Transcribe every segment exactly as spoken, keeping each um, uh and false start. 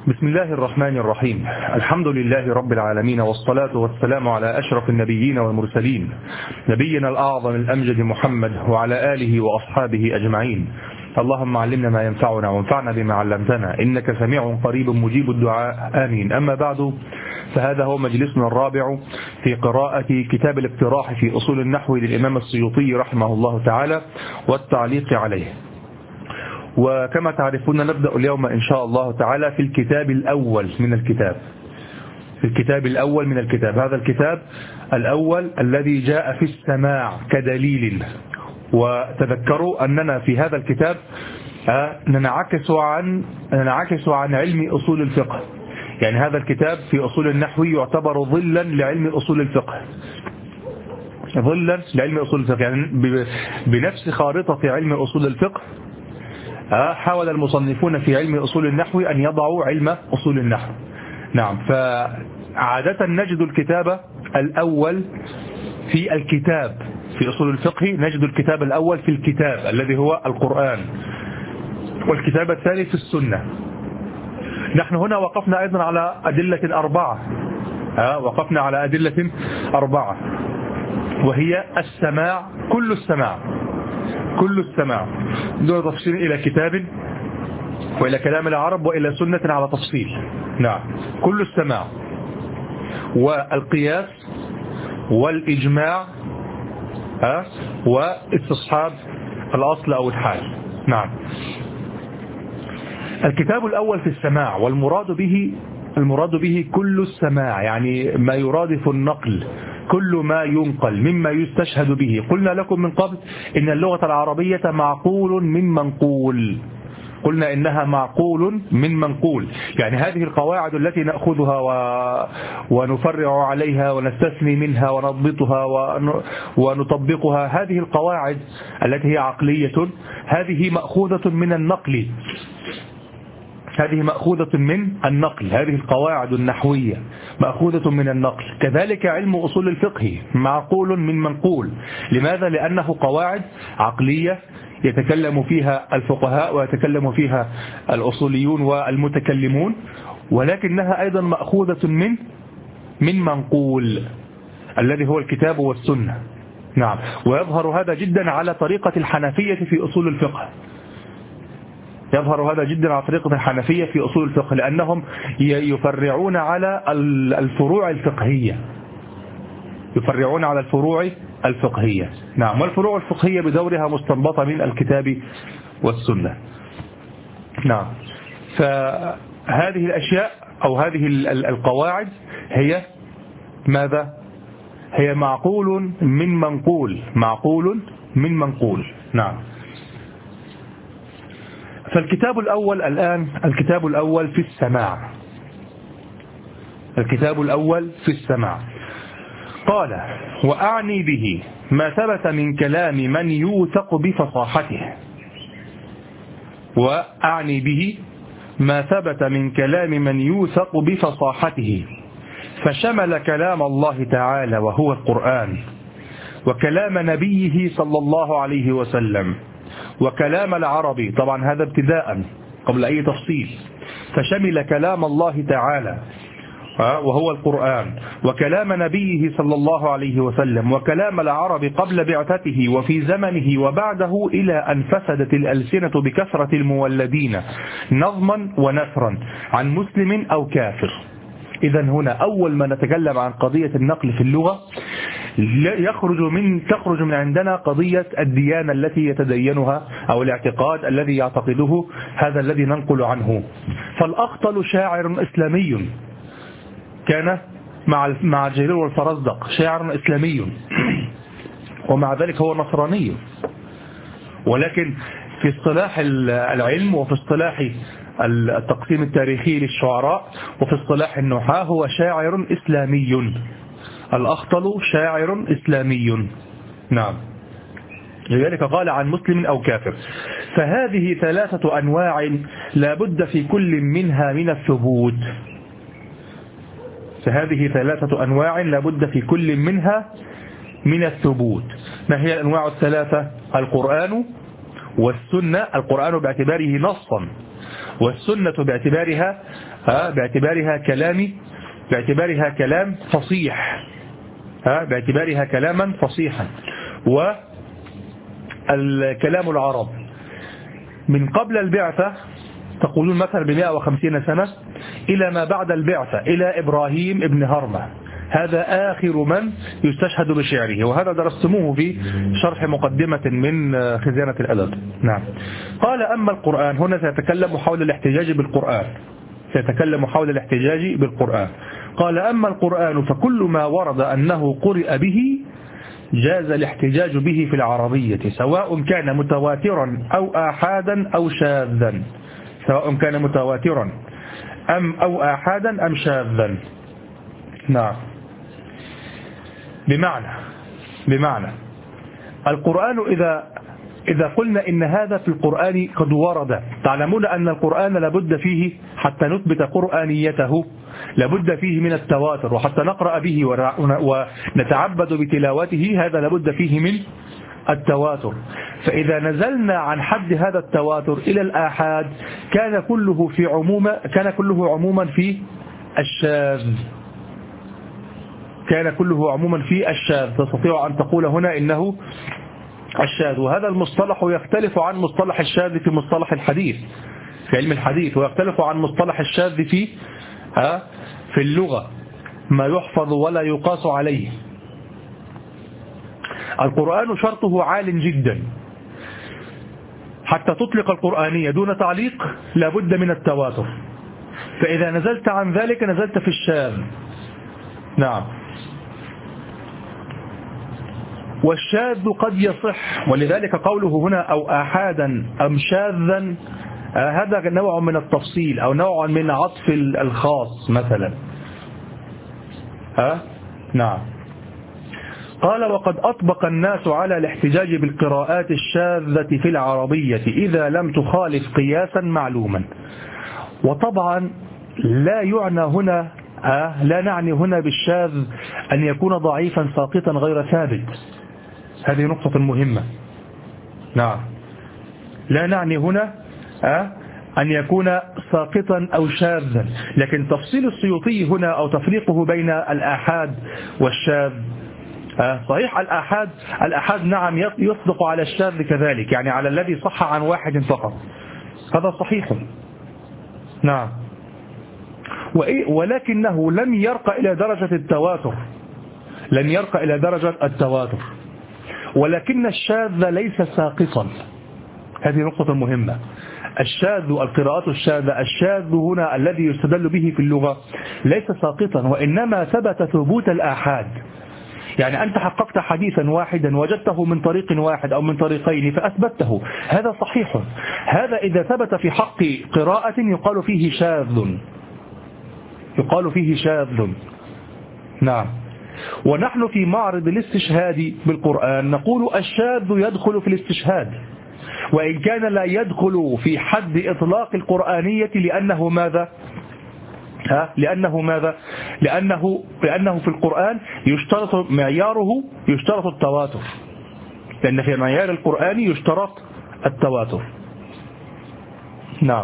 بسم الله الرحمن الرحيم. الحمد لله رب العالمين، والصلاة والسلام على أشرف النبيين والمرسلين، نبينا الأعظم الأمجد محمد وعلى آله وأصحابه أجمعين. اللهم علمنا ما ينفعنا وانفعنا بما علمتنا، إنك سميع قريب مجيب الدعاء، آمين. أما بعد، فهذا هو مجلسنا الرابع في قراءة كتاب الاقتراح في أصول النحو للإمام السيوطي رحمه الله تعالى والتعليق عليه. وكما تعرفون نبدأ اليوم إن شاء الله تعالى في الكتاب الأول من الكتاب في الكتاب الأول من الكتاب هذا الكتاب الأول الذي جاء في السماع كدليل. وتذكروا أننا في هذا الكتاب ننعكس عن ننعكس عن علم أصول الفقه، يعني هذا الكتاب في أصول النحو يعتبر ظلا لعلم أصول الفقه ظلا لعلم أصول الفقه يعني بنفس خارطة علم أصول الفقه حاول المصنفون في علم أصول النحو أن يضعوا علم أصول النحو. نعم، فعادة نجد الكتاب الأول في الكتاب في أصول الفقه، نجد الكتاب الأول في الكتاب الذي هو القرآن، والكتاب الثاني في السنة. نحن هنا وقفنا أيضا على أدلة أربعة ها وقفنا على أدلة أربعة وهي السماع، كل السماع كل السماع دون تفصيل إلى كتاب وإلى كلام العرب وإلى سنة على تفصيل. نعم، كل السماع والقياس والإجماع ها واستصحاب الأصل أو الحال. نعم، الكتاب الأول في السماع، والمراد به المراد به كل السماع، يعني ما يرادف النقل، كل ما ينقل مما يستشهد به. قلنا لكم من قبل إن اللغة العربية معقول من منقول، قلنا إنها معقول من منقول، يعني هذه القواعد التي نأخذها و... ونفرع عليها ونستثني منها ونضبطها ون... ونطبقها، هذه القواعد التي هي عقلية هذه مأخوذة من النقل هذه مأخوذة من النقل هذه القواعد النحوية مأخوذة من النقل. كذلك علم أصول الفقه معقول من منقول. لماذا؟ لأنه قواعد عقلية يتكلم فيها الفقهاء ويتكلم فيها الأصوليون والمتكلمون، ولكنها أيضا مأخوذة من من منقول الذي هو الكتاب والسنة. نعم، ويظهر هذا جدا على طريقة الحنفية في أصول الفقه يظهر هذا جدا على طريقة الحنفية في أصول الفقه، لأنهم يفرعون على الفروع الفقهية يفرعون على الفروع الفقهية. نعم، والفروع الفقهية بدورها مستنبطة من الكتاب والسنة. نعم، فهذه الأشياء أو هذه القواعد هي ماذا؟ هي معقول من منقول معقول من منقول. نعم، فالكتاب الأول الآن الكتاب الأول في السماع الكتاب الأول في السماع قال: وأعني به ما ثبت من كلام من يوثق بفصاحته وأعني به ما ثبت من كلام من يوثق بفصاحته فشمل كلام الله تعالى وهو القرآن، وكلام نبيه صلى الله عليه وسلم، وكلام العربي، طبعا هذا ابتداء قبل أي تفصيل، فشمل كلام الله تعالى وهو القرآن، وكلام نبيه صلى الله عليه وسلم، وكلام العرب قبل بعثته وفي زمنه وبعده، إلى أن فسدت الألسنة بكثرة المولدين نظما ونثرا عن مسلم أو كافر. إذن هنا أول ما نتكلم عن قضية النقل في اللغة يخرج من تخرج من عندنا قضية الديانة التي يتدينها أو الاعتقاد الذي يعتقده هذا الذي ننقل عنه. فالأخطل شاعر إسلامي كان مع مع الجليل والفرزدق، شاعر إسلامي ومع ذلك هو نصراني، ولكن في اصطلاح العلم وفي اصطلاح التقسيم التاريخي للشعراء وفي اصطلاح النحاة هو شاعر إسلامي. الأخطل شاعر إسلامي. نعم، لذلك قال عن مسلم أو كافر. فهذه ثلاثة أنواع لا بد في كل منها من الثبوت فهذه ثلاثة أنواع لا بد في كل منها من الثبوت. ما هي الأنواع الثلاثة؟ القرآن والسنة القرآن باعتباره نصا، والسنة باعتبارها باعتبارها كلام باعتبارها كلام فصيح باعتبارها كلاما فصيحا. والكلام العرب من قبل البعثة تقولون مثلا بمئة وخمسين سنة إلى ما بعد البعثة إلى إبراهيم ابن هرمة، هذا آخر من يستشهد بشعره، وهذا درستموه في شرح مقدمة من خزانة الأدب. نعم. قال أما القرآن، هنا سيتكلم حول الاحتجاج بالقرآن سيتكلم حول الاحتجاج بالقرآن قال أما القرآن فكل ما ورد أنه قرئ به جاز الاحتجاج به في العربية، سواء كان متواترا أو آحادا أو شاذا سواء كان متواترا أم أو آحادا أم شاذا. نعم. بمعنى بمعنى القرآن إذا إذا قلنا إن هذا في القرآن قد ورد، تعلمون أن القرآن لابد فيه حتى نثبت قرآنيته لابد فيه من التواتر، وحتى نقرأ به ونتعبد بتلاوته هذا لابد فيه من التواتر. فإذا نزلنا عن حد هذا التواتر إلى الآحاد كان كله في عموم كان كله عموما في الشاذ كان كله عموما في الشاذ تستطيع أن تقول هنا إنه الشاذ. وهذا المصطلح يختلف عن مصطلح الشاذ في مصطلح الحديث في علم الحديث، ويختلف عن مصطلح الشاذ في في اللغة، ما يحفظ ولا يقاس عليه. القرآن شرطه عال جدا، حتى تطلق القرآنية دون تعليق لابد من التواتر، فإذا نزلت عن ذلك نزلت في الشاذ. نعم. والشاذ قد يصح، ولذلك قوله هنا أو آحادا أم شاذا هذا نوع من التفصيل أو نوع من عطف الخاص مثلا. ها؟ نعم. قال وقد أطبق الناس على الاحتجاج بالقراءات الشاذة في العربية إذا لم تخالف قياسا معلوما. وطبعا لا يعنى هنا آه لا نعني هنا بالشاذ أن يكون ضعيفا ساقطا غير ثابت، هذه نقطة مهمة. نعم. لا نعني هنا آه أن يكون ساقطا أو شاذا، لكن تفصيل السيوطي هنا أو تفريقه بين الآحاد والشاذ آه صحيح. الآحاد الآحاد نعم يصدق على الشاذ كذلك، يعني على الذي صح عن واحد فقط، هذا صحيح. نعم. ولكنه لم يرقى إلى درجة التواتر لم يرقى إلى درجة التواتر ولكن الشاذ ليس ساقطا، هذه نقطة مهمة. الشاذ القراءات الشاذة الشاذ هنا الذي يستدل به في اللغة ليس ساقطا، وإنما ثبت ثبوت الآحاد. يعني أنت حققت حديثا واحدا وجدته من طريق واحد أو من طريقين فأثبته، هذا صحيح. هذا إذا ثبت في حق قراءة يقال فيه شاذ يقال فيه شاذ. نعم. ونحن في معرض الاستشهاد بالقرآن نقول الشاذ يدخل في الاستشهاد، وإن كان لا يدخل في حد إطلاق القرآنية لأنه ماذا؟ ها؟ لأنه ماذا؟ لأنه لأنه في القرآن يشترط معياره يشترط التواتر، لأن في معيار القرآن يشترط التواتر. نعم.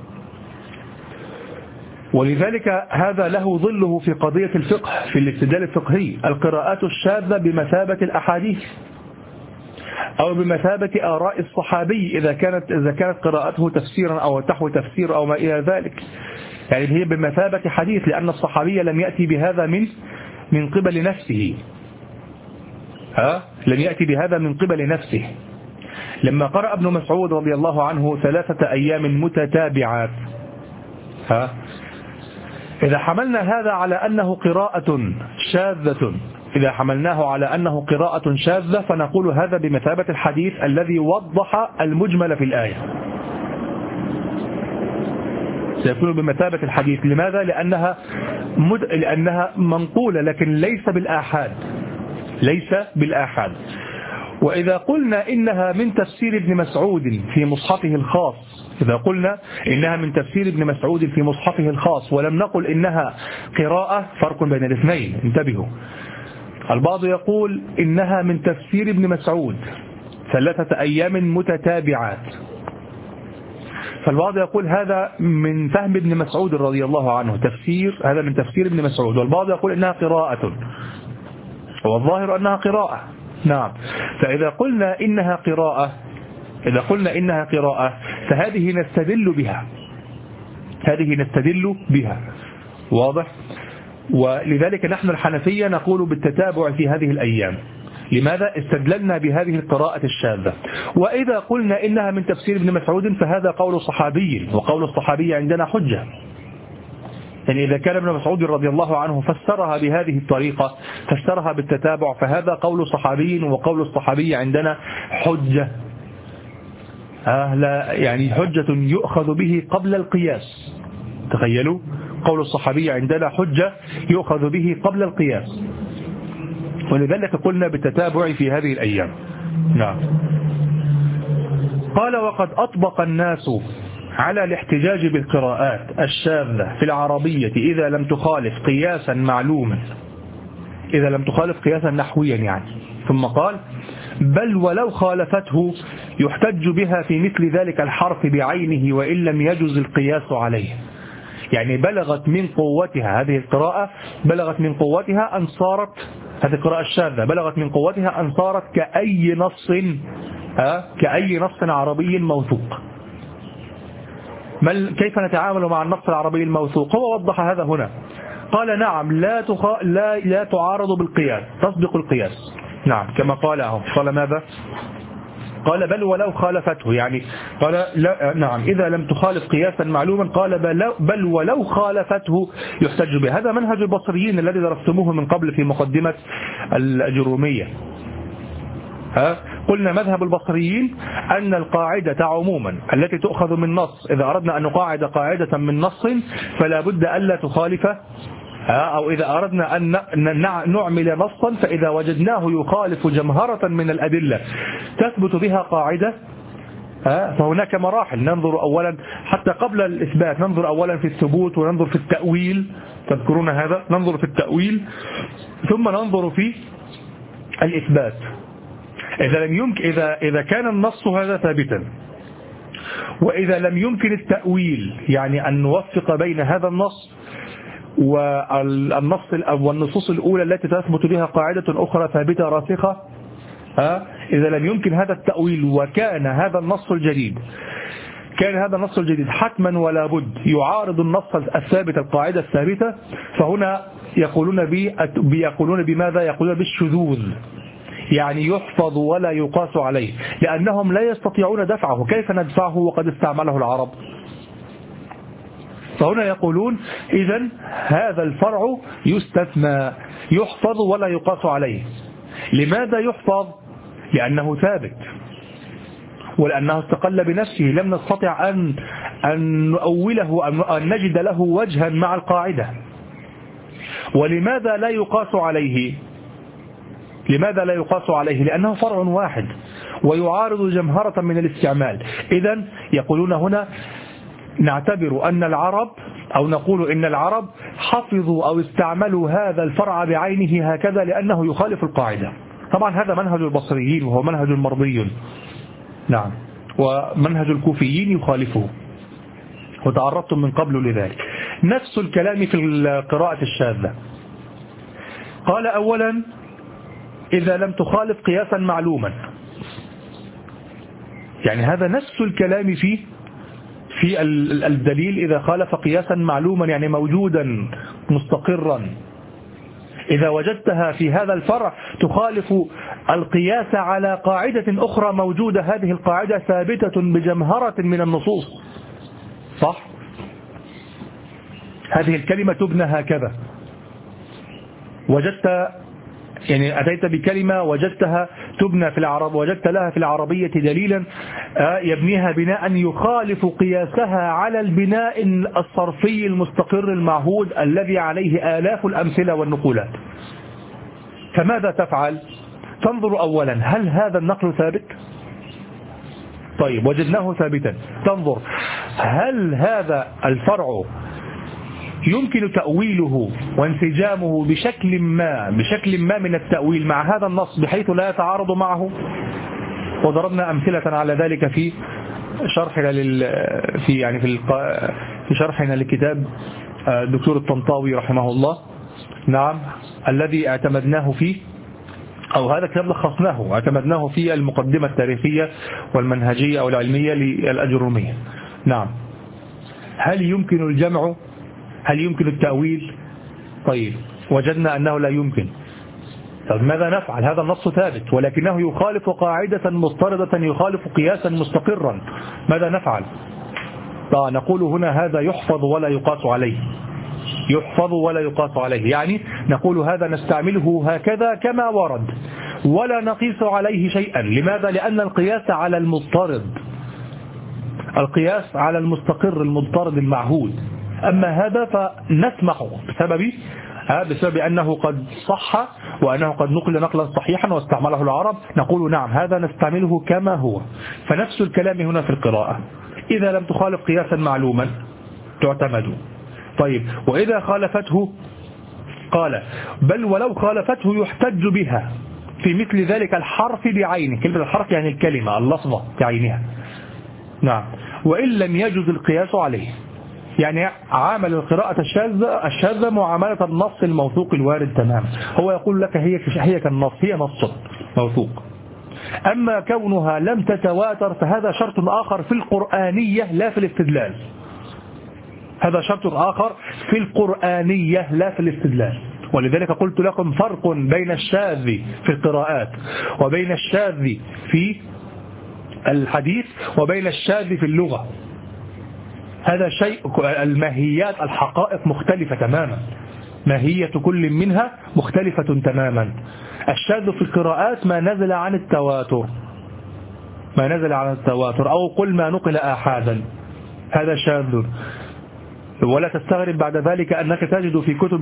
ولذلك هذا له ظله في قضية الفقه في الاستدلال الفقهي. القراءات الشاذة بمثابة الأحاديث أو بمثابة آراء الصحابي إذا كانت إذا كانت قراءته تفسيرا أو تحوي تفسير أو ما إلى ذلك، يعني هي بمثابة حديث، لأن الصحابي لم يأتي بهذا من من قبل نفسه ها لم يأتي بهذا من قبل نفسه. لما قرأ ابن مسعود رضي الله عنه ثلاثة أيام متتابعات، ها إذا حملنا هذا على أنه قراءة شاذة إذا حملناه على أنه قراءة شاذة فنقول هذا بمثابة الحديث الذي وضح المجمل في الآية، سيكون بمثابة الحديث. لماذا؟ لأنها مد... لأنها منقولة لكن ليس بالآحاد ليس بالآحاد. وإذا قلنا إنها من تفسير ابن مسعود في مصحفه الخاص إذا قلنا إنها من تفسير ابن مسعود في مصحفه الخاص ولم نقل إنها قراءة، فرق بين الاثنين، انتبهوا. البعض يقول إنها من تفسير ابن مسعود ثلاثة أيام متتابعات. فالبعض يقول هذا من فهم ابن مسعود رضي الله عنه، تفسير هذا من تفسير ابن مسعود، والبعض يقول إنها قراءة، والظاهر أنها قراءة. نعم. فإذا قلنا إنها قراءة إذا قلنا إنها قراءة فهذه نستدل بها هذه نستدل بها واضح. ولذلك نحن الحنفية نقول بالتتابع في هذه الأيام. لماذا؟ استدللنا بهذه القراءة الشاذة. وإذا قلنا إنها من تفسير ابن مسعود فهذا قول صحابي، وقول الصحابي عندنا حجة. يعني إذا كان ابن مسعود رضي الله عنه فسرها بهذه الطريقة، فسرها بالتتابع، فهذا قول صحابي، وقول الصحابي عندنا حجة. آه لا يعني حجة يؤخذ به قبل القياس. تخيلوا، قول الصحابي عندنا حجة يؤخذ به قبل القياس، ولذلك قلنا بالتتابع في هذه الأيام. نعم. قال وقد أطبق الناس على الاحتجاج بالقراءات الشاذة في العربية إذا لم تخالف قياسا معلوما، إذا لم تخالف قياسا نحويا يعني. ثم قال بل ولو خالفته يحتج بها في مثل ذلك الحرف بعينه وإن لم يجز القياس عليه. يعني بلغت من قوتها هذه القراءة، بلغت من قوتها أن صارت هذه القراءة الشاذة بلغت من قوتها أن صارت كأي نص أه؟ كأي نص عربي موثوق. كيف نتعامل مع النص العربي الموثوق؟ هو وضح هذا هنا. قال نعم لا, تخ... لا لا تعارض بالقياس، تصدق القياس. نعم كما قال أهو. قال ماذا؟ قال بل ولو خالفته، يعني قال لا نعم إذا لم تخالف قياسا معلوما، قال بل, بل ولو خالفته يحتج به. هذا منهج البصريين الذي درستموه من قبل في مقدمة الجرومية. ها قلنا مذهب البصريين أن القاعدة عموما التي تؤخذ من نص، إذا أردنا أن نقاعد قاعدة من نص فلا بد ألا تخالف، أو إذا أردنا أن نعمل نصا فإذا وجدناه يخالف جمهرة من الأدلة تثبت بها قاعدة، فهناك مراحل. ننظر أولا حتى قبل الإثبات، ننظر أولا في الثبوت وننظر في التأويل، تذكرون هذا، ننظر في التأويل ثم ننظر في الإثبات. إذا لم يمكن إذا إذا كان النص هذا ثابتا، وإذا لم يمكن التأويل يعني أن نوفق بين هذا النص والنص والنصوص الأولى التي تثبت بها قاعدة أخرى ثابتة راسخة، إذا لم يمكن هذا التأويل وكان هذا النص الجديد كان هذا النص الجديد حتما ولا بد يعارض النص الثابت القاعدة الثابتة، فهنا يقولون بيقولون بماذا؟ يقولون بالشذوذ، يعني يحفظ ولا يقاس عليه، لأنهم لا يستطيعون دفعه. كيف ندفعه وقد استعمله العرب؟ فهنا يقولون إذن هذا الفرع يستثنى، يحفظ ولا يقاس عليه. لماذا يحفظ؟ لأنه ثابت، ولأنه استقل بنفسه، لم نستطع أن أن نؤوله أن نجد له وجها مع القاعدة. ولماذا لا يقاس عليه؟ لماذا لا يقاس عليه؟ لأنه فرع واحد ويعارض جمهرة من الاستعمال. إذن يقولون هنا نعتبر أن العرب أو نقول إن العرب حفظوا أو استعملوا هذا الفرع بعينه هكذا لأنه يخالف القاعدة. طبعا هذا منهج البصريين وهو منهج مرضي، نعم، ومنهج الكوفيين يخالفه، وتعرضتم من قبل لذلك. نفس الكلام في القراءة الشاذة. قال أولا إذا لم تخالف قياسا معلوما، يعني هذا نفس الكلام فيه في الدليل إذا خالف قياسا معلوما، يعني موجودا مستقرا. إذا وجدتها في هذا الفرع تخالف القياس على قاعدة أخرى موجودة، هذه القاعدة ثابتة بجمهرة من النصوص، صح؟ هذه الكلمة تبنى هكذا. وجدت يعني أتيت بكلمة وجدتها تبنى في العرب، وجدت لها في العربية دليلا يبنيها بناء يخالف قياسها على البناء الصرفي المستقر المعهود الذي عليه آلاف الأمثلة والنقولات. فماذا تفعل؟ تنظر أولا هل هذا النقل ثابت؟ طيب وجدناه ثابتا، تنظر هل هذا الفرع يمكن تأويله وانسجامه بشكل ما بشكل ما من التأويل مع هذا النص بحيث لا يتعارض معه. وضربنا أمثلة على ذلك في شرحنا لل في يعني في الق... في شرحنا لكتاب الدكتور الطنطاوي رحمه الله، نعم، الذي اعتمدناه فيه، أو هذا كتاب لخصناه اعتمدناه في المقدمة التاريخية والمنهجية أو العلمية للأجرومية. نعم. هل يمكن الجمع؟ هل يمكن التأويل؟ طيب، وجدنا أنه لا يمكن. طب ماذا نفعل؟ هذا النص ثابت ولكنه يخالف قاعدة مضطردة، يخالف قياسا مستقرا. ماذا نفعل؟ طيب نقول هنا هذا يحفظ ولا يقاس عليه، يحفظ ولا يقاس عليه، يعني نقول هذا نستعمله هكذا كما ورد ولا نقيس عليه شيئا. لماذا؟ لأن القياس على المضطرد، القياس على المستقر المضطرد المعهود. أما هذا فنسمح بسبب بسبب أنه قد صح وأنه قد نقل نقلا صحيحا واستعمله العرب، نقول نعم هذا نستعمله كما هو. فنفس الكلام هنا في القراءة، إذا لم تخالف قياسا معلوما تعتمد. طيب، وإذا خالفته قال بل ولو خالفته يحتج بها في مثل ذلك الحرف بعينه. كلمة الحرف يعني الكلمة اللفظة بعينها. نعم. وإن لم يجوز القياس عليه، يعني عامل القراءة الشاذة الشاذة معاملة النص الموثوق الوارد تماما. هو يقول لك هي هي كالنص، هي نص موثوق. أما كونها لم تتواتر فهذا شرط آخر في القرآنية لا في الاستدلال. هذا شرط آخر في القرآنية لا في الاستدلال. ولذلك قلت لكم فرق بين الشاذ في القراءات وبين الشاذ في الحديث وبين الشاذ في اللغة. هذا شيء، الماهيات الحقائق مختلفة تماما، ماهية كل منها مختلفة تماما. الشاذ في القراءات ما نزل عن التواتر، ما نزل عن التواتر، أو قل ما نقل آحادا، هذا شاذ. ولا تستغرب بعد ذلك أنك تجد في كتب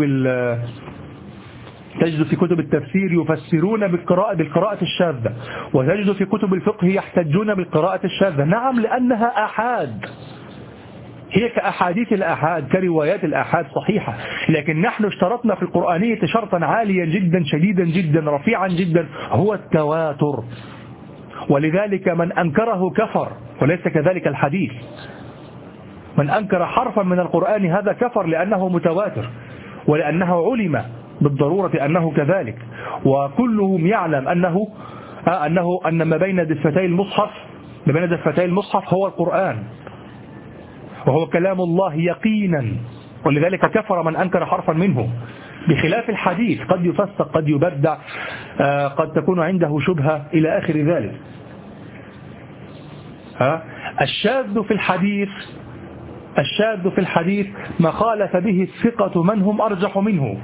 تجد في كتب التفسير يفسرون بالقراءة بالقراءة الشاذة، وتجد في كتب الفقه يحتجون بالقراءة الشاذة. نعم، لأنها آحاد، هي كأحاديث الآحاد، كروايات الآحاد صحيحة، لكن نحن اشترطنا في القرآنية شرطا عاليا جدا شديدا جدا رفيعا جدا، هو التواتر. ولذلك من أنكره كفر، وليس كذلك الحديث. من أنكر حرفا من القرآن هذا كفر لأنه متواتر، ولأنه علم بالضرورة أنه كذلك، وكلهم يعلم أنه أنه أن ما بين دفتي المصحف ما بين دفتي المصحف هو القرآن، وهو كلام الله يقينا، ولذلك كفر من أنكر حرفا منه. بخلاف الحديث قد يفسق، قد يبدع، قد تكون عنده شبهة إلى آخر ذلك. الشاذ في الحديث الشاذ في الحديث ما خالف به الثقة من هم أرجح منه.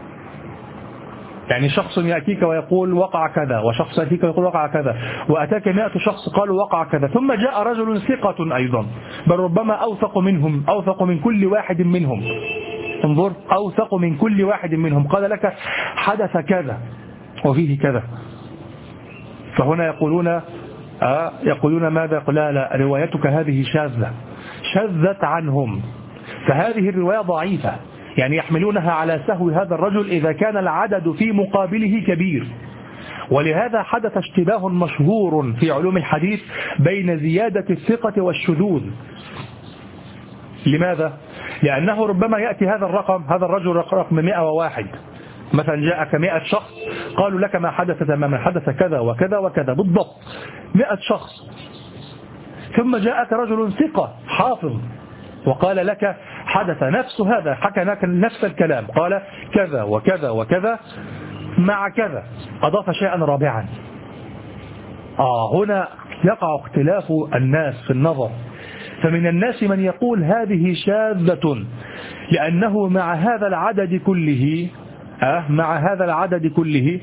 يعني شخص يأتيك ويقول وقع كذا، وشخص يأتيك ويقول وقع كذا، وأتاك مئة شخص قالوا وقع كذا، ثم جاء رجل ثقة أيضا، بل ربما أوثق منهم، أوثق من كل واحد منهم. انظر، أوثق من كل واحد منهم، قال لك حدث كذا وفيه كذا. فهنا يقولون آه يقولون ماذا؟ لا لا، روايتك هذه شاذة، شذت عنهم، فهذه الرواية ضعيفة. يعني يحملونها على سهو هذا الرجل إذا كان العدد في مقابله كبير. ولهذا حدث اشتباه مشهور في علوم الحديث بين زيادة الثقة والشذوذ. لماذا؟ لأنه ربما يأتي هذا الرقم، هذا الرجل رقم مئة وواحد، مثلا جاءك مئة شخص قالوا لك ما حدث تماما، حدث كذا وكذا وكذا بالضبط، مئة شخص. ثم جاءك رجل ثقة حافظ وقال لك حدث نفس هذا، حكى لك نفس الكلام، قال كذا وكذا وكذا مع كذا، أضاف شيئا رابعا. آه هنا يقع اختلاف الناس في النظر. فمن الناس من يقول هذه شاذة لأنه مع هذا العدد كله آه مع هذا العدد كله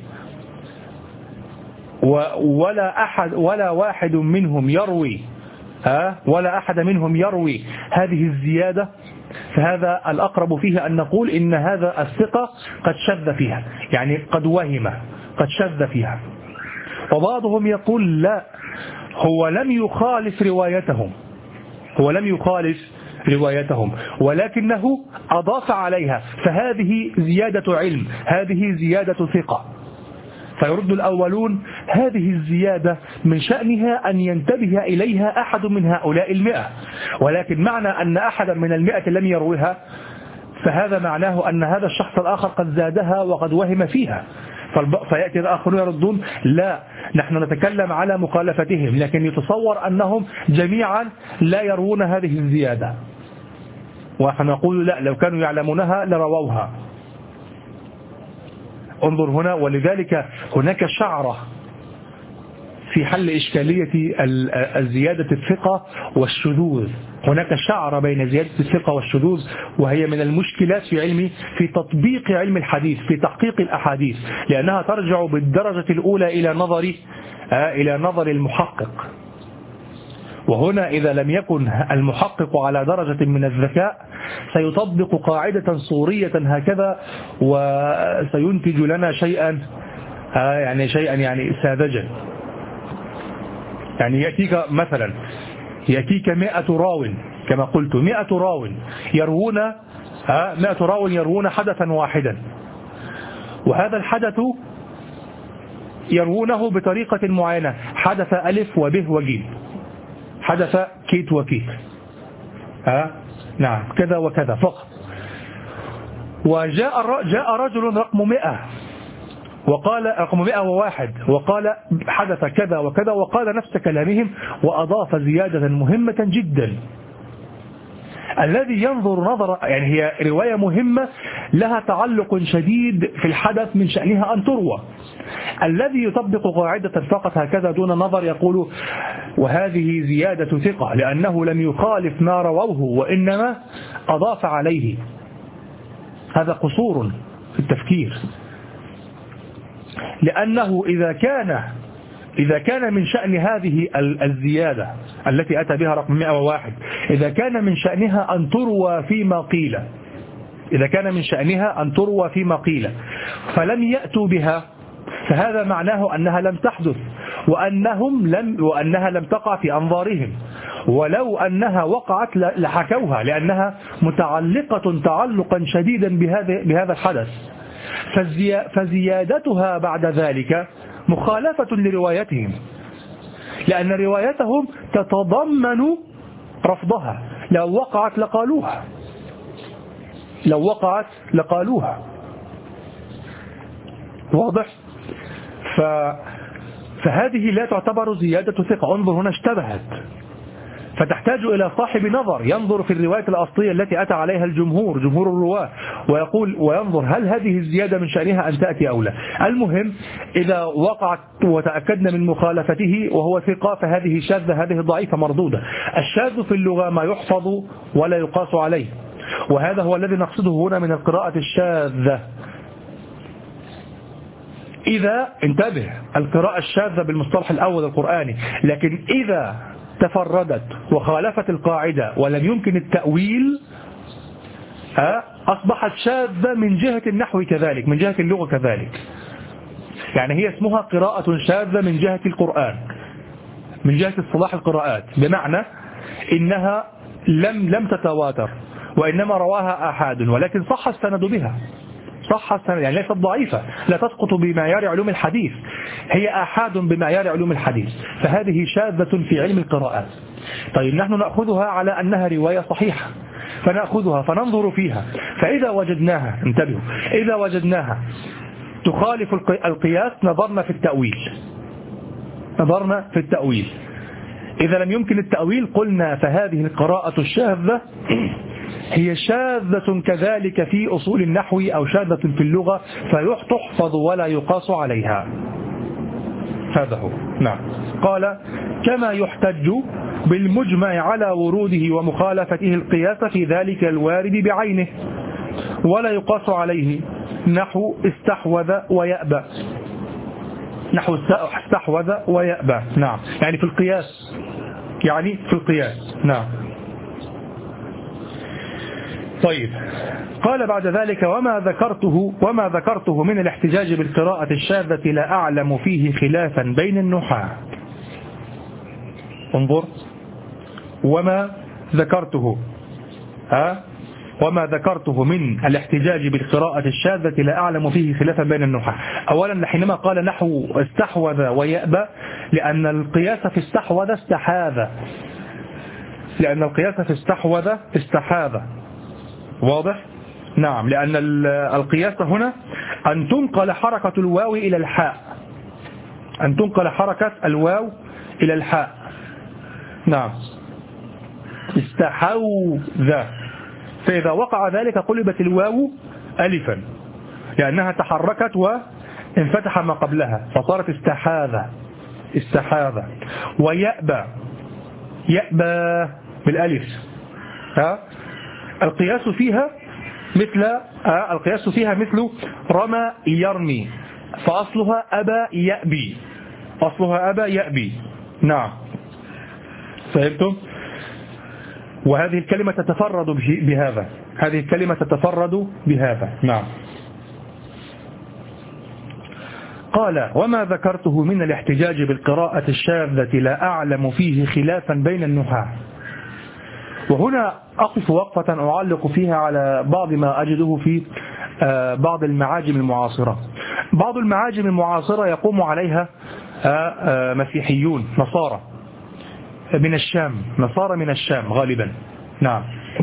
ولا أحد ولا واحد منهم يروي آه ولا أحد منهم يروي هذه الزيادة، فهذا الأقرب فيه أن نقول إن هذا الثقة قد شذ فيها، يعني قد وهم، قد شذ فيها. وبعضهم يقول لا، هو لم يخالف روايتهم هو لم يخالف روايتهم ولكنه أضاف عليها، فهذه زيادة علم، هذه زيادة ثقة. فيرد الأولون هذه الزيادة من شأنها أن ينتبه إليها أحد من هؤلاء المئة، ولكن معنى أن أحدا من المئة لم يروها فهذا معناه أن هذا الشخص الآخر قد زادها وقد وهم فيها. فيأتي الآخرون يردون لا، نحن نتكلم على مخالفتهم، لكن يتصور أنهم جميعا لا يروون هذه الزيادة، ونحن نقول لا، لو كانوا يعلمونها لرووها. انظر هنا، ولذلك هناك شعرة في حل إشكالية الزيادة الثقة والشذوذ. هناك شعرة بين زيادة الثقة والشذوذ، وهي من المشكلات في علم في تطبيق علم الحديث، في تحقيق الأحاديث، لأنها ترجع بالدرجة الأولى إلى نظر إلى نظر المحقق. وهنا إذا لم يكن المحقق على درجة من الذكاء سيطبق قاعدة صورية هكذا وسينتج لنا شيئا يعني شيئا يعني ساذجا. يعني يأتيك مثلا يأتيك مئة راو، كما قلت مئة راو يروون مئة راو يروون حدثا واحدا، وهذا الحدث يروونه بطريقة معينة، حدث ألف وبه وجيم، حدث كيت وكيت، ها نعم كذا وكذا فقط. وجاء جاء رجل رقم مئة وقال رقم مئة وواحد وقال حدث كذا وكذا، وقال نفس كلامهم وأضاف زيادة مهمة جدا. الذي ينظر نظر يعني هي رواية مهمة لها تعلق شديد في الحدث من شأنها أن تروى. الذي يطبق قاعدة فقط هكذا دون نظر يقول وهذه زيادة ثقة لأنه لم يخالف ما رووه وإنما أضاف عليه. هذا قصور في التفكير، لأنه إذا كان إذا كان من شأن هذه الزيادة التي أتى بها رقم مئة وواحد، إذا كان من شأنها أن تروى فيما قيل إذا كان من شأنها أن تروى فيما قيل فلم يأتوا بها، فهذا معناه أنها لم تحدث وأنهم لم وأنها لم تقع في أنظارهم، ولو أنها وقعت لحكوها لأنها متعلقة تعلقا شديدا بهذا بهذا الحدث. فزيادتها بعد ذلك مخالفة لروايتهم، لأن روايتهم تتضمن رفضها. لو وقعت لقالوها لو وقعت لقالوها واضح؟ ف... فهذه لا تعتبر زيادة ثقة. انظر هنا اشتبهت، فتحتاج إلى صاحب نظر ينظر في الرواية الأصلية التي أتى عليها الجمهور جمهور الرواة ويقول وينظر هل هذه الزيادة من شأنها أن تأتي أو لا. المهم إذا وقعت وتأكدنا من مخالفته وهو ثقة فهذه شاذة، هذه ضعيفة مردودة. الشاذ في اللغة ما يحفظ ولا يقاس عليه، وهذا هو الذي نقصده هنا من القراءة الشاذة. إذا انتبه القراءة الشاذة بالمصطلح الأول القرآني، لكن إذا تفردت وخالفت القاعدة ولم يمكن التأويل أصبحت شاذة من جهة النحو كذلك، من جهة اللغة كذلك. يعني هي اسمها قراءة شاذة من جهة القرآن، من جهة اصطلاح القراءات، بمعنى إنها لم لم تتواتر وإنما رواها آحاد، ولكن صح السند بها، صح السند يعني ليست ضعيفة، لا تسقط بمعيار علوم الحديث، هي آحاد بمعيار علوم الحديث، فهذه شاذة في علم القراءات. طيب نحن نأخذها على أنها رواية صحيحة، فنأخذها فننظر فيها، فإذا وجدناها انتبهوا إذا وجدناها تخالف القياس نظرنا في التأويل نظرنا في التأويل إذا لم يمكن التأويل قلنا فهذه القراءة الشاذة هي شاذة كذلك في أصول النحو أو شاذة في اللغة فيحفظ ولا يقاس عليها. هذا هو. نعم. قال كما يحتج بالمجمع على وروده ومخالفته القياس في ذلك الوارد بعينه ولا يقاس عليه، نحو استحوذ ويأبى، نحو استحوذ ويأبى. نعم، يعني في القياس، يعني في القياس. نعم. طيب، قال بعد ذلك وما ذكرته وما ذكرته من الاحتجاج بالقراءة الشاذة لا أعلم فيه خلافا بين النحاة. انظر، وما ذكرته ها وما ذكرته من الاحتجاج بالقراءة الشاذة لا أعلم فيه خلافا بين النحاة. أولا حينما قال نحو استحوذ ويأبى، لأن القياس في استحوذ استحاذ، لأن القياس في استحوذ استحاذ، واضح؟ نعم، لأن القياس هنا أن تنقل حركة الواو إلى الحاء، أن تنقل حركة الواو إلى الحاء. نعم، استحوذ، فإذا وقع ذلك قلبت الواو ألفا لأنها تحركت وانفتح ما قبلها فصارت استحاذ استحاذ. ويأبى، يأبى بالألف، ها القياس فيها مثل ها القياس فيها مثل رمى يرمي، فأصلها أبى يأبي، أصلها أبى يأبي. نعم، فهمتم؟ وهذه الكلمة تتفرد بهذا، هذه الكلمة تتفرد بهذا. نعم. قال وما ذكرته من الاحتجاج بالقراءة الشاذة لا أعلم فيه خلافا بين النحاة. وهنا أقف وقفة أعلق فيها على بعض ما أجده في بعض المعاجم المعاصرة. بعض المعاجم المعاصرة يقوم عليها مسيحيون نصارى من الشام، نصارى من الشام غالبا. نعم،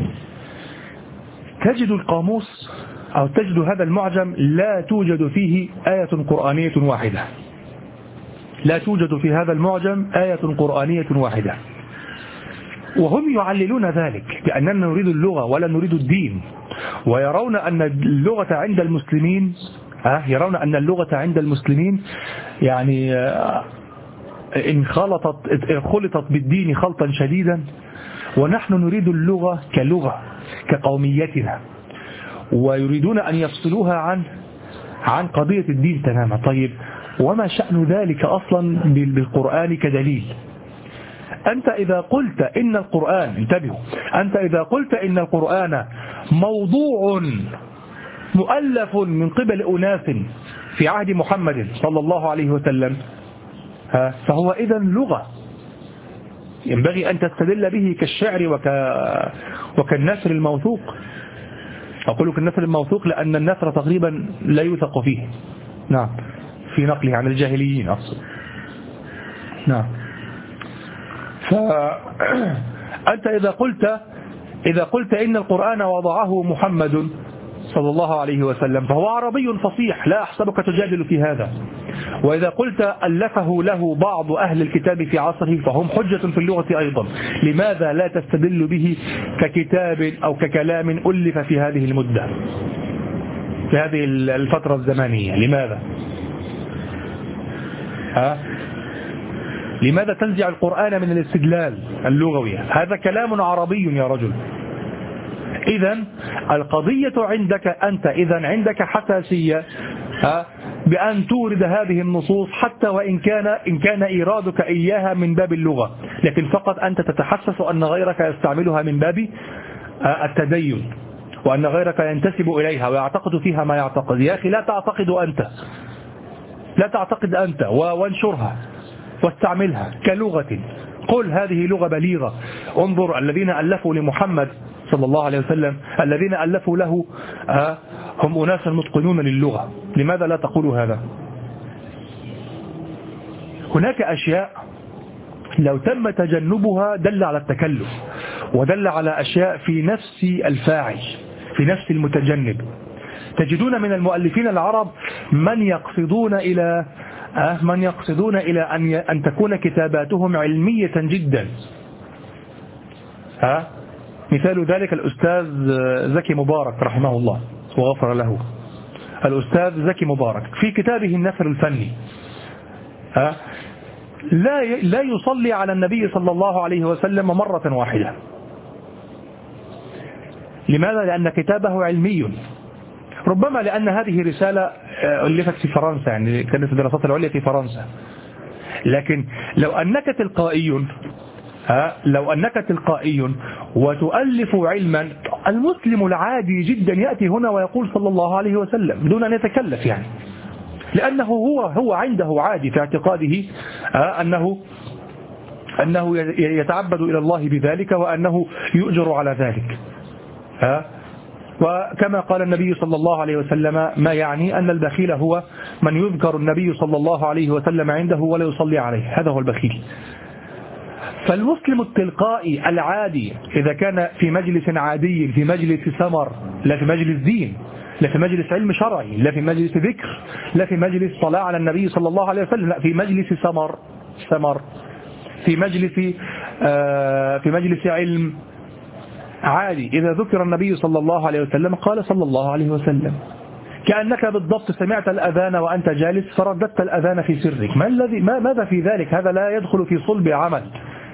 تجد القاموس أو تجد هذا المعجم لا توجد فيه آية قرآنية واحدة، لا توجد في هذا المعجم آية قرآنية واحدة، وهم يعللون ذلك بأننا نريد اللغة ولا نريد الدين، ويرون أن اللغة عند المسلمين يرون أن اللغة عند المسلمين يعني إن خلطت خلطت بالدين خلطا شديدا، ونحن نريد اللغة كلغة كقوميتنا، ويريدون أن يفصلوها عن عن قضية الدين تماما. طيب وما شأن ذلك أصلا بالقرآن كدليل؟ أنت إذا قلت إن القرآن، انتبهوا، أنت إذا قلت إن القرآن موضوع مؤلف من قبل أناس في عهد محمد صلى الله عليه وسلم فهو إذن لغة ينبغي أن تستدل به كالشعر وك... وكالنثر الموثوق. أقول كالنثر الموثوق لأن النثر تقريبا لا يوثق فيه، نعم، في نقله عن الجاهليين أصلا. نعم، فأنت إذا قلت إذا قلت إن القرآن وضعه محمد صلى الله عليه وسلم فهو عربي فصيح، لا أحسبك تجادل في هذا. وإذا قلت ألفه له بعض أهل الكتاب في عصره فهم حجة في اللغة أيضا. لماذا لا تستدل به ككتاب أو ككلام ألف في هذه المدة، في هذه الفترة الزمانية؟ لماذا؟ ها؟ لماذا تنزع القرآن من الاستدلال اللغوي؟ هذا كلام عربي يا رجل. إذن القضية عندك أنت، إذن عندك حساسية بأن تورد هذه النصوص حتى وإن كان إن كان إيرادك إياها من باب اللغة، لكن فقط أنت تتحسس أن غيرك يستعملها من باب التدين، وأن غيرك ينتسب إليها ويعتقد فيها ما يعتقد. يا أخي لا تعتقد أنت، لا تعتقد أنت، وانشرها واستعملها كلغة. قل هذه لغة بليغة. انظر الذين ألفوا لمحمد صلى الله عليه وسلم، الذين ألفوا له هم أناس متقنون للغة. لماذا لا تقولوا هذا؟ هناك أشياء لو تم تجنبها دل على التكلف، ودل على أشياء في نفس الفاعل، في نفس المتجنب. تجدون من المؤلفين العرب من يقصدون إلى من يقصدون إلى أن أن تكون كتاباتهم علمية جدا. ها مثال ذلك الأستاذ زكي مبارك رحمه الله وغفر له. الأستاذ زكي مبارك في كتابه النثر الفني ها لا لا يصلي على النبي صلى الله عليه وسلم مرة واحدة. لماذا؟ لأن كتابه علمي. ربما لأن هذه رسالة ألفت في فرنسا، يعني كانت الدراسات العليا في فرنسا. لكن لو أنك تلقائي ها لو أنك تلقائي وتؤلف علما، المسلم العادي جدا يأتي هنا ويقول صلى الله عليه وسلم دون أن يتكلف، يعني لأنه هو هو عنده عادي في اعتقاده أنه أنه يتعبد إلى الله بذلك، وأنه يؤجر على ذلك. ها وكما قال النبي صلى الله عليه وسلم ما يعني أن البخيل هو من يذكر النبي صلى الله عليه وسلم عنده ولا يصلي عليه، هذا هو البخيل. فالمسلم التلقائي العادي إذا كان في مجلس عادي، في مجلس سمر، لا في مجلس دين، لا في مجلس علم شرعي، لا في مجلس ذكر، لا في مجلس صلاة على النبي صلى الله عليه وسلم، لا في مجلس سمر سمر في مجلس آه في مجلس علم عادي، إذا ذكر النبي صلى الله عليه وسلم قال صلى الله عليه وسلم، كأنك بالضبط سمعت الأذان وأنت جالس فرددت الأذان في سرك. ما الذي ما ماذا في ذلك؟ هذا لا يدخل في صلب عمل،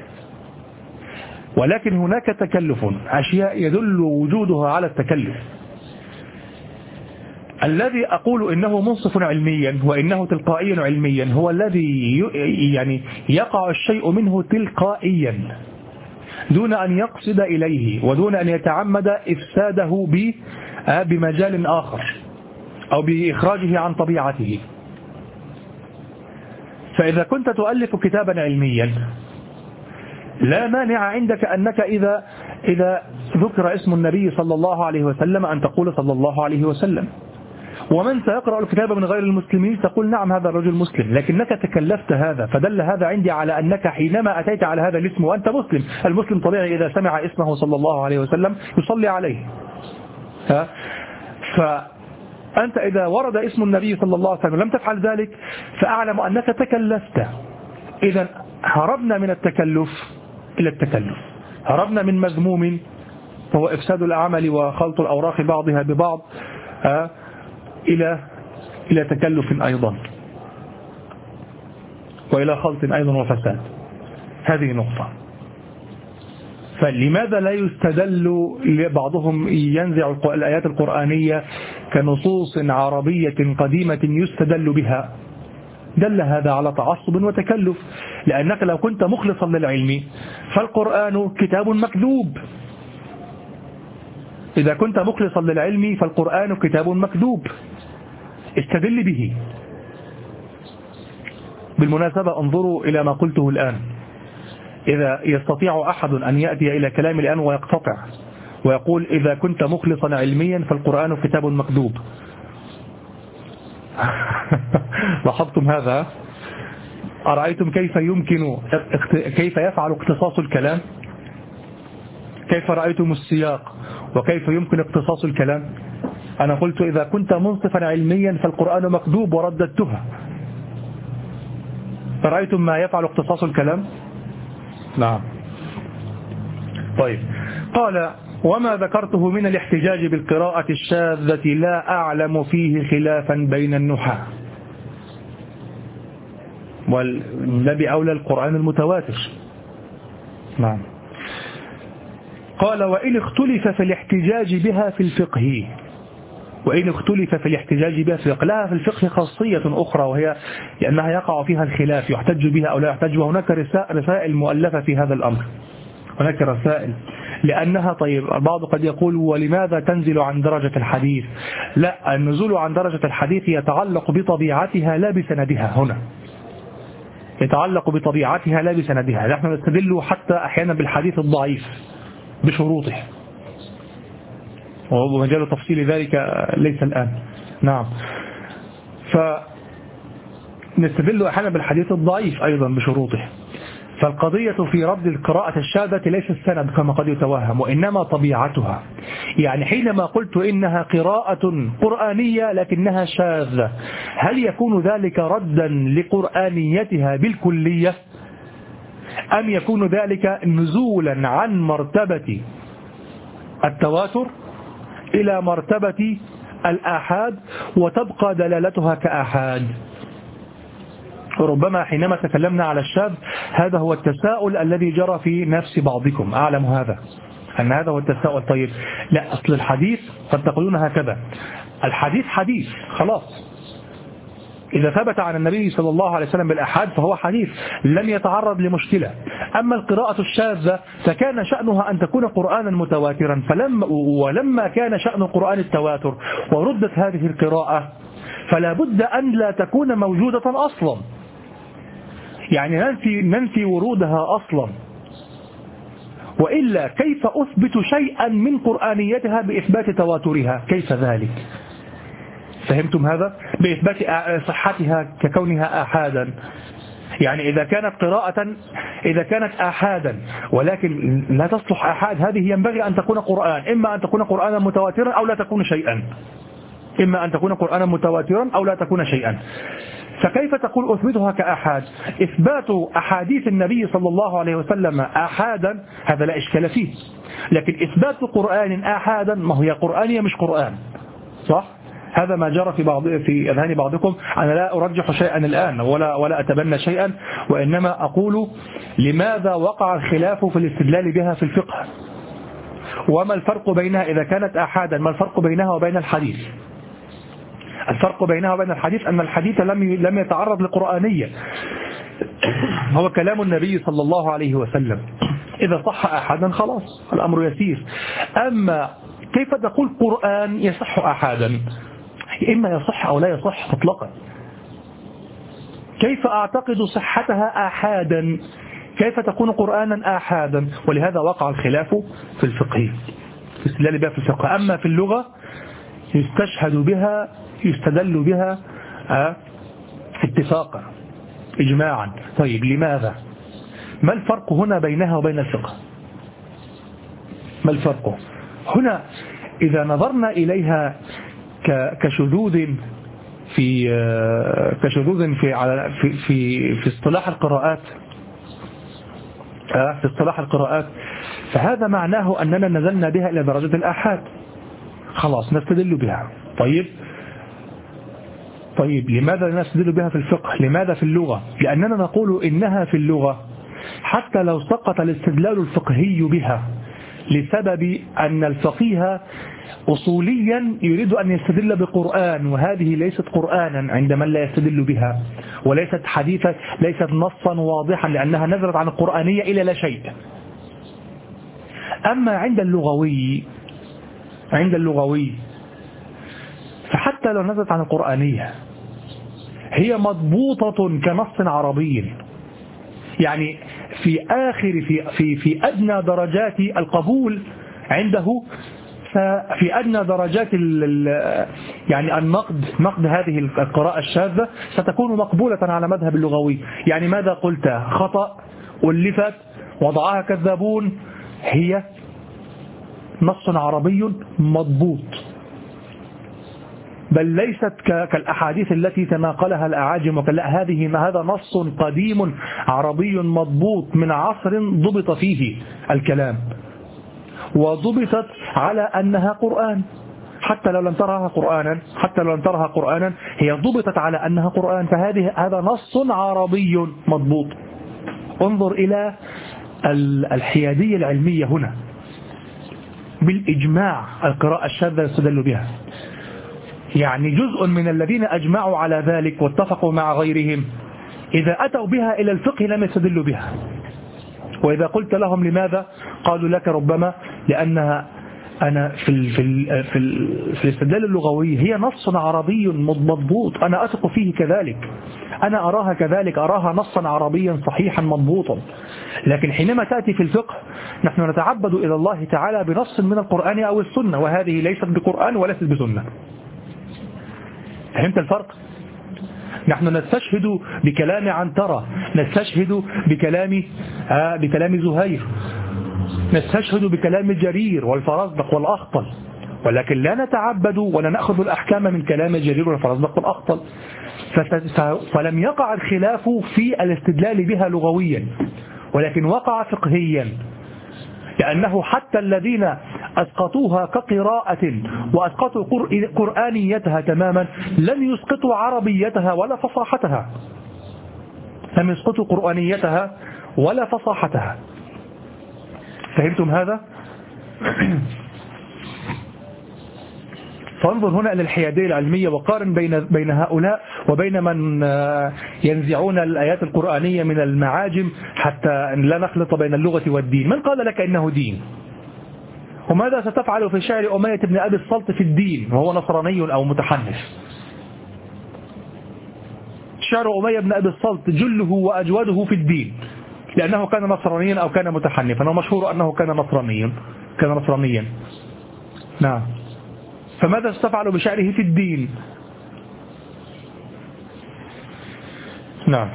ولكن هناك تكلف، أشياء يدل وجودها على التكلف. الذي أقول إنه منصف علميا وإنه تلقائي علميا هو الذي يعني يقع الشيء منه تلقائيا دون أن يقصد إليه ودون أن يتعمد إفساده بمجال آخر أو بإخراجه عن طبيعته. فإذا كنت تؤلف كتابا علميا لا مانع عندك أنك إذا إذا ذكر اسم النبي صلى الله عليه وسلم أن تقول صلى الله عليه وسلم، ومن سيقرأ الكتاب من غير المسلمين تقول نعم هذا الرجل مسلم، لكنك تكلفت هذا، فدل هذا عندي على أنك حينما أتيت على هذا الاسم وأنت مسلم، المسلم طبيعي إذا سمع اسمه صلى الله عليه وسلم يصلي عليه. ها؟ فأنت إذا ورد اسم النبي صلى الله عليه وسلم لم تفعل ذلك فأعلم أنك تكلفت. إذا هربنا من التكلف إلى التكلف، هربنا من مذموم وهو إفساد الأعمال وخلط الأوراق بعضها ببعض ها؟ إلى إلى تكلف أيضا وإلى خلط أيضا وفساد. هذه نقطة. فلماذا لا يستدل؟ بعضهم ينزع الآيات القرآنية كنصوص عربية قديمة يستدل بها، دل هذا على تعصب وتكلف، لأنك لو كنت مخلصا للعلم فالقرآن كتاب مكذوب. إذا كنت مخلصا للعلم فالقرآن كتاب مكذوب، استدل به. بالمناسبة انظروا إلى ما قلته الآن، إذا يستطيع أحد أن يأتي إلى كلامي الآن ويقتطع ويقول إذا كنت مخلصا علميا فالقرآن كتاب مكذوب. لاحظتم هذا؟ أرأيتم كيف يمكن كيف يفعل اقتصاص الكلام؟ كيف رأيتم السياق وكيف يمكن اقتصاص الكلام؟ أنا قلت إذا كنت منصفا علميا فالقرآن مكذوب ورددتها. رأيتم ما يفعل اقتصاص الكلام؟ نعم. طيب، قال وما ذكرته من الاحتجاج بالقراءة الشاذة لا أعلم فيه خلافا بين النحاة، والنبي أولى القرآن المتواتر. نعم. قال وإن اختلف في الاحتجاج بها في الفقه، وإن اختلف في الاحتجاج بها في الفقه، لها في الفقه خاصية أخرى وهي لأنها يقع فيها الخلاف يحتج بها أو لا يحتج، وهناك رسائل مؤلفة في هذا الأمر، هناك رسائل لأنها طيب. البعض قد يقول ولماذا تنزل عن درجة الحديث؟ لا، النزول عن درجة الحديث يتعلق بطبيعتها لا بسندها. هنا يتعلق بطبيعتها لا بسندها. نحن نستدل حتى أحيانا بالحديث الضعيف بشروطه، ومجال تفصيل ذلك ليس الآن. نعم. فنستدل أحيانا بالحديث الضعيف أيضا بشروطه. فالقضية في رد القراءة الشاذة ليس السند كما قد يتوهم، وإنما طبيعتها. يعني حينما قلت إنها قراءة قرآنية لكنها شاذة، هل يكون ذلك ردا لقرآنيتها بالكلية، أم يكون ذلك نزولا عن مرتبة التواتر إلى مرتبة الآحاد وتبقى دلالتها كآحاد؟ ربما حينما تكلمنا على الشاذ هذا هو التساؤل الذي جرى في نفس بعضكم، أعلم هذا أن هذا هو التساؤل. طيب لا، أصل الحديث قد تقولون هكذا، الحديث حديث خلاص، إذا ثبت عن النبي صلى الله عليه وسلم بالأحاد فهو حديث لم يتعرض لمشكلة. أما القراءة الشاذة فكان شأنها أن تكون قرآنا متواترا، فلما ولما كان شأن القرآن التواتر وردت هذه القراءة فلا بد أن لا تكون موجودة أصلا، يعني ننفي, ننفي ورودها أصلا. وإلا كيف أثبت شيئا من قرآنيتها بإثبات تواترها؟ كيف ذلك؟ فهمتم هذا؟ بإثبات صحتها ككونها آحادا. يعني إذا كانت قراءة إذا كانت آحادا ولكن لا تصلح آحاد، هذه ينبغي أن تكون قرآن، إما أن تكون قرآنا متواترا أو لا تكون شيئا، إما أن تكون قرآنا متواترا أو لا تكون شيئا. فكيف تقول أثبتها كأحاد؟ إثبات أحاديث النبي صلى الله عليه وسلم آحادا هذا لا إشكال فيه، لكن إثبات قرآن آحادا ما هي قرآنية مش قرآن، صح؟ هذا ما جرى في بعض في أذهان بعضكم. أنا لا أرجح شيئا الآن ولا ولا أتبنى شيئا، وإنما أقول لماذا وقع الخلاف في الاستدلال بها في الفقه، وما الفرق بينها إذا كانت آحادا، ما الفرق بينها وبين الحديث؟ الفرق بينها وبين الحديث أن الحديث لم لم يتعرض لقرآنية، هو كلام النبي صلى الله عليه وسلم، إذا صح أحدا خلاص الأمر يسير. أما كيف تقول قرآن يصح أحدا؟ إما يصح أو لا يصح مطلقا. كيف أعتقد صحتها آحادا؟ كيف تكون قرآنا آحادا؟ ولهذا وقع الخلاف في الفقه، في الاستدلال بها في الفقه. أما في اللغة يستشهد بها يستدل بها اتفاقا إجماعا. طيب لماذا؟ ما الفرق هنا بينها وبين الفقه؟ ما الفرق هنا؟ إذا نظرنا إليها كشذوذ في كشذوذ في في في في اصطلاح القراءات في اصطلاح القراءات فهذا معناه أننا نزلنا بها إلى درجة الآحاد، خلاص نستدل بها. طيب طيب لماذا نستدل بها في الفقه؟ لماذا في اللغة؟ لأننا نقول إنها في اللغة حتى لو سقط الاستدلال الفقهي بها لسبب أن الفقيه أصوليا يريد أن يستدل بقرآن، وهذه ليست قرآنا عند من لا يستدل بها، وليست حديثا، ليست نصا واضحا لأنها نزلت عن القرآنية إلى لا شيء. أما عند اللغوي عند اللغوي فحتى لو نزلت عن القرآنية هي مضبوطة كنص عربي، يعني في آخر في في في أدنى درجات القبول عنده، في أدنى درجات يعني النقد نقد هذه القراءة الشاذة ستكون مقبولة على مذهب اللغوي. يعني ماذا قلت؟ خطأ، ألفت، وضعها كذابون، هي نص عربي مضبوط، بل ليست كالأحاديث التي تناقلها الأعاجم وكلا. هذه هذا نص قديم عربي مضبوط من عصر ضبط فيه الكلام، وضبطت على أنها قرآن، حتى لو لم ترها قرآنا حتى لو لم ترها قرآنا هي ضبطت على أنها قرآن. فهذه هذا نص عربي مضبوط. انظر إلى الحيادية العلمية هنا، بالإجماع القراءة الشاذة يستدل بها، يعني جزء من الذين أجمعوا على ذلك واتفقوا مع غيرهم إذا أتوا بها إلى الفقه لم يستدلوا بها. وإذا قلت لهم لماذا؟ قالوا لك ربما لأنها أنا في ال في ال في, ال في الاستدلال اللغوي هي نص عربي مضبوط، أنا أثق فيه كذلك، أنا أراها كذلك، أراها نصا عربيا صحيحا مضبوطا. لكن حينما تأتي في الفقه نحن نتعبد إلى الله تعالى بنص من القرآن أو السنة، وهذه ليست بقرآن وليست بسنة. فهمت الفرق؟ نحن نستشهد بكلام عنترة، نستشهد بكلام آه بكلام زهير، نستشهد بكلام جرير والفرزدق والأخطل، ولكن لا نتعبد ولا نأخذ الأحكام من كلام جرير والفرزدق والأخطل. فلم يقع الخلاف في الاستدلال بها لغويا، ولكن وقع فقهيا، لأنه حتى الذين أسقطوها كقراءة وأسقطوا قرآنيتها تماما لم يسقطوا عربيتها ولا فصاحتها، لم يسقطوا قرآنيتها ولا فصاحتها. فهمتم هذا؟ فانظر هنا إلى الحيادية العلمية وقارن بين بين هؤلاء وبين من ينزعون الآيات القرآنية من المعاجم حتى لا نخلط بين اللغة والدين. من قال لك إنه دين؟ وماذا ستفعل في شعر أمية بن أبي الصلت في الدين وهو نصراني أو متحنف؟ شعر أمية بن أبي الصلت جله وأجوده في الدين، لأنه كان نصرانيا أو كان متحنفا، ومشهور أنه كان نصرانيا كان نصرانيا نعم. فماذا استفعلوا بشأنه في الدين؟ نعم.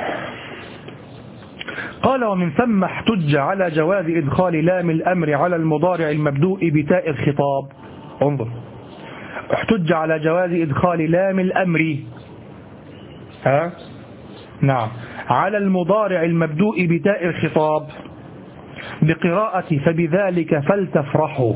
قال ومن ثم احتج على جواز إدخال لام الأمر على المضارع المبدوء بتاء الخطاب. انظر، احتج على جواز إدخال لام الأمر ها نعم على المضارع المبدوء بتاء الخطاب بقراءة فبذلك فلتفرحوا،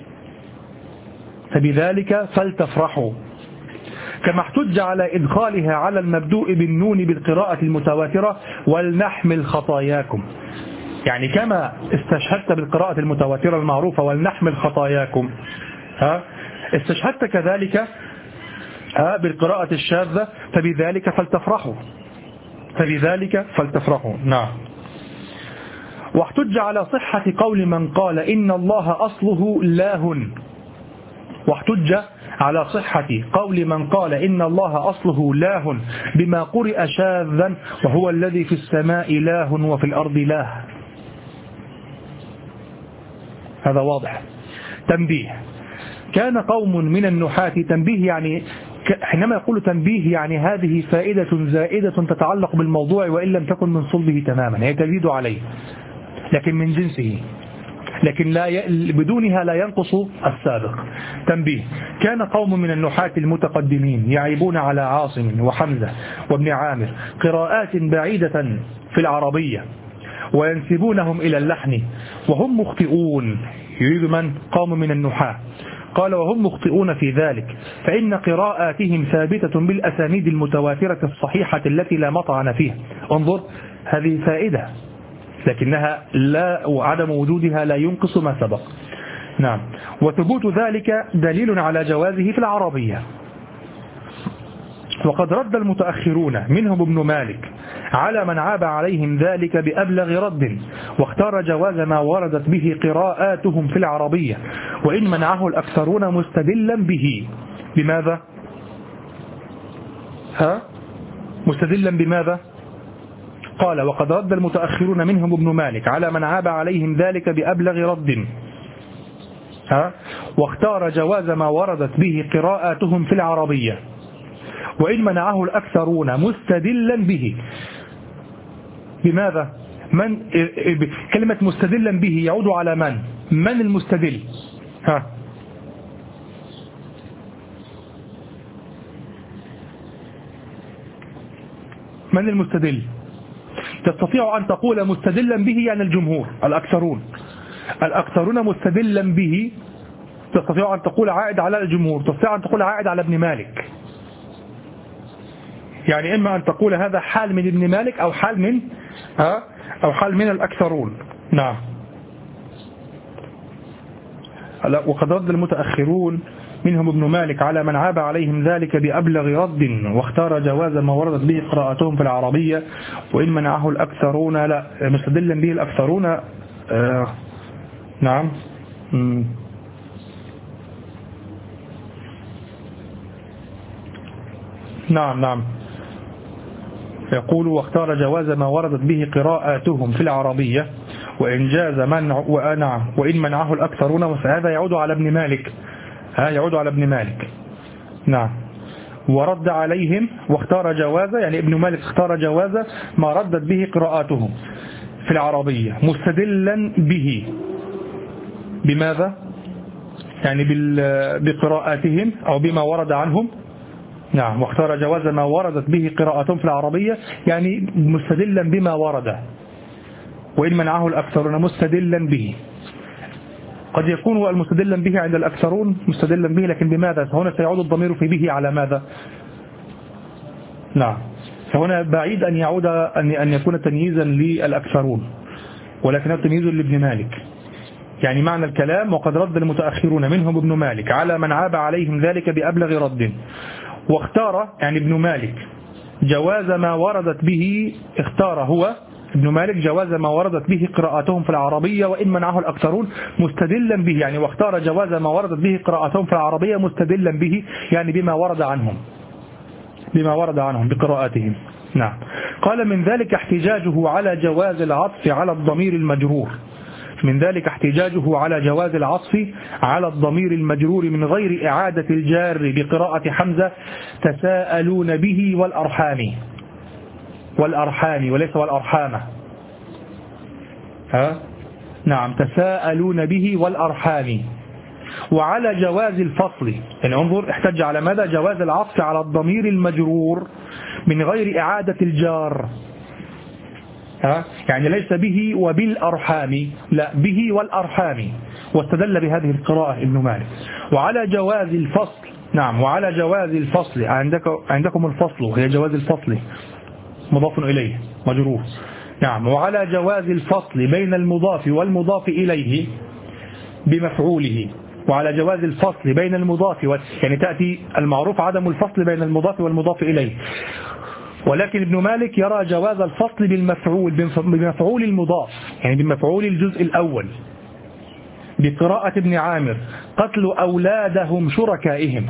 فبذلك فلتفرحوا، كما احتج على إدخالها على المبدوء بالنون بالقراءة المتواترة ولنحمل خطاياكم. يعني كما استشهدت بالقراءة المتواترة المعروفة ولنحمل خطاياكم، ها استشهدت كذلك ها بالقراءة الشاذة فبذلك فلتفرحوا، فبذلك فلتفرحوا. نعم. واحتج على صحة قول من قال إن الله أصله لاه، واحتج على صحة قول من قال إن الله أصله لاه بما قرئ شاذا وهو الذي في السماء لاه وفي الأرض لاه. هذا واضح. تنبيه، كان قوم من النحاة، تنبيه يعني حينما يقول تنبيه يعني هذه فائدة زائدة تتعلق بالموضوع وإن لم تكن من صلبه تماما، هي تزيد عليه لكن من جنسه، لكن لا ي... بدونها لا ينقص السابق. تنبيه، كان قوم من النحاة المتقدمين يعيبون على عاصم وحمزة وابن عامر قراءات بعيدة في العربية وينسبونهم إلى اللحن وهم مخطئون. يريد من؟ قوم من النحاة. قال وهم مخطئون في ذلك، فإن قراءاتهم ثابتة بالأسانيد المتواترة الصحيحة التي لا مطعن فيها. انظر، هذه فائدة لكنها لا، وعدم وجودها لا ينقص ما سبق. نعم. وثبوت ذلك دليل على جوازه في العربية. وقد رد المتأخرون منهم ابن مالك على من عاب عليهم ذلك بأبلغ رد، واختار جواز ما وردت به قراءاتهم في العربية، وإن منعه الأكثرون مستدلا به. بماذا؟ ها؟ مستدلا بماذا؟ قال وقد رد المتأخرون منهم ابن مالك على من عاب عليهم ذلك بأبلغ رد، ها؟ واختار جواز ما وردت به قراءاتهم في العربية، وإن منعه الأكثرون مستدلا به. بماذا؟ من كلمة مستدلا به يعود على من؟ من المستدل؟ ها؟ من المستدل؟ تستطيع أن تقول مستدلا به يعني الجمهور الأكثرون، الأكثرون مستدلا به تستطيع أن تقول عائد على الجمهور، تستطيع أن تقول عائد على ابن مالك. يعني إما أن تقول هذا حال من ابن مالك أو حال من ها أو حال من الأكثرون. نعم. وقد رد المتأخرون منهم ابن مالك على من عاب عليهم ذلك بأبلغ رد، واختار جواز ما وردت به قراءتهم في العربية، وإن منعه الأكثرون لا مستدلا به الأكثرون. آه نعم. م. نعم نعم يقول واختار جواز ما وردت به قراءاتهم في العربية، وإن جاز منع وأنع وإن منعه الأكثرون، فهذا يعود على ابن مالك، ها يعود على ابن مالك. نعم. ورد عليهم واختار جواز، يعني ابن مالك اختار جواز ما ردت به قراءاتهم في العربية مستدلا به. بماذا؟ يعني بقراءاتهم أو بما ورد عنهم. نعم. واختار جواز ما وردت به قراءتهم في العربية يعني مستدلا بما ورد، وإن منعه الأكثرون مستدلا به. قد يكون المستدلا به عند الأكثرون مستدلا به، لكن بماذا؟ فهنا سيعود الضمير في به على ماذا؟ نعم. فهنا بعيد أن يعود أن أن يكون تمييزا للأكثرون، ولكنه تمييز لابن مالك. يعني معنى الكلام وقد رد المتأخرون منهم ابن مالك على من عاب عليهم ذلك بأبلغ رد، واختار يعني ابن مالك جواز ما وردت به، اختار هو ابن مالك جواز ما وردت به قراءاتهم في العربية، وإن منعه الأكثرون مستدلا به، يعني واختار جواز ما وردت به قراءاتهم في العربية مستدلا به، يعني بما ورد عنهم بما ورد عنهم بقراءاتهم. نعم. قال من ذلك احتجاجه على جواز العطف على الضمير المجرور من ذلك احتجاجه على جواز العطف على الضمير المجرور من غير إعادة الجار بقراءة حمزة تساءلون به والأرحام والأرحام وليس والأرحام ها نعم تساءلون به والأرحام وعلى جواز الفصل. يعني انظر احتج على ماذا؟ جواز العطف على الضمير المجرور من غير إعادة الجار ها؟ يعني ليس به وبالأرحام لا به والأرحام واستدل بهذه القراءة ابن مالك. وعلى جواز الفصل نعم وعلى جواز الفصل عندك عندكم الفصل وهي جواز الفصل مضاف إليه مجرور نعم وعلى جواز الفصل بين المضاف والمضاف إليه بمفعوله وعلى جواز الفصل بين المضاف و... يعني تأتي المعروف عدم الفصل بين المضاف والمضاف إليه ولكن ابن مالك يرى جواز الفصل بالمفعول بمفعول المضاف يعني بمفعول الجزء الأول بقراءة ابن عامر قتل أولادهم شركائهم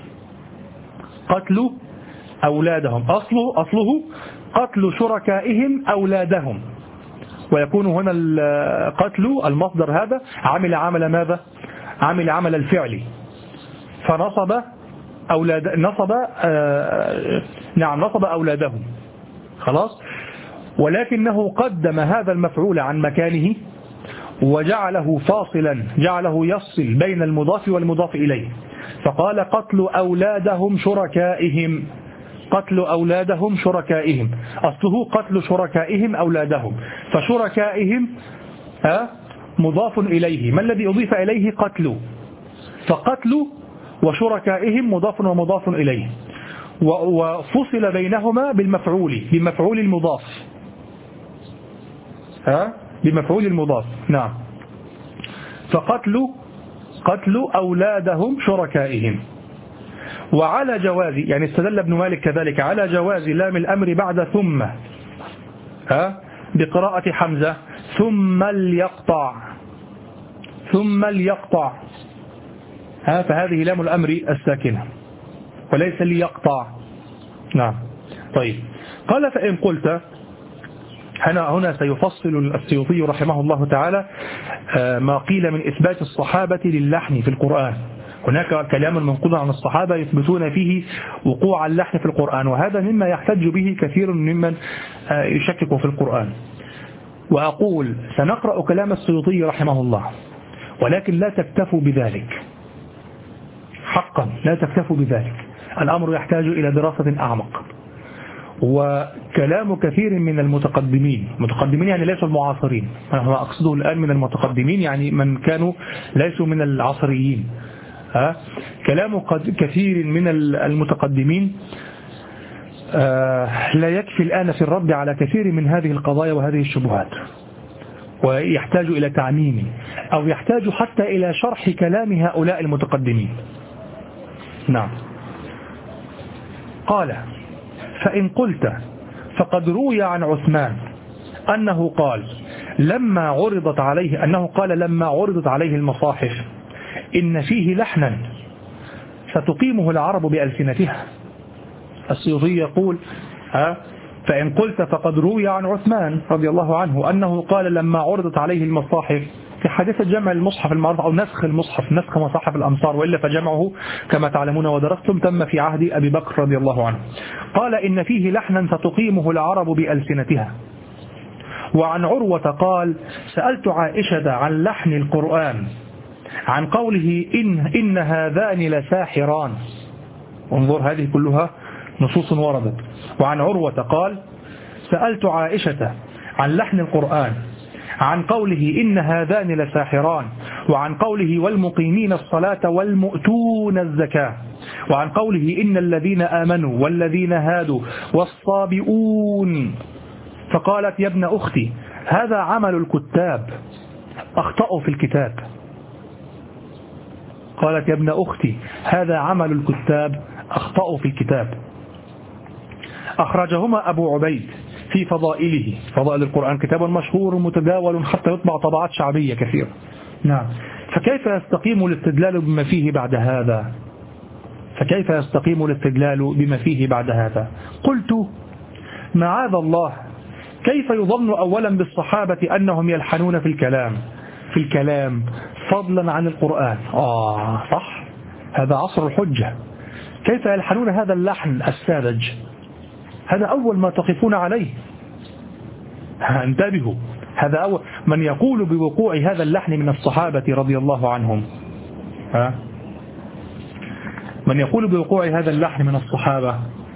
قتل أولادهم أصله أصله قتل شركائهم أولادهم ويكون هنا القتل المصدر هذا عمل عمل ماذا؟ عمل عمل الفعل فنصب أولاد نصب آه نعم نصب أولادهم خلاص ولكنه قدم هذا المفعول عن مكانه وجعله فاصلا جعله يفصل بين المضاف والمضاف إليه فقال قتل أولادهم شركائهم قتل أولادهم شركائهم أصله قتل شركائهم أولادهم فشركائهم ها مضاف إليه ما الذي أضيف إليه؟ قتل فقتل وشركائهم مضاف ومضاف إليه وفصل بينهما بالمفعول بمفعول المضاف ها بمفعول المضاف نعم فقتل قتل أولادهم شركائهم وعلى جواز يعني استدل ابن مالك كذلك على جواز لام الأمر بعد ثم ها بقراءة حمزة ثم ليقطع ثم ليقطع ها فهذه لام الأمر الساكنة وليس ليقطع نعم. طيب قال فإن قلت هنا هنا سيفصل السيوطي رحمه الله تعالى ما قيل من إثبات الصحابة للحن في القرآن. هناك كلام منقول عن الصحابة يثبتون فيه وقوع اللحن في القرآن وهذا مما يحتج به كثير ممن يشكك في القرآن. وأقول سنقرأ كلام السيوطي رحمه الله ولكن لا تكتفوا بذلك حقا لا تكتفوا بذلك الأمر يحتاج إلى دراسة أعمق. وكلام كثير من المتقدمين متقدمين يعني ليسوا المعاصرين أنا أقصده الآن من المتقدمين يعني من كانوا ليسوا من العصريين ها كلام كثير من المتقدمين آه لا يكفي الآن في الرد على كثير من هذه القضايا وهذه الشبهات ويحتاج إلى تعميم أو يحتاج حتى إلى شرح كلام هؤلاء المتقدمين. نعم. قال فإن قلت فقد روي عن عثمان أنه قال لما عرضت عليه أنه قال لما عرضت عليه المصاحف إن فيه لحنا ستقيمه العرب بألسنتها. السيوطي يقول ها فإن قلت فقد روي عن عثمان رضي الله عنه أنه قال لما عرضت عليه المصاحف في حادثة جمع المصحف المعروف أو نسخ المصحف نسخ مصاحف الأمصار وإلا فجمعه كما تعلمون ودرستم تم في عهد أبي بكر رضي الله عنه. قال إن فيه لحنا ستقيمه العرب بألسنتها. وعن عروة قال سألت عائشة عن لحن القرآن عن قوله إن, إن هذان لساحران. انظر هذه كلها نصوص وردت. وعن عروة قال سألت عائشة عن لحن القرآن عن قوله إن هذان لساحران وعن قوله والمقيمين الصلاة والمؤتون الزكاة وعن قوله إن الذين آمنوا والذين هادوا والصابئون فقالت يا ابن أختي هذا عمل الكتاب أخطأوا في الكتاب. قالت يا ابن أختي هذا عمل الكتاب أخطأوا في الكتاب. أخرجهما أبو عبيد في فضائله فضائل القرآن كتاب مشهور متداول حتى يطبع طبعات شعبية كثيرة. نعم. فكيف يستقيم الاستدلال بما فيه بعد هذا فكيف يستقيم الاستدلال بما فيه بعد هذا قلت معاذ الله، كيف يظن أولا بالصحابة أنهم يلحنون في الكلام في الكلام فضلا عن القرآن؟ آه صح، هذا عصر الحجة. كيف يلحنون هذا اللحن الساذج؟ هذا أول ما تقفون عليه. انتبهوا، هذا أول من يقول بوقوع هذا اللحن من الصحابة رضي الله عنهم. ها؟ من يقول بوقوع هذا اللحن من الصحابة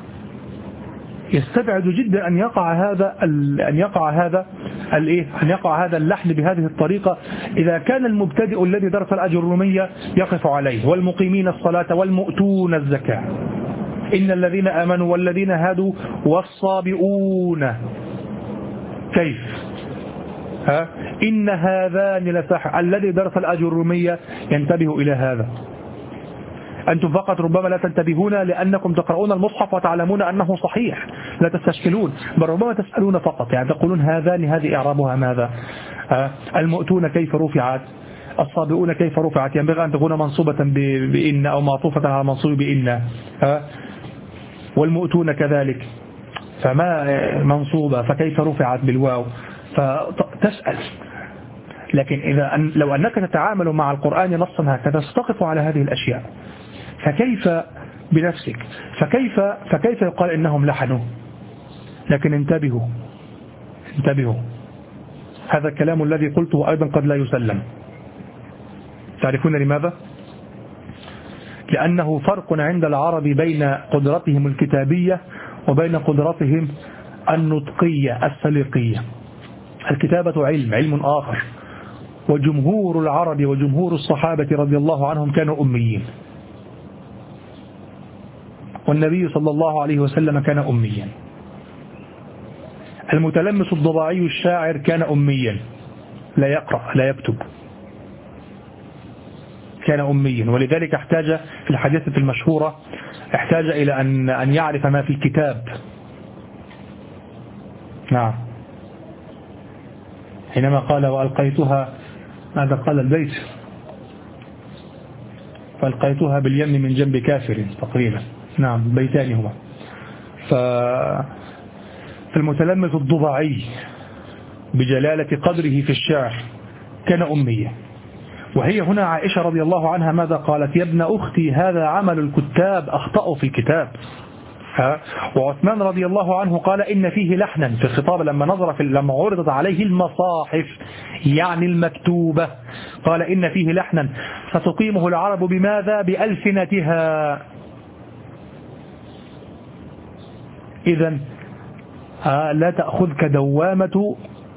يستبعد جدا أن يقع هذا أن يقع هذا الايه أن يقع هذا اللحن بهذه الطريقة إذا كان المبتدئ الذي درس الأجرومية يقف عليه، والمقيمين الصلاة والمؤتون الزكاة، إن الذين آمنوا والذين هادوا والصابئون. كيف؟ ها؟ إن هذان لساحر. الذي درس الأجرومية ينتبه إلى هذا. أنتم فقط ربما لا تنتبهون لأنكم تقرؤون المصحف وتعلمون أنه صحيح، لا تستشكلون، بل ربما تسألون فقط، يعني تقولون هذان هذه إعرابها ماذا؟ ها؟ المؤتون كيف رفعت؟ الصابئون كيف رفعت؟ ينبغي أن تكون منصوبة بإن أو معطوفة على منصوب بإن. ها؟ والمؤتون كذلك، فما منصوبة فكيف رفعت بالواو؟ فتسأل. لكن إذا أن لو أنك تتعامل مع القرآن نصا هكذا ستقف على هذه الأشياء، فكيف بنفسك؟ فكيف فكيف يقال إنهم لحنوا؟ لكن انتبهوا انتبهوا، هذا الكلام الذي قلته أيضا قد لا يسلم. تعرفون لماذا؟ لأنه فرق عند العرب بين قدرتهم الكتابية وبين قدرتهم النطقية السليقية. الكتابة علم علم آخر، وجمهور العرب وجمهور الصحابة رضي الله عنهم كانوا أميين، والنبي صلى الله عليه وسلم كان أميا. المتلمس الضباعي الشاعر كان أميا، لا يقرأ لا يكتب، كان أميا، ولذلك احتاج في الحديثة المشهورة احتاج إلى أن أن يعرف ما في الكتاب. نعم، حينما قال وألقيتها، ماذا قال البيت؟ فألقيتها باليم من جنب كافر تقريبا. نعم، بيتان هما. فالمتلمس الضباعي بجلالة قدره في الشعر كان أميا. وهي هنا عائشة رضي الله عنها ماذا قالت؟ يا ابن أختي هذا عمل الكتاب أخطأوا في الكتاب. ها؟ وعثمان رضي الله عنه قال إن فيه لحنا في الخطاب لما نظر في لما عرضت عليه المصاحف يعني المكتوبة، قال إن فيه لحنا ستقيمه العرب بماذا؟ بألسنتها. إذن لا تأخذك دوامة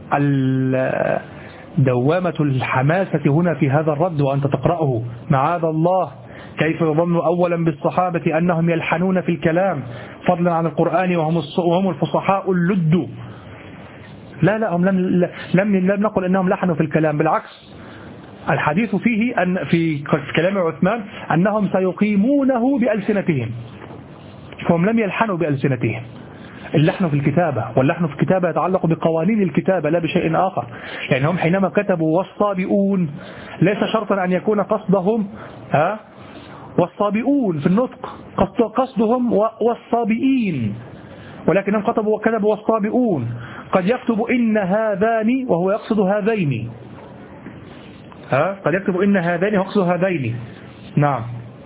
دوامة الحماسة هنا في هذا الرد وأنت تقرأه. معاذ الله، كيف يظن أولا بالصحابة أنهم يلحنون في الكلام فضلا عن القرآن وهم وهم الفصحاء اللد؟ لا لا هم لم لم لم نقل أنهم لحنوا في الكلام، بالعكس الحديث فيه أن في كلام عثمان أنهم سيقيمونه بألسنتهم، فهم لم يلحنوا بألسنتهم. اللحن في الكتابة، واللحن في الكتابة يتعلق بقوانين الكتابة لا بشيء آخر. يعني هم حينما كتبوا والصابئون ليس شرطا أن يكون قصدهم ها والصابئون في النطق، قصد قصدهم والصابئين، ولكنهم كتبوا كتبوا والصابئون. قد يكتب إن هذان وهو يقصد هذين، ها قد يكتب إن هذان ويقصد هذين. نعم.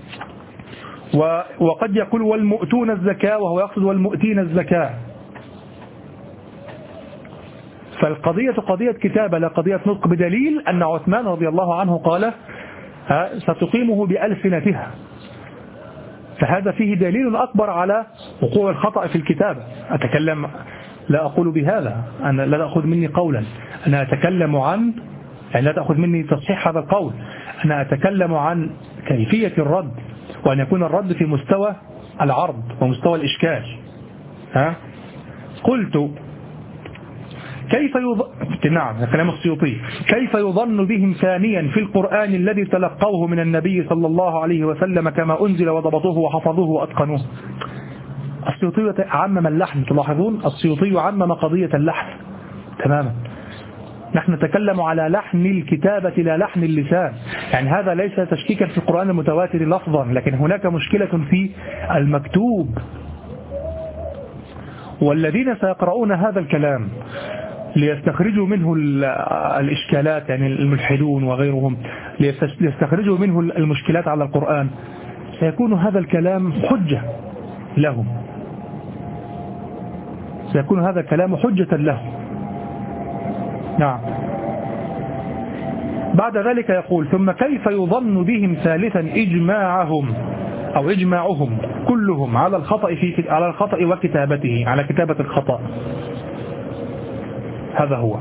وقد يقول والمؤتون الزكاة وهو يقصد والمؤتين الزكاة. فالقضية قضية كتابة لا قضية نطق، بدليل أن عثمان رضي الله عنه قال ستقيمه بألسنتها، فهذا فيه دليل أكبر على وقوع الخطأ في الكتابة. أتكلم لا أقول بهذا، أنا لا تأخذ مني قولا، أنا أتكلم عن يعني لا تأخذ مني تصحيح هذا القول، أنا أتكلم عن كيفية الرد، وأن يكون الرد في مستوى العرض ومستوى الإشكال. ها؟ قلت كيف يظن نعم كلام السيوطي كيف يظن بهم ثانيا في القرآن الذي تلقوه من النبي صلى الله عليه وسلم كما أنزل وضبطوه وحفظوه وأتقنوه. السيوطي عمم اللحن، تلاحظون السيوطي عمم قضية اللحن تماما. نحن نتكلم على لحن الكتابة لا لحن اللسان، يعني هذا ليس تشكيكا في القرآن المتواتر لفظا، لكن هناك مشكلة في المكتوب. والذين سيقرؤون هذا الكلام ليستخرجوا منه الإشكالات، يعني الملحدون وغيرهم ليستخرجوا منه المشكلات على القرآن، سيكون هذا الكلام حجة لهم، سيكون هذا الكلام حجة لهم. نعم. بعد ذلك يقول: ثم كيف يظن بهم ثالثا إجماعهم أو إجماعهم كلهم على الخطأ في على الخطأ وكتابته، على كتابة الخطأ. هذا هو.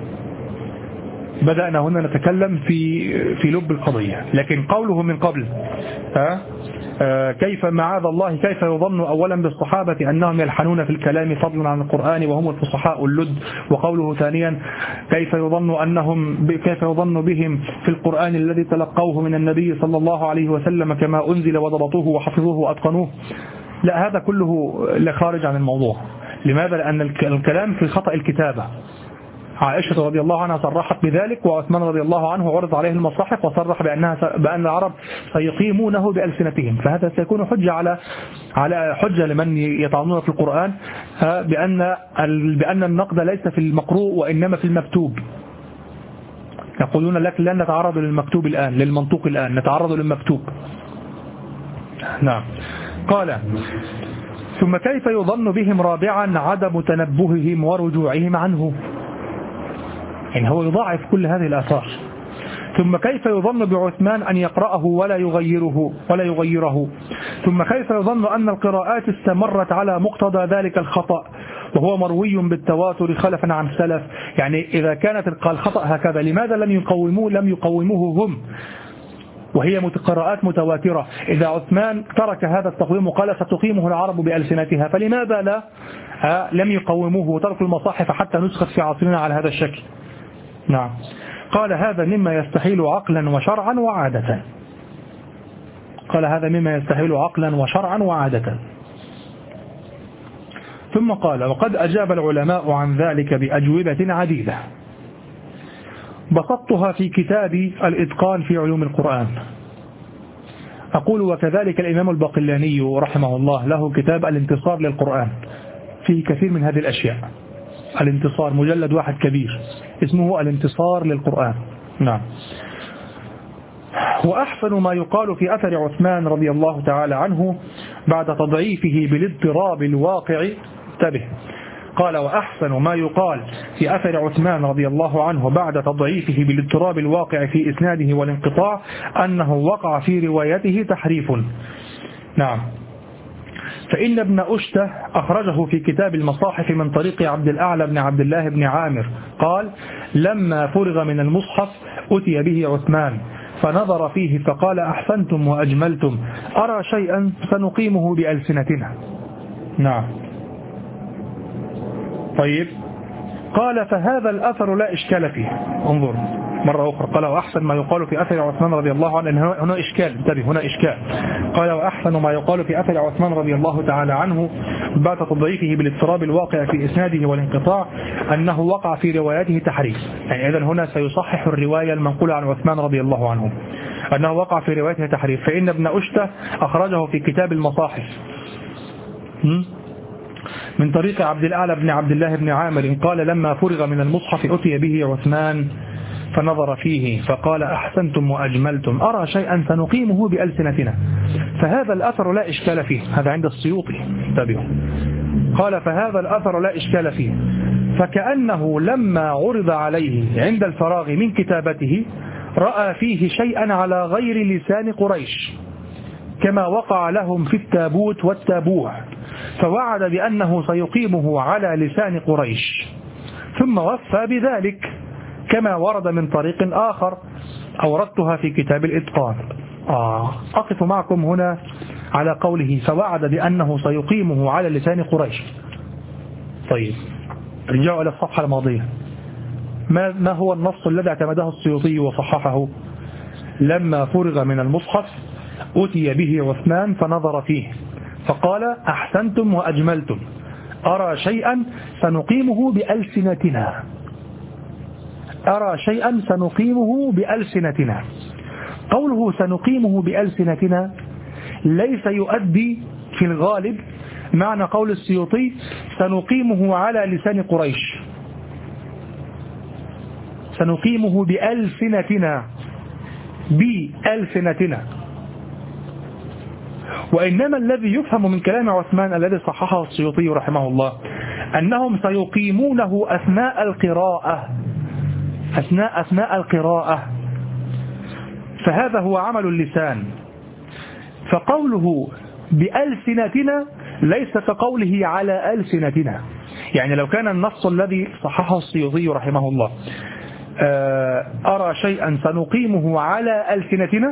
بدأنا هنا نتكلم في في لب القضية، لكن قوله من قبل ها آه كيف معاذ الله كيف يظن أولا بالصحابة أنهم يلحنون في الكلام فضلا عن القرآن وهم الفصحاء اللد، وقوله ثانيا كيف يظن أنهم كيف يظن بهم في القرآن الذي تلقوه من النبي صلى الله عليه وسلم كما أنزل وضبطوه وحفظوه وأتقنوه. لا، هذا كله خارج عن الموضوع. لماذا؟ لأن الكلام في خطأ الكتابة. عائشة رضي الله عنها صرحت بذلك، وعثمان رضي الله عنه عرض عليه المصاحف وصرح بأنها بأن العرب سيقيمونه بألسنتهم، فهذا سيكون حجة على على حجة لمن يطعنون في القرآن بأن بأن النقد ليس في المقروء وإنما في المكتوب. يقولون لك لن نتعرض للمكتوب الآن، للمنطوق الآن، نتعرض للمكتوب. نعم. قال: ثم كيف يظن بهم رابعا عدم تنبههم ورجوعهم عنه، يعني هو يضاعف كل هذه الآثار. ثم كيف يظن بعثمان أن يقرأه ولا يغيره ولا يغيره ثم كيف يظن أن القراءات استمرت على مقتضى ذلك الخطأ وهو مروي بالتواتر خلفا عن سلف. يعني إذا كانت الخطأ هكذا لماذا لم يقوموه لم يقوموه هم وهي قراءات متواترة؟ إذا عثمان ترك هذا التقويم وقال ستقيمه العرب بألسنتها، فلماذا لا لم يقوموه وتركوا المصاحف حتى نسخت في عصرنا على هذا الشكل؟ نعم. قال: هذا مما يستحيل عقلا وشرعا وعادة. قال: هذا مما يستحيل عقلا وشرعا وعادة. ثم قال: وقد أجاب العلماء عن ذلك بأجوبة عديدة بسطتها في كتابي الإتقان في علوم القرآن. أقول: وكذلك الإمام الباقلاني رحمه الله له كتاب الانتصار للقرآن فيه كثير من هذه الأشياء. الانتصار مجلد واحد كبير اسمه الانتصار للقرآن. نعم. وأحسن ما يقال في أثر عثمان رضي الله تعالى عنه بعد تضعيفه بالاضطراب الواقع. انتبه. قال: وأحسن ما يقال في أثر عثمان رضي الله عنه بعد تضعيفه بالاضطراب الواقع في إسناده والانقطاع أنه وقع في روايته تحريف. نعم. فإن ابن أشته أخرجه في كتاب المصاحف من طريق عبد الأعلى بن عبد الله بن عامر قال: لما فرغ من المصحف أتي به عثمان فنظر فيه فقال: أحسنتم وأجملتم، أرى شيئا سنقيمه بألسنتنا. نعم. طيب. قال: فهذا الأثر لا إشكال فيه. انظر مرة أخرى. قال: وأحسن ما يقال في أثر عثمان رضي الله عنه. هنا إشكال، انتبه، هنا إشكال. قال: وأحسن ما يقال في أثر عثمان رضي الله تعالى عنه بعد تضعيفه بالاضطراب الواقع في إسناده والانقطاع أنه وقع في رواياته تحريف. يعني إذن هنا سيصحح الرواية المنقولة عن عثمان رضي الله عنه أنه وقع في روايته تحريف. فإن ابن أشته أخرجه في كتاب المصاحف من طريق عبد الأعلى بن عبد الله بن عامر قال: لما فرغ من المصحف أتي به عثمان فنظر فيه فقال: أحسنتم وأجملتم، أرى شيئا سنقيمه بألسنتنا. فهذا الأثر لا إشكال فيه. هذا عند السيوطي، انتبهوا. قال: فهذا الأثر لا إشكال فيه، فكأنه لما عرض عليه عند الفراغ من كتابته رأى فيه شيئا على غير لسان قريش كما وقع لهم في التابوت والتابوع، فوعد بأنه سيقيمه على لسان قريش، ثم وفى بذلك كما ورد من طريق آخر أوردتها في كتاب الإتقان. آه. أقف معكم هنا على قوله فوعد بأنه سيقيمه على لسان قريش. طيب، رجعوا إلى الصفحة الماضية. ما, ما هو النص الذي اعتمده السيوطي وصححه؟ لما فرغ من المصحف أتي به عثمان فنظر فيه فقال: أحسنتم وأجملتم، أرى شيئا سنقيمه بألسنتنا. أرى شيئا سنقيمه بألسنتنا. قوله سنقيمه بألسنتنا ليس يؤدي في الغالب معنى قول السيوطي سنقيمه على لسان قريش، سنقيمه بألسنتنا، بألسنتنا. وإنما الذي يفهم من كلام عثمان الذي صححه السيوطي رحمه الله أنهم سيقيمونه أثناء القراءة، أثناء أثناء القراءة، فهذا هو عمل اللسان. فقوله بألسنتنا ليس كقوله على ألسنتنا. يعني لو كان النص الذي صححه السيوطي رحمه الله أرى شيئا سنقيمه على ألسنتنا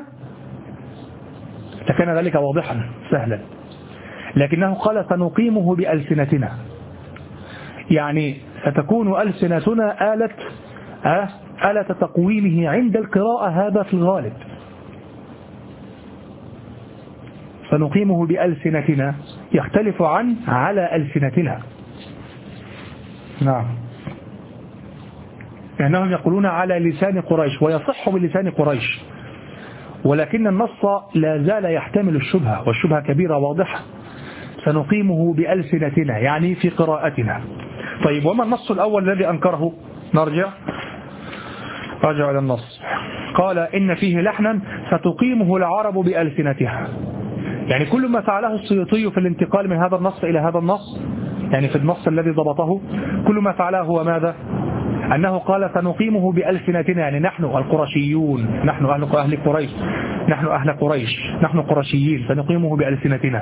لكان ذلك واضحا سهلا، لكنه قال سنقيمه بألسنتنا، يعني ستكون ألسنتنا آلة آلة تقويمه عند القراءة، هذا في الغالب. سنقيمه بألسنتنا يختلف عن على ألسنتنا. نعم، لأنهم يقولون على لسان قريش ويصح بلسان قريش، ولكن النص لا زال يحتمل الشبهة، والشبهة كبيرة واضحة. سنقيمه بألسنتنا يعني في قراءتنا. طيب وما النص الأول الذي أنكره؟ نرجع رجع إلى النص. قال إن فيه لحنا ستقيمه العرب بألسنتها. يعني كل ما فعله السيوطي في الانتقال من هذا النص إلى هذا النص، يعني في النص الذي ضبطه، كل ما فعله هو ماذا؟ أنه قال سنقيمه بألسنتنا، يعني نحن القرشيون، نحن أهل أهل قريش، نحن أهل قريش، نحن قرشيين، سنقيمه بألسنتنا.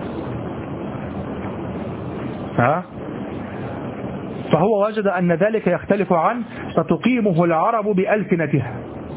ها؟ فهو وجد أن ذلك يختلف عن ستقيمه العرب بألسنتها.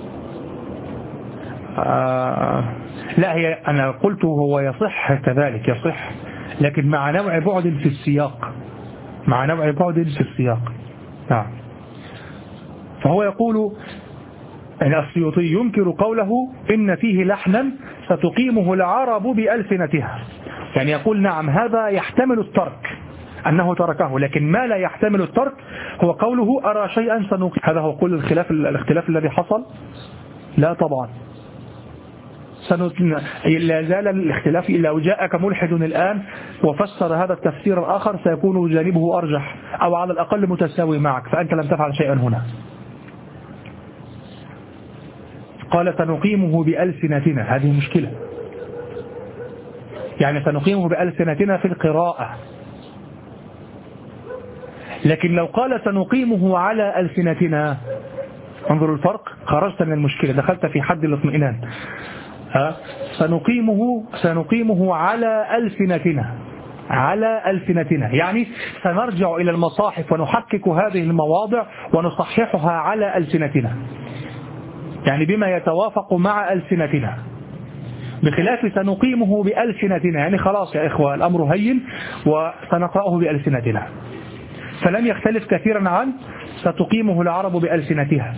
آه لا، هي أنا قلت هو يصح كذلك، يصح، لكن مع نوع بعد في السياق، مع نوع بعد في السياق. نعم. فهو يقول أن السيوطي ينكر قوله إن فيه لحنا ستقيمه العرب بألسنتها، يعني يقول نعم هذا يحتمل الترك أنه تركه، لكن ما لا يحتمل الترك هو قوله أرى شيئا سنقيم. هذا هو كل الخلاف الاختلاف الذي حصل؟ لا طبعا، لا زال الاختلاف. لو جاءك ملحد الآن وفسر هذا التفسير الآخر سيكون جانبه أرجح أو على الأقل متساوي معك، فأنت لم تفعل شيئا هنا. قال سنقيمه بألسنتنا، هذه مشكلة، يعني سنقيمه بألسنتنا في القراءة. لكن لو قال سنقيمه على ألسنتنا، انظروا الفرق، خرجت من المشكلة، دخلت في حد الاطمئنان. ها سنقيمه سنقيمه على ألسنتنا، على ألسنتنا، يعني سنرجع إلى المصاحف ونحقق هذه المواضع ونصححها على ألسنتنا، يعني بما يتوافق مع ألسنتنا، بخلاف سنقيمه بألسنتنا، يعني خلاص يا إخوة الأمر هين وسنقرأه بألسنتنا. فلم يختلف كثيرا عن ستقيمه العرب بألسنتها.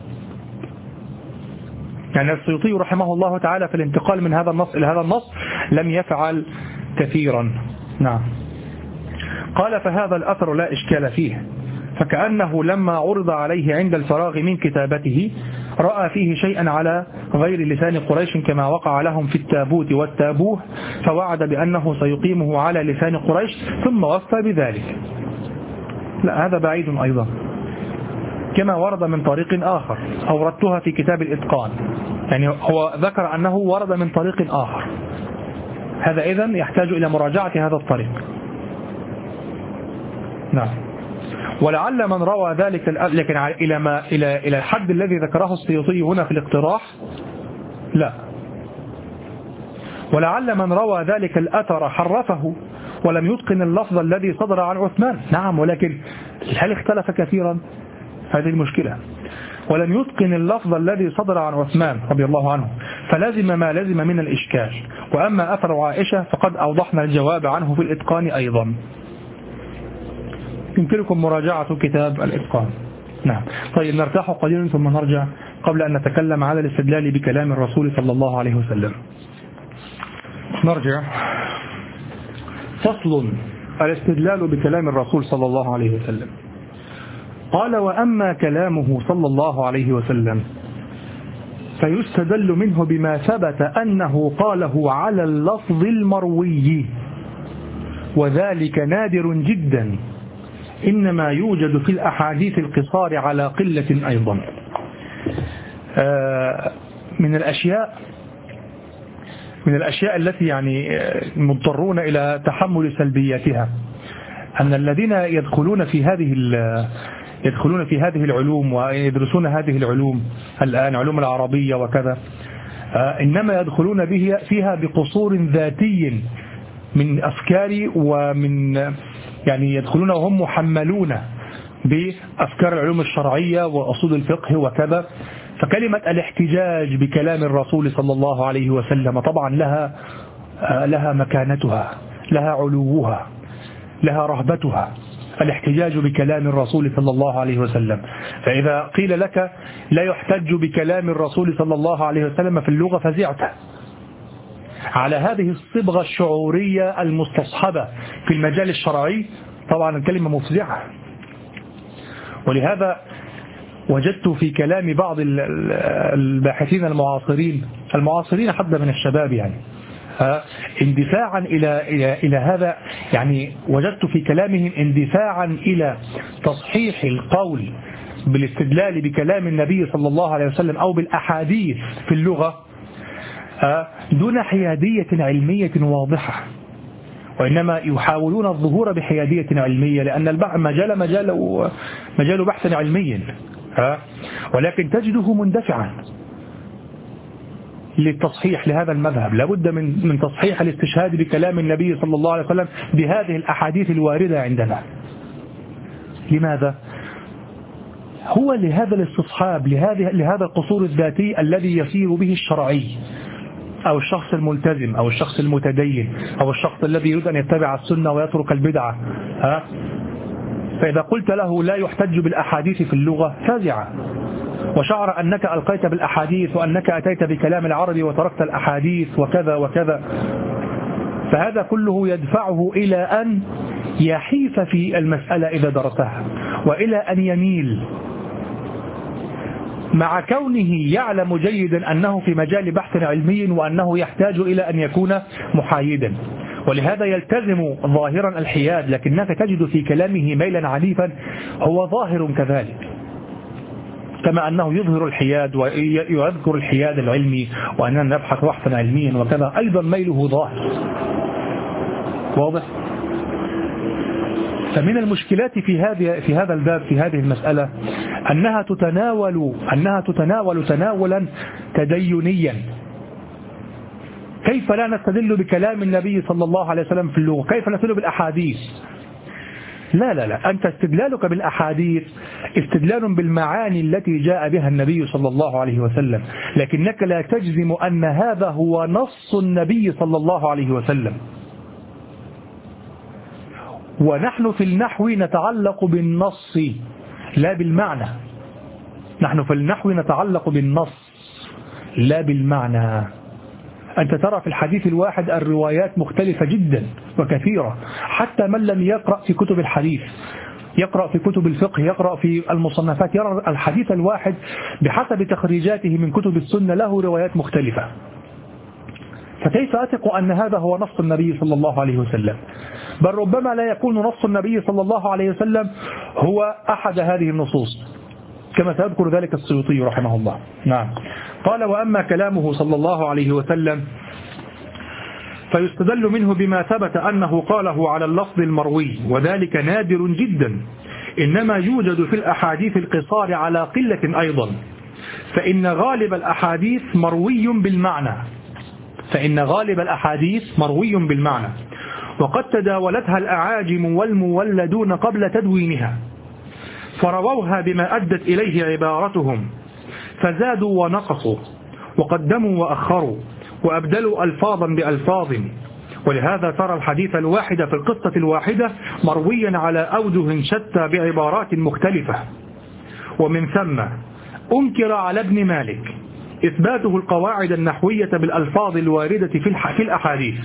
يعني السيوطي رحمه الله تعالى في الانتقال من هذا النص إلى هذا النص لم يفعل كثيرا. نعم. قال فهذا الأثر لا إشكال فيه، فكأنه لما عرض عليه عند الفراغ من كتابته رأى فيه شيئا على غير لسان قريش كما وقع لهم في التابوت والتابوه، فوعد بأنه سيقيمه على لسان قريش ثم وفى بذلك. لا، هذا بعيد أيضا، كما ورد من طريق آخر، أوردتها في كتاب الإتقان، يعني هو ذكر أنه ورد من طريق آخر، هذا إذن يحتاج إلى مراجعة هذا الطريق. نعم. ولعل من روى ذلك، لكن إلى ما إلى إلى الحد الذي ذكره السيوطي هنا في الاقتراح لا. ولعل من روى ذلك الأثر حرفه ولم يتقن اللفظ الذي صدر عن عثمان. نعم، ولكن هل اختلف كثيرا؟ هذه المشكلة. ولم يتقن اللفظ الذي صدر عن عثمان رضي الله عنه، فلازم ما لازم من الإشكال. وأما أثر عائشة فقد أوضحنا الجواب عنه في الإتقان أيضا، يمكنكم مراجعة كتاب الإتقان. نعم. طيب نرتاح قليلا ثم نرجع قبل أن نتكلم على الاستدلال بكلام الرسول صلى الله عليه وسلم. نرجع. فصل: الاستدلال بكلام الرسول صلى الله عليه وسلم. قال: وأما كلامه صلى الله عليه وسلم فيستدل منه بما ثبت أنه قاله على اللفظ المروي، وذلك نادر جدا، إنما يوجد في الأحاديث القصار على قلة أيضا. من الأشياء من الأشياء التي يعني مضطرون إلى تحمل سلبياتها أن الذين يدخلون في هذه يدخلون في هذه العلوم ويدرسون هذه العلوم الآن، علوم العربية وكذا، إنما يدخلون به فيها بقصور ذاتي من أفكار، ومن يعني يدخلون وهم محملون بأفكار العلوم الشرعية وأصول الفقه وكذا. فكلمة الاحتجاج بكلام الرسول صلى الله عليه وسلم طبعا لها لها مكانتها، لها علوها، لها رهبتها، الاحتجاج بكلام الرسول صلى الله عليه وسلم. فإذا قيل لك لا يحتج بكلام الرسول صلى الله عليه وسلم في اللغة فزعت على هذه الصبغة الشعورية المستصحبة في المجال الشرعي. طبعا الكلمة مفزعة. ولهذا وجدت في كلام بعض الباحثين المعاصرين المعاصرين حتى من الشباب يعني اندفاعا إلى إلى إلى هذا، يعني وجدت في كلامهم اندفاعا إلى تصحيح القول بالاستدلال بكلام النبي صلى الله عليه وسلم أو بالأحاديث في اللغة دون حيادية علمية واضحة، وإنما يحاولون الظهور بحيادية علمية، لأن المجال مجال مجال بحث علمي، ولكن تجده مندفعا للتصحيح لهذا المذهب. لابد من من تصحيح الاستشهاد بكلام النبي صلى الله عليه وسلم بهذه الأحاديث الواردة عندنا. لماذا؟ هو لهذا الاستصحاب، لهذه لهذا القصور الذاتي الذي يسير به الشرعي أو الشخص الملتزم أو الشخص المتدين أو الشخص الذي يريد أن يتبع السنة ويترك البدعة. ها؟ فإذا قلت له لا يحتج بالأحاديث في اللغة فزع، وشعر أنك ألقيت بالأحاديث وأنك أتيت بكلام العربي وتركت الأحاديث وكذا وكذا. فهذا كله يدفعه إلى أن يحيف في المسألة إذا درسها، وإلى أن يميل، مع كونه يعلم جيدا أنه في مجال بحث علمي وأنه يحتاج إلى أن يكون محايدا، ولهذا يلتزم ظاهرا الحياد، لكنك تجد في كلامه ميلا عنيفا هو ظاهر كذلك، كما أنه يظهر الحياد ويذكر الحياد العلمي وأننا نبحث بحثا علميا وكذا، أيضا ميله ظاهر واضح. فمن المشكلات في هذه في هذا الباب في هذه المسألة أنها تتناول أنها تتناول تناولا تدينيا. كيف لا نستدل بكلام النبي صلى الله عليه وسلم في اللغة؟ كيف نستدل بالأحاديث؟ لا لا لا، أنت استدلالك بالأحاديث استدلال بالمعاني التي جاء بها النبي صلى الله عليه وسلم، لكنك لا تجزم أن هذا هو نص النبي صلى الله عليه وسلم. ونحن في النحو نتعلق بالنص لا بالمعنى. نحن في النحو نتعلق بالنص لا بالمعنى. أنت ترى في الحديث الواحد الروايات مختلفة جدا وكثيرة، حتى من لم يقرأ في كتب الحديث، يقرأ في كتب الفقه، يقرأ في المصنفات، يرى الحديث الواحد بحسب تخريجاته من كتب السنة له روايات مختلفة. فكيف أثق أن هذا هو نص النبي صلى الله عليه وسلم؟ بل ربما لا يكون نص النبي صلى الله عليه وسلم هو أحد هذه النصوص، كما سيذكر ذلك السيوطي رحمه الله. نعم. قال: وأما كلامه صلى الله عليه وسلم فيستدل منه بما ثبت أنه قاله على اللفظ المروي، وذلك نادر جدا، إنما يوجد في الأحاديث القصار على قلة أيضا، فإن غالب الأحاديث مروي بالمعنى فإن غالب الأحاديث مروي بالمعنى وقد تداولتها الأعاجم والمولدون قبل تدوينها، فرووها بما أدت إليه عبارتهم، فزادوا ونقصوا وقدموا وأخروا وأبدلوا ألفاظا بألفاظ، ولهذا ترى الحديث الواحد في القصة الواحدة مرويا على أوجه شتى بعبارات مختلفة. ومن ثم أنكر على ابن مالك إثباته القواعد النحوية بالألفاظ الواردة في الأحاديث.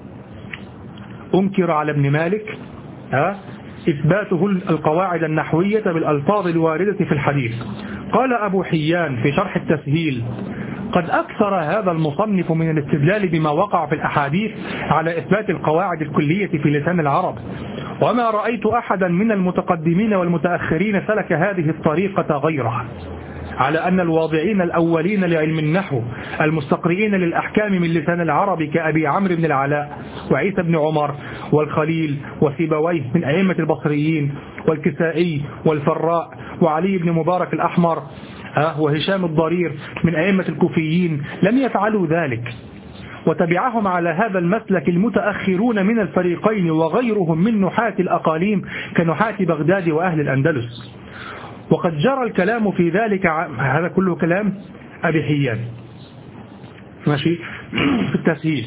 أنكر على ابن مالك إثباته القواعد النحوية بالألفاظ الواردة في الحديث. قال أبو حيان في شرح التسهيل: قد أكثر هذا المصنف من الاستدلال بما وقع في الأحاديث على إثبات القواعد الكلية في لسان العرب، وما رأيت أحدا من المتقدمين والمتأخرين سلك هذه الطريقة غيره، على أن الواضعين الأولين لعلم النحو المستقرئين للأحكام من لسان العرب كأبي عمرو بن العلاء وعيسى بن عمر والخليل وسيبويه من أئمة البصريين والكسائي والفراء وعلي بن مبارك الأحمر وهشام الضرير من أئمة الكوفيين لم يفعلوا ذلك، وتبعهم على هذا المسلك المتأخرون من الفريقين وغيرهم من نحاة الأقاليم كنحاة بغداد وأهل الأندلس. وقد جرى الكلام في ذلك، هذا كله كلام أبي حيان ماشي في التسهيل.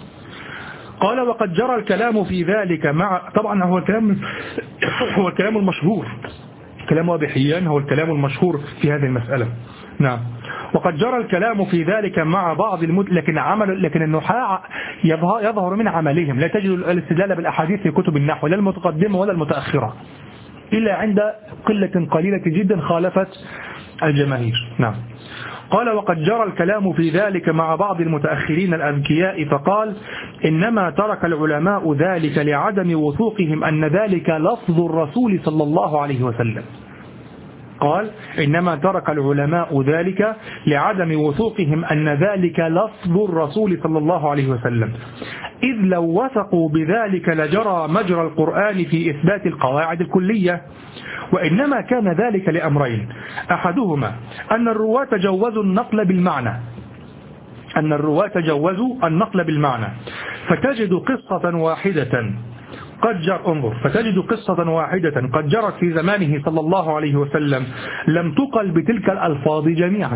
قال وقد جرى الكلام في ذلك مع، طبعا هو الكلام هو الكلام المشهور، كلام أبي حيان هو الكلام المشهور في هذه المسألة. نعم. وقد جرى الكلام في ذلك مع بعض المد... لكن عمل لكن النحاة يظهر, يظهر من عملهم، لا تجد الاستدلال بالأحاديث في كتب النحو لا المتقدمة ولا المتأخرة إلا عند قلة قليلة جدا خالفت الجماهير. نعم. قال وقد جرى الكلام في ذلك مع بعض المتأخرين الأذكياء، فقال إنما ترك العلماء ذلك لعدم وثوقهم أن ذلك لفظ الرسول صلى الله عليه وسلم. قال إنما ترك العلماء ذلك لعدم وثوقهم أن ذلك لفظ الرسول صلى الله عليه وسلم، إذ لو وثقوا بذلك لجرى مجرى القرآن في إثبات القواعد الكلية، وإنما كان ذلك لأمرين، أحدهما أن الرواة جوزوا النقل بالمعنى أن الرواة جوزوا النقل بالمعنى فتجد قصة واحدة قد جر انظر فتجد قصة واحدة قد جرت في زمانه صلى الله عليه وسلم لم تقل بتلك الألفاظ جميعا،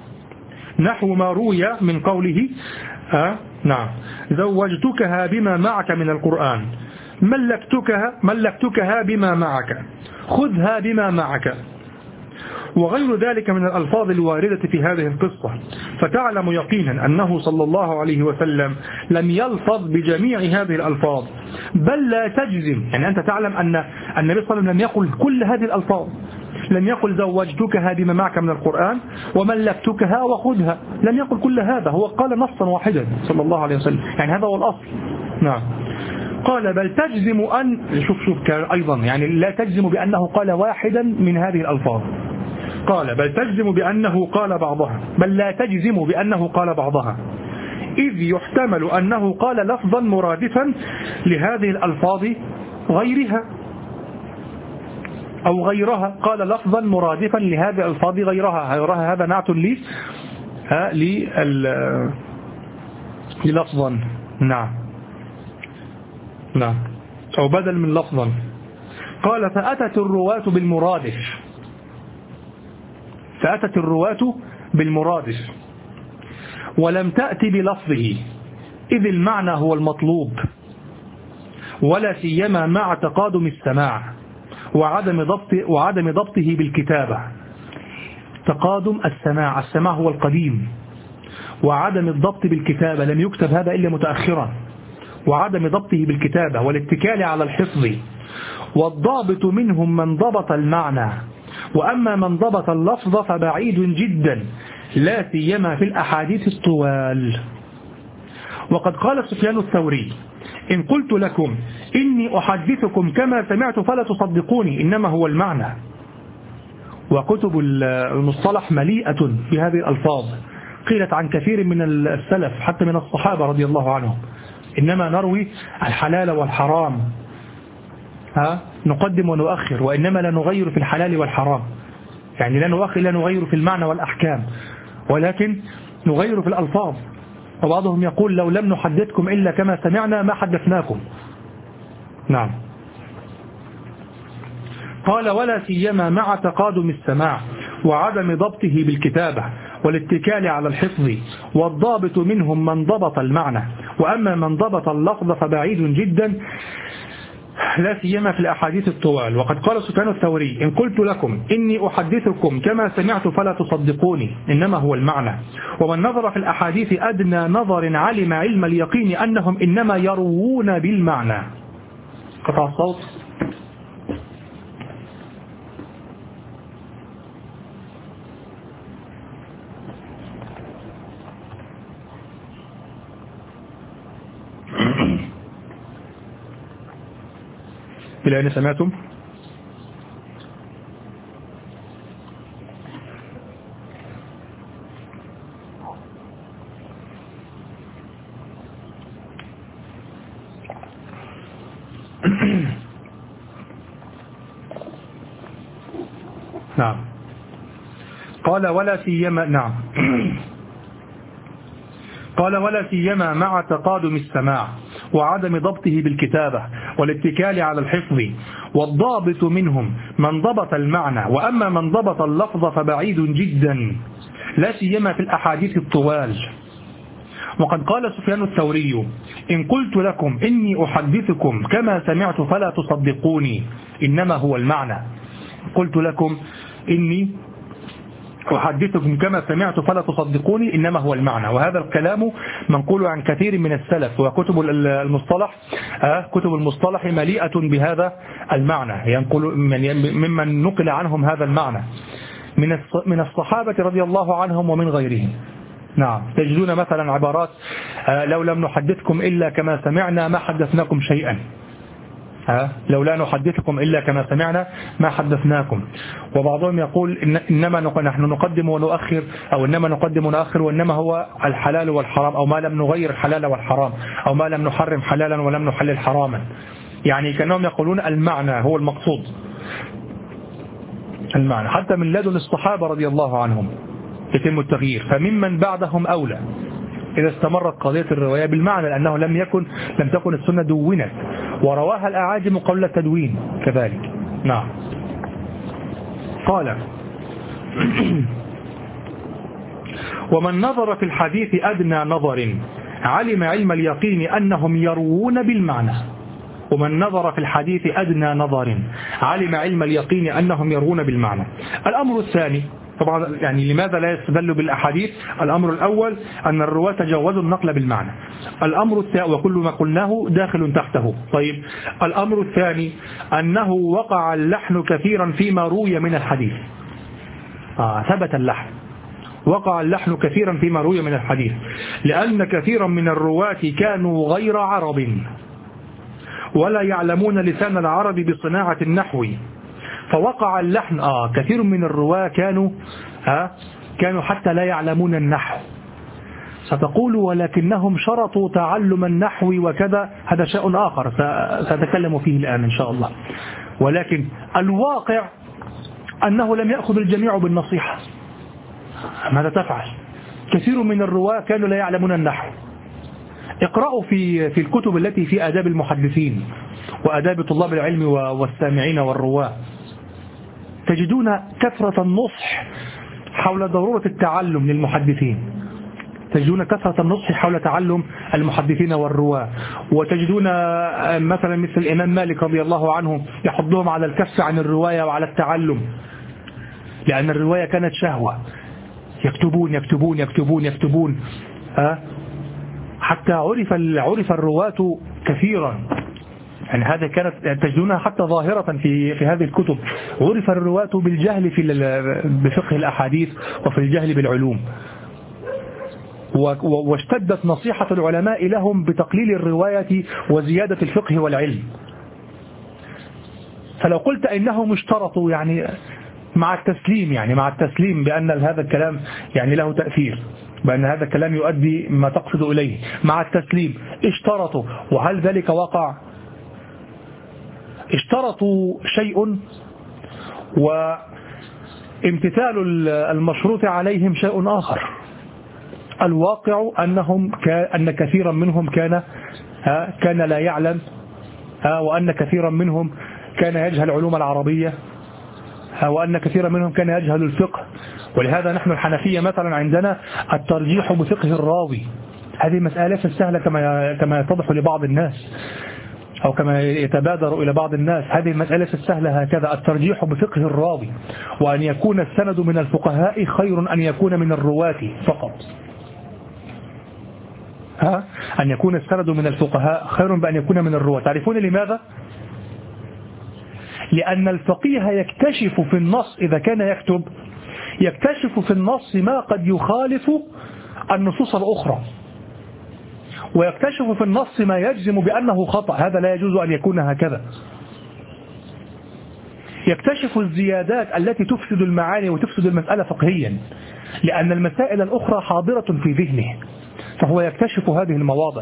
نحو ما روي من قوله آه نعم زوجتكها بما معك من القرآن، ملكتكها ملكتكها بما معك، خذها بما معك، وغير ذلك من الألفاظ الواردة في هذه القصة. فتعلم يقينا أنه صلى الله عليه وسلم لم يلفظ بجميع هذه الألفاظ، بل لا تجزم، يعني أنت تعلم أن النبي صلى الله عليه وسلم لم يقل كل هذه الألفاظ، لم يقل زوجتكها بما معك من القرآن وملكتكها وخذها، لم يقل كل هذا، هو قال نصا واحدا صلى الله عليه وسلم، يعني هذا هو الأصل. نعم. قال بل تجزم أن شوف شوف أيضا يعني لا تجزم بأنه قال واحدا من هذه الألفاظ، قال بل تجزم بأنه قال بعضها، بل لا تجزم بأنه قال بعضها، إذ يحتمل أنه قال لفظا مرادفا لهذه الألفاظ غيرها أو غيرها، قال لفظا مرادفا لهذه الألفاظ غيرها، غيرها هذا نعت لي ها لي للفظا. نعم نعم أو بدل من لفظا. قال فأتت الرواة بالمرادف فأتت الرواة بالمرادف ولم تأتي بلفظه، إذ المعنى هو المطلوب، ولا سيما مع تقادم السماع وعدم ضبط وعدم ضبطه بالكتابة. تقادم السماع، السماع هو القديم، وعدم الضبط بالكتابة، لم يكتب هذا إلا متأخرا، وعدم ضبطه بالكتابة والاتكال على الحفظ. والضابط منهم من ضبط المعنى، وأما من ضبط اللفظ فبعيد جدا، لا سيما في الأحاديث الطوال. وقد قال سفيان الثوري إن قلت لكم إني أحدثكم كما سمعت فلا تصدقوني، إنما هو المعنى. وكتب المصطلح مليئة بهذه الألفاظ، قيلت عن كثير من السلف حتى من الصحابة رضي الله عنهم، إنما نروي الحلال والحرام، ها نقدم ونؤخر، وإنما لا نغير في الحلال والحرام، يعني لا نؤخر لا نغير في المعنى والأحكام، ولكن نغير في الألفاظ. وبعضهم يقول لو لم نحدثكم إلا كما سمعنا ما حدثناكم. نعم. قال ولا سيما مع تقادم السماع وعدم ضبطه بالكتابة والاتكال على الحفظ. والضابط منهم من ضبط المعنى، وأما من ضبط اللفظ فبعيد جدا، لا سيما في الأحاديث الطوال. وقد قال سفيان الثوري إن قلت لكم إني أحدثكم كما سمعت فلا تصدقوني، إنما هو المعنى. ومن نظر في الأحاديث أدنى نظر علم علم اليقين أنهم إنما يروون بالمعنى. قطع الصوت. إلى أين سمعتم؟ نعم. قال ولا سيما نعم قال ولا سيما مع تقادم السماع وعدم ضبطه بالكتابة والاتكال على الحفظ، والضابط منهم من ضبط المعنى، وأما من ضبط اللفظ فبعيد جدا، لا سيما في الأحاديث الطوال. وقد قال سفيان الثوري: إن قلت لكم إني أحدثكم كما سمعت فلا تصدقوني، إنما هو المعنى. قلت لكم إني أحدثكم كما سمعت فلا تصدقوني إنما هو المعنى. وهذا الكلام منقول عن كثير من السلف، وكتب المصطلح كتب المصطلح مليئة بهذا المعنى، ينقل ممن نقل عنهم هذا المعنى من من الصحابة رضي الله عنهم ومن غيرهم. نعم، تجدون مثلا عبارات: لو لم نحدثكم إلا كما سمعنا ما حدثناكم شيئا، لو لا نحدثكم إلا كما سمعنا ما حدثناكم. وبعضهم يقول إن إنما نحن نقدم ونؤخر، أو إنما نقدم ونؤخر، وإنما هو الحلال والحرام، أو ما لم نغير الحلال والحرام، أو ما لم نحرم حلالا ولم نحلل حراما. يعني كأنهم يقولون المعنى هو المقصود، المعنى حتى من لدن الصحابة رضي الله عنهم يتم التغيير، فممن بعدهم أولى إذا استمرت قضية الرواية بالمعنى، لأنه لم يكن لم تكن السنة دونت، ورواها الأعاجم قبل التدوين كذلك. نعم. قال: ومن نظر في الحديث أدنى نظر علم علم اليقين أنهم يروون بالمعنى. ومن نظر في الحديث أدنى نظر علم علم اليقين أنهم يروون بالمعنى. الأمر الثاني، طبعا يعني لماذا لا يستدل بالأحاديث؟ الأمر الأول أن الرواة تجاوزوا النقل بالمعنى. الأمر الثاني، وكل ما قلناه داخل تحته. طيب، الأمر الثاني أنه وقع اللحن كثيرا فيما روي من الحديث. آه ثبت اللحن، وقع اللحن كثيرا فيما روي من الحديث، لأن كثيرا من الرواة كانوا غير عرب ولا يعلمون لسان العرب بصناعة النحو، فوقع اللحن. آه كثير من الرواة كانوا آه كانوا حتى لا يعلمون النحو. ستقول ولكنهم شرطوا تعلم النحو وكذا، هذا شيء آخر سأتكلم فيه الآن إن شاء الله. ولكن الواقع أنه لم يأخذ الجميع بالنصيحة. ماذا تفعل؟ كثير من الرواة كانوا لا يعلمون النحو. اقرأوا في في الكتب التي في آداب المحدثين وآداب طلاب العلم والسامعين والرواة، تجدون كثرة النصح حول ضرورة التعلم للمحدثين، تجدون كثرة النصح حول تعلم المحدثين والرواة، وتجدون مثلا مثل الإمام مالك رضي الله عنه يحضهم على الكف عن الرواية وعلى التعلم، لأن الرواية كانت شهوة، يكتبون يكتبون يكتبون يكتبون ها حتى عرف عرف الرواة كثيرا. يعني هذا كانت تجدونها حتى ظاهرة في في هذه الكتب. عرف الرواة بالجهل في بفقه الأحاديث وفي الجهل بالعلوم، واشتدت نصيحة العلماء لهم بتقليل الرواية وزيادة الفقه والعلم. فلو قلت إنهم اشترطوا، يعني مع التسليم يعني مع التسليم بأن هذا الكلام يعني له تأثير، بأن هذا الكلام يؤدي ما تقصد إليه، مع التسليم اشترطوا، وهل ذلك وقع؟ اشترطوا شيء وامتثال المشروط عليهم شيء آخر. الواقع أنهم أن كثيرا منهم كان كان لا يعلم، وأن كثيرا منهم كان يجهل العلوم العربية، وأن كثيرا منهم كان يجهل الفقه. ولهذا نحن الحنفية مثلا عندنا الترجيح بفقه الراوي. هذه مسألة سهلة كما كما يتضح لبعض الناس أو كما يتبادر إلى بعض الناس. هذه المسألة السهلة هكذا، الترجيح بفقه الراوي، وأن يكون السند من الفقهاء خير أن يكون من الرواة فقط. ها؟ أن يكون السند من الفقهاء خير بأن يكون من الرواة. تعرفون لماذا؟ لأن الفقيه يكتشف في النص، إذا كان يكتب يكتشف في النص ما قد يخالف النصوص الأخرى، ويكتشف في النص ما يجزم بأنه خطأ. هذا لا يجوز أن يكون هكذا. يكتشف الزيادات التي تفسد المعاني وتفسد المسألة فقهيا، لأن المسائل الأخرى حاضرة في ذهنه، فهو يكتشف هذه المواضع.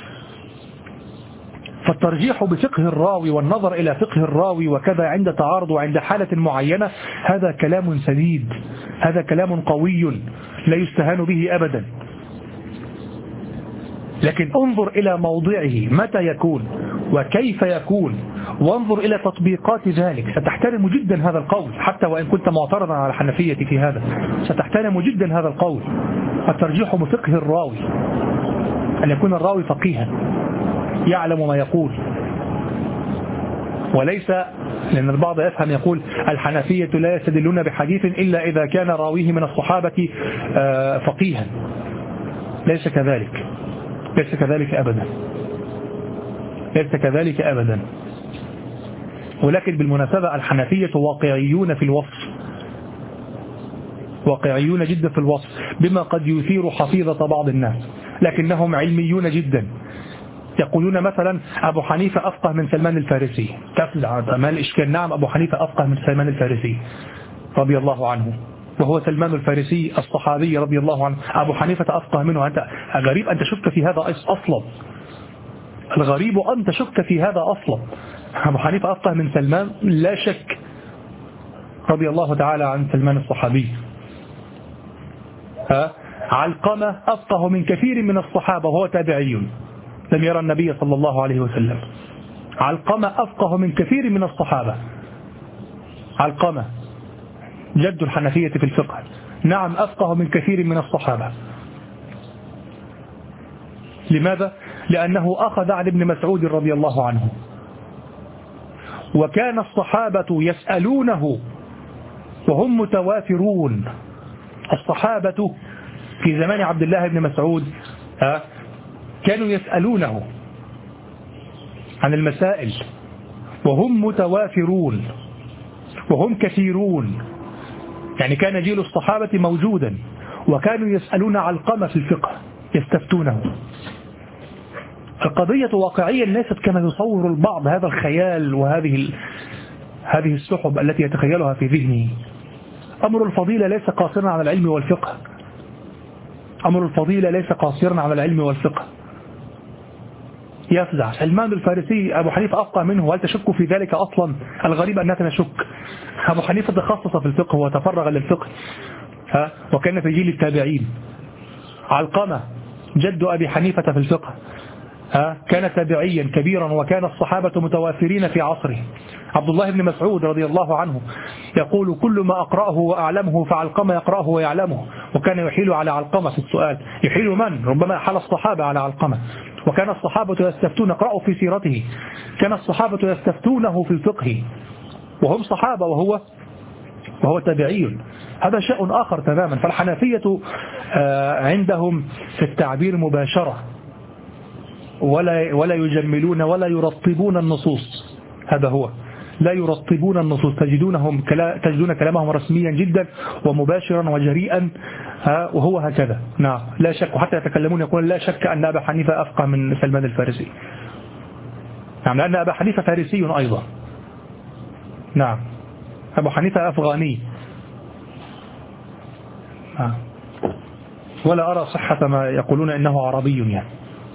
فالترجيح بفقه الراوي والنظر إلى فقه الراوي وكذا عند تعارض وعند حالة معينة، هذا كلام سديد، هذا كلام قوي لا يستهان به أبدا. لكن انظر إلى موضعه متى يكون وكيف يكون، وانظر إلى تطبيقات ذلك، ستحترم جدا هذا القول حتى وإن كنت معترضا على الحنفية في هذا، ستحترم جدا هذا القول. الترجيح بفقه الراوي، أن يكون الراوي فقيها يعلم ما يقول، وليس لأن البعض يفهم يقول الحنفية لا يستدلون بحديث إلا إذا كان راويه من الصحابة فقيها. ليس كذلك، ليس كذلك أبدا، ليس كذلك أبدا. ولكن بالمناسبة الحنفية واقعيون في الوصف، واقعيون جدا في الوصف، بما قد يثير حفيظة بعض الناس، لكنهم علميون جدا. يقولون مثلا أبو حنيفة أفقه من سلمان الفارسي، تفلع ما الإشكال؟ نعم أبو حنيفة أفقه من سلمان الفارسي رضي الله عنه، وهو سلمان الفارسي الصحابي رضي الله عنه. أبو حنيفة أفقه منه. أنت غريب أن تشك في هذا أصلا، الغريب أن تشك في هذا أصلا. أبو حنيفة أفقه من سلمان لا شك رضي الله تعالى عن سلمان الصحابي. ها؟ علقمة أفقه من كثير من الصحابة وهو تابعي لم يرى النبي صلى الله عليه وسلم. علقمة أفقه من كثير من الصحابة. علقمة جد الحنفية في الفقه، نعم أفقه من كثير من الصحابة. لماذا؟ لأنه أخذ عن ابن مسعود رضي الله عنه، وكان الصحابة يسألونه وهم متوافرون. الصحابة في زمان عبد الله بن مسعود كانوا يسألونه عن المسائل وهم متوافرون وهم كثيرون، يعني كان جيل الصحابة موجودا وكانوا يسألون علقمة في الفقه يستفتونه. القضية واقعيا ليست كما يصور البعض هذا الخيال وهذه هذه السحب التي يتخيلها في ذهنه. أمر الفضيلة ليس قاصرا على العلم والفقه، أمر الفضيلة ليس قاصرا على العلم والفقه. يفزع سلمان الفارسي أبو حنيفة أفقه منه، وهل تشك في ذلك أصلا؟ الغريب أنك نشك. أبو حنيفة تخصص في الفقه وتفرغ للفقه، ها، وكان في جيل التابعين. علقمة جد أبي حنيفة في الفقه، ها، كان تابعيا كبيرا وكان الصحابة متوافرين في عصره. عبد الله بن مسعود رضي الله عنه يقول كل ما أقرأه وأعلمه فعلقمة يقرأه ويعلمه، وكان يحيل على علقمة في السؤال. يحيل من؟ ربما حال الصحابة على علقمة. وكان الصحابة يستفتون، اقرأوا في سيرته، كان الصحابة يستفتونه في الفقه وهم صحابة وهو وهو تابعي. هذا شيء آخر تماما. فالحنفية عندهم في التعبير مباشرة، ولا ولا يجملون ولا يرطبون النصوص. هذا هو، لا يرطبون النصوص، تجدونهم كلا تجدون كلامهم رسميا جدا ومباشرا وجريئا، وهو هكذا. نعم لا شك، وحتى يتكلمون يقول لا شك أن أبا حنيفة أفقه من سلمان الفارسي. نعم، لأن أبا حنيفة فارسي أيضا. نعم، أبو حنيفة أفغاني. نعم. ولا أرى صحة ما يقولون إنه عربي يعني.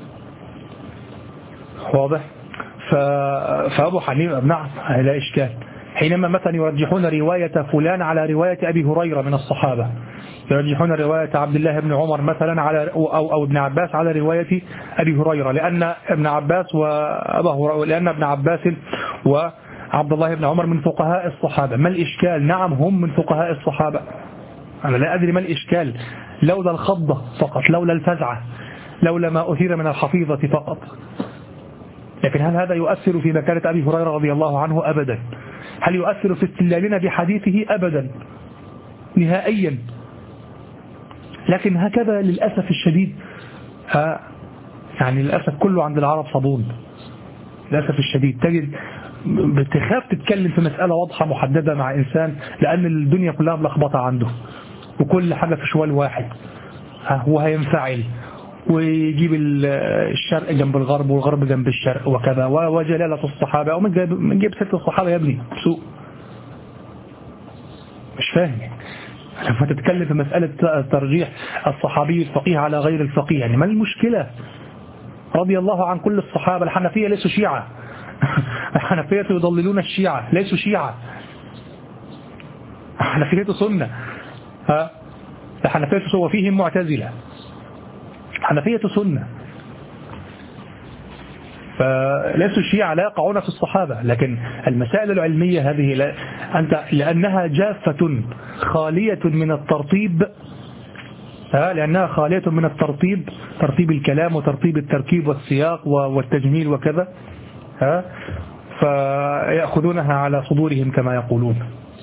واضح؟ فأبو حنيفة نعم لا إشكال. حينما مثلا يرجحون رواية فلان على رواية أبي هريرة من الصحابة، يرجحون رواية عبد الله بن عمر مثلا على أو, أو ابن عباس على رواية أبي هريرة، لأن ابن عباس وأبا هريرة لأن ابن عباس وعبد الله بن عمر من فقهاء الصحابة. ما الإشكال؟ نعم هم من فقهاء الصحابة، أنا لا أدري ما الإشكال، لولا الخضة فقط، لولا الفزعة، لولا ما أثير من الحفيظة فقط. لكن هل هذا يؤثر في مكانة أبي هريرة رضي الله عنه؟ أبدا. هل يؤثر في استدلالنا بحديثه؟ أبدا نهائيا. لكن هكذا للأسف الشديد، ها يعني للأسف كله عند العرب صابون. للأسف الشديد تجد بتخاف تتكلم في مسألة واضحة محددة مع إنسان، لأن الدنيا كلها ملخبطة عنده وكل حاجة في شوال واحد، ها هو هينفعل ويجيب الشرق جنب الغرب والغرب جنب الشرق وكذا، وجلالة الصحابة، ومن جيب ست الصحابة يا ابني سوء. مش فاهم لما تتكلم في مسألة ترجيح الصحابي الفقيه على غير الفقيه، يعني ما المشكلة؟ رضي الله عن كل الصحابة. الحنفية ليسوا شيعة الحنفية يضللون الشيعة، ليسوا شيعة، الحنفية سنة. ها الحنفية وفيهم معتزلة، الحنفية سنة، فليسوا الشيعة لا يقعون في الصحابة. لكن المسائل العلمية هذه لا أنت لأنها جافة خالية من الترطيب، ها لأنها خالية من الترطيب، ترتيب الكلام وترتيب التركيب والسياق والتجميل وكذا، ها فيأخذونها على صدورهم كما يقولون،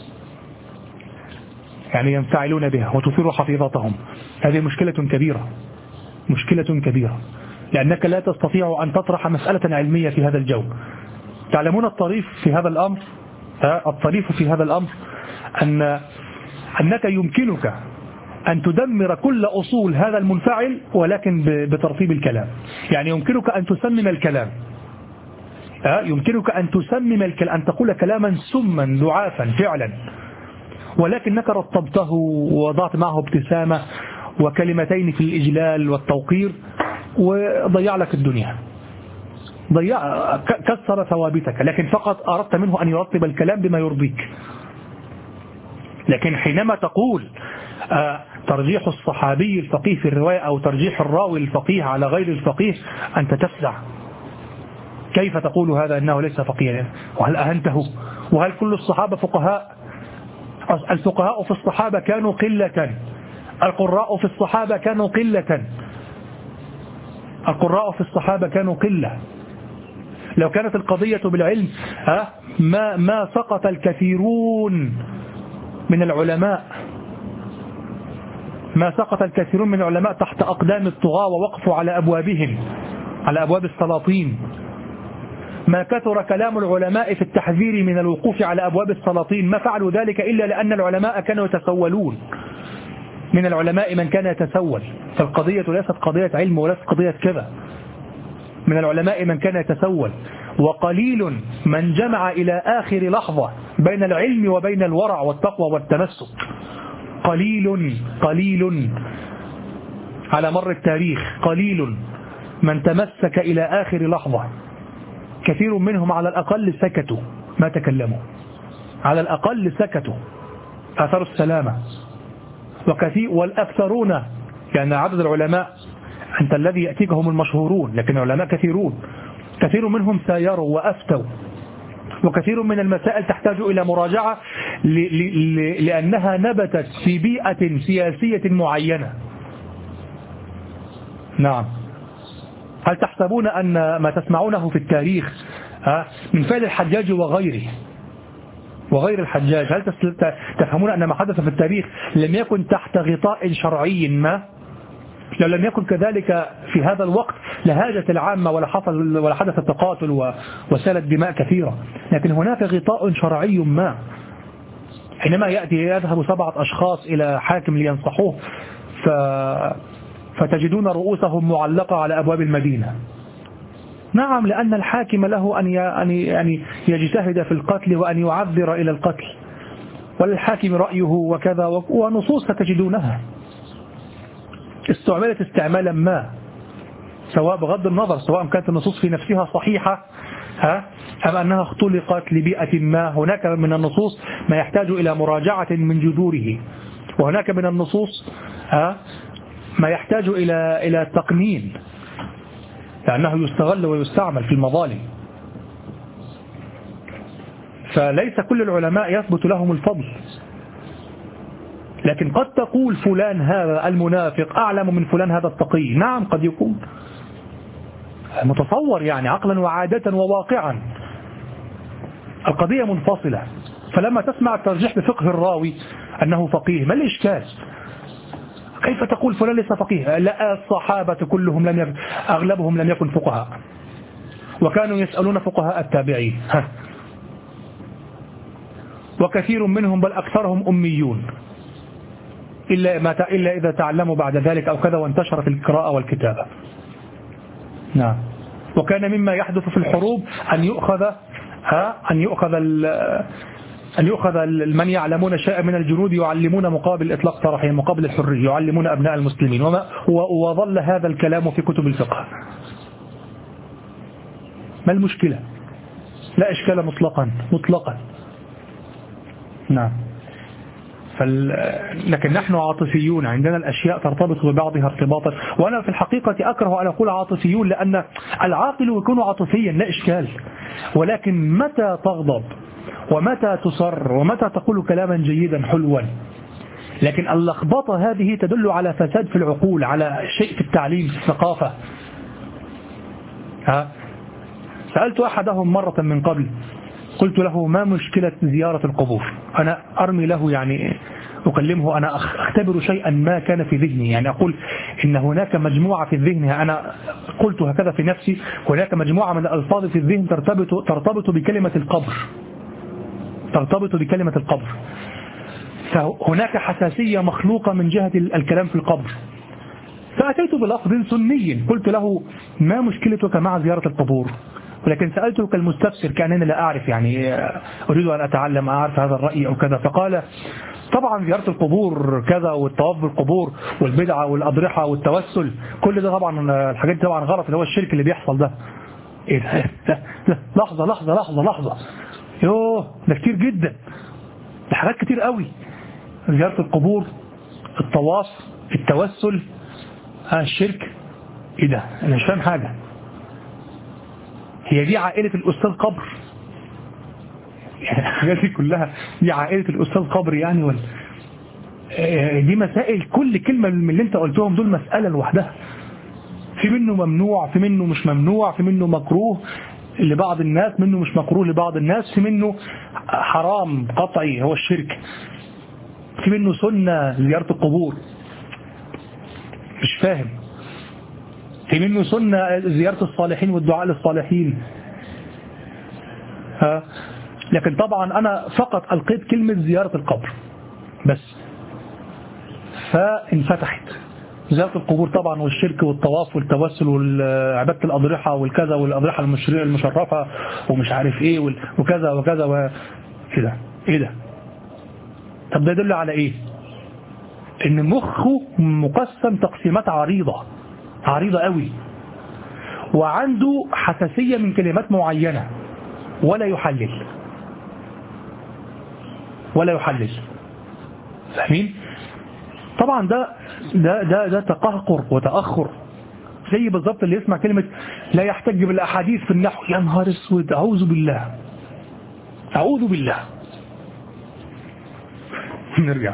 يعني ينفعلون بها وتثير حفيظتهم. هذه مشكلة كبيرة، مشكلة كبيرة، لأنك لا تستطيع أن تطرح مسألة علمية في هذا الجو. تعلمون الطريف في هذا الأمر، الطريف في هذا الأمر أن أنك يمكنك أن تدمر كل أصول هذا المنفعل ولكن بترتيب الكلام. يعني يمكنك أن تسمم الكلام، يمكنك أن تسمم الكلام، أن تقول كلاما سما لعافا فعلا، ولكنك رطبته ووضعت معه ابتسامة وكلمتين في الإجلال والتوقير وضيع لك الدنيا، ضيع كسر ثوابتك، لكن فقط أردت منه أن يرتب الكلام بما يرضيك. لكن حينما تقول ترجيح الصحابي الفقيه في الرواية أو ترجيح الراوي الفقيه على غير الفقيه، أنت تفزع. كيف تقول هذا أنه ليس فقيها؟ وهل أهنته؟ وهل كل الصحابة فقهاء؟ الفقهاء في الصحابة كانوا قلة، القراء في الصحابة كانوا قلة، القراء في الصحابة كانوا قلة. لو كانت القضية بالعلم ما ما سقط الكثيرون من العلماء، ما سقط الكثيرون من العلماء تحت أقدام الطغاة ووقفوا على أبوابهم، على أبواب السلاطين. ما كثر كلام العلماء في التحذير من الوقوف على أبواب السلاطين، ما فعلوا ذلك إلا لأن العلماء كانوا يتسولون. من العلماء من كان يتسول، فالقضية ليست قضية علم وليست قضية كذا. من العلماء من كان يتسول، وقليل من جمع إلى آخر لحظة بين العلم وبين الورع والتقوى والتمسك. قليل قليل على مر التاريخ، قليل من تمسك إلى آخر لحظة. كثير منهم على الأقل سكتوا ما تكلموا، على الأقل سكتوا أثروا السلامة. وكثير والأكثرون، يعني عدد العلماء أنت الذي يأتيك هم المشهورون، لكن العلماء كثيرون، كثير منهم سايروا وأفتوا، وكثير من المسائل تحتاج إلى مراجعة لأنها نبتت في بيئة سياسية معينة. نعم. هل تحسبون أن ما تسمعونه في التاريخ من فعل الحجاج وغيره وغير الحجاج، هل تفهمون أن ما حدث في التاريخ لم يكن تحت غطاء شرعي ما؟ لو لم يكن كذلك في هذا الوقت لهاجت العامة ولا حصل ولا حدث التقاتل وسالت دماء كثيرة. لكن هناك غطاء شرعي ما. حينما يأتي يذهب سبعة أشخاص إلى حاكم لينصحوه ف... فتجدون رؤوسهم معلقة على أبواب المدينة. نعم، لأن الحاكم له أن يعني يجتهد في القتل وأن يعذر إلى القتل، وللحاكم رأيه وكذا، ونصوص تجدونها استعملت استعمالا ما، سواء بغض النظر سواء كانت النصوص في نفسها صحيحة ها أم أنها اختلقت لبيئة ما. هناك من النصوص ما يحتاج إلى مراجعة من جذوره، وهناك من النصوص ها ما يحتاج إلى إلى تقنين، لأنه يستغل ويستعمل في المظالم. فليس كل العلماء يثبت لهم الفضل، لكن قد تقول فلان هذا المنافق أعلم من فلان هذا التقي. نعم قد يكون متصور، يعني عقلا وعادة وواقعا القضية منفصلة. فلما تسمع الترجيح بفقه الراوي أنه فقيه، ما الإشكال؟ كيف تقول فلان ليس فقيه؟ لا، الصحابة كلهم لم يكن، أغلبهم لم يكن فقهاء، وكانوا يسألون فقهاء التابعين، وكثير منهم بل أكثرهم أميون إلا, ما إلا إذا تعلموا بعد ذلك أو كذا وانتشر في القراءة والكتابة. نعم. وكان مما يحدث في الحروب أن يؤخذ ها أن يؤخذ أن يؤخذ من يعلمون شيئا من الجنود يعلمون مقابل إطلاق سراحهم مقابل الحرية، يعلمون أبناء المسلمين، وما وظل هذا الكلام في كتب الفقه. ما المشكلة؟ لا إشكال مطلقا مطلقا. نعم. فال... لكن نحن عاطفيون، عندنا الأشياء ترتبط ببعضها ارتباطا، وأنا في الحقيقة أكره أن أقول عاطفيون، لأن العاقل يكون عاطفيا لا إشكال، ولكن متى تغضب ومتى تصر ومتى تقول كلاما جيدا حلوا، لكن اللخبطة هذه تدل على فساد في العقول، على شيء في التعليم في الثقافة. ها؟ سألت أحدهم مرة من قبل، قلت له ما مشكلة زيارة القبور؟ أنا أرمي له يعني أكلمه، أنا أختبر شيئا ما كان في ذهني، يعني أقول إن هناك مجموعة في الذهن، أنا قلت هكذا في نفسي، هناك مجموعة من الألفاظ في الذهن ترتبط, ترتبط بكلمة القبر ترتبط بكلمة القبر فهناك حساسية مخلوقة من جهة الكلام في القبر. فأتيت بلفظ سني قلت له ما مشكلتك مع زيارة القبور؟ ولكن سألته كالمستفسر كأنني لا أعرف، يعني أريد أن أتعلم أعرف هذا الرأي أو كذا. فقال طبعا زيارة القبور كذا، والطواف بالقبور والبدعة والأضرحة والتوسل، كل ده طبعا الحاجات دي طبعا غلط، اللي هو الشرك اللي بيحصل ده. إيه ده؟ لا لا لحظة لحظة لحظة لحظة يوه ده كتير جدا، ده حاجات كتير قوي. زيارة القبور، الطواف، التوسل، ها الشرك، ايه ده؟ انا مش فاهم حاجة. هي دي عائلة الأستاذ قبر؟ يعني الحاجات دي كلها دي عائلة الأستاذ قبر يعني؟ ولا دي مسائل، كل كلمة من اللي انت قلتهم دول مسألة لوحدها. في منه ممنوع، في منه مش ممنوع، في منه مكروه لبعض الناس، منه مش مكروه لبعض الناس، في منه حرام قطعي هو الشرك، في منه سنة زيارة القبور مش فاهم، في منه سنة زيارة الصالحين والدعاء للصالحين. ها لكن طبعا أنا فقط ألقيت كلمة زيارة القبر بس، فانفتحت زيارة القبور طبعا، والشرك والطواف والتوسل والعبادة الأضرحة والكذا، والأضرحة المشرية المشرفة ومش عارف إيه وكذا وكذا وكذا. إيه ده؟ طب ده يدل على إيه؟ إن مخه مقسم تقسيمات عريضة عريضة قوي، وعنده حساسية من كلمات معينة، ولا يحلل ولا يحلل فاهمين؟ طبعا ده ده ده ده تقهقر وتأخر، زي بالضبط اللي يسمع كلمة لا يحتج بالأحاديث في النحو، يا نهار اسود، أعوذ بالله أعوذ بالله. نرجع.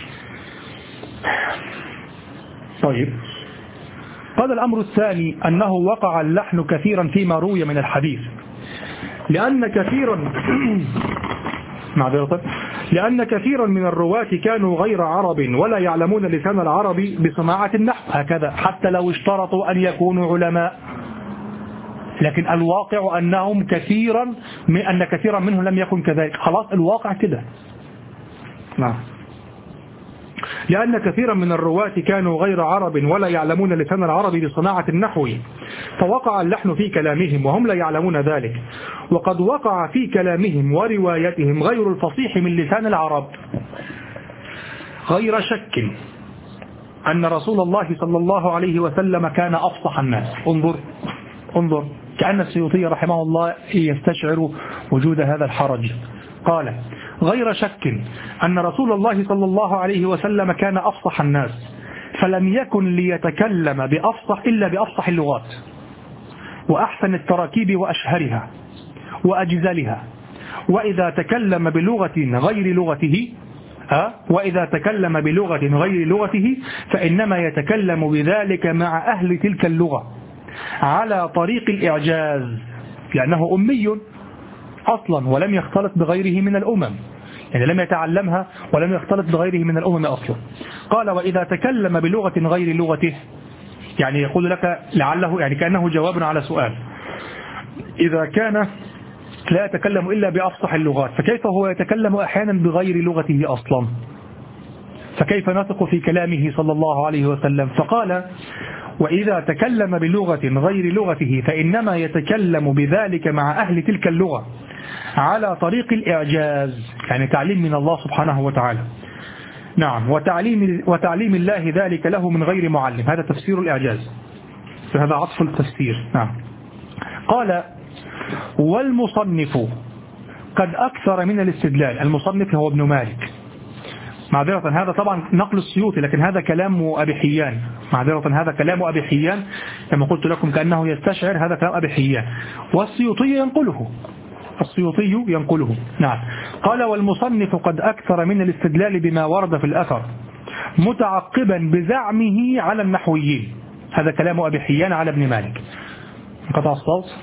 طيب، قال الأمر الثاني أنه وقع اللحن كثيرا فيما روي من الحديث، لأن كثيرا معذرة لأن كثيرا من الرواة كانوا غير عرب ولا يعلمون لسان العربي بصناعة النحو، هكذا حتى لو اشترطوا أن يكونوا علماء، لكن الواقع أنهم كثيرا من أن كثيرا منهم لم يكن كذلك، خلاص الواقع كده. نعم. لأن كثيرا من الرواة كانوا غير عرب ولا يعلمون لسان العربي بصناعة النحو، فوقع اللحن في كلامهم وهم لا يعلمون ذلك، وقد وقع في كلامهم وروايتهم غير الفصيح من لسان العرب، غير شك أن رسول الله صلى الله عليه وسلم كان أفصح الناس. انظر انظر كأن السيوطي رحمه الله يستشعر وجود هذا الحرج. قال غير شك أن رسول الله صلى الله عليه وسلم كان أفصح الناس، فلم يكن ليتكلم بأفصح إلا بأفصح اللغات وأحسن التراكيب وأشهرها وأجزلها، وإذا تكلم بلغة غير لغته أه؟ وإذا تكلم بلغة غير لغته فإنما يتكلم بذلك مع أهل تلك اللغة على طريق الإعجاز، لأنه أمي أصلا ولم يختلط بغيره من الأمم، يعني لم يتعلمها ولم يختلط بغيره من الأمم أصلا. قال وإذا تكلم بلغة غير لغته، يعني يقول لك لعله يعني كأنه جواب على سؤال، إذا كان لا يتكلم إلا بأفصح اللغات فكيف هو يتكلم أحيانا بغير لغته أصلا؟ فكيف نثق في كلامه صلى الله عليه وسلم؟ فقال وإذا تكلم بلغة غير لغته فإنما يتكلم بذلك مع أهل تلك اللغة على طريق الإعجاز، يعني تعليم من الله سبحانه وتعالى. نعم، وتعليم, وتعليم الله ذلك له من غير معلم، هذا تفسير الإعجاز، فهذا عطف التفسير. نعم. قال والمصنف قد أكثر من الاستدلال. المصنف هو ابن مالك، معذرة هذا طبعا نقل السيوطي، لكن هذا كلام أبي حيان، معذرة هذا كلام أبي حيان كما قلت لكم كأنه يستشعر، هذا كلام أبي حيان، والسيوطي ينقله، السيوطي ينقله. نعم. قال والمصنف قد أكثر من الاستدلال بما ورد في الأثر متعقبا بزعمه على النحويين. هذا كلام أبي حيان على ابن مالك. انقطع الصوت.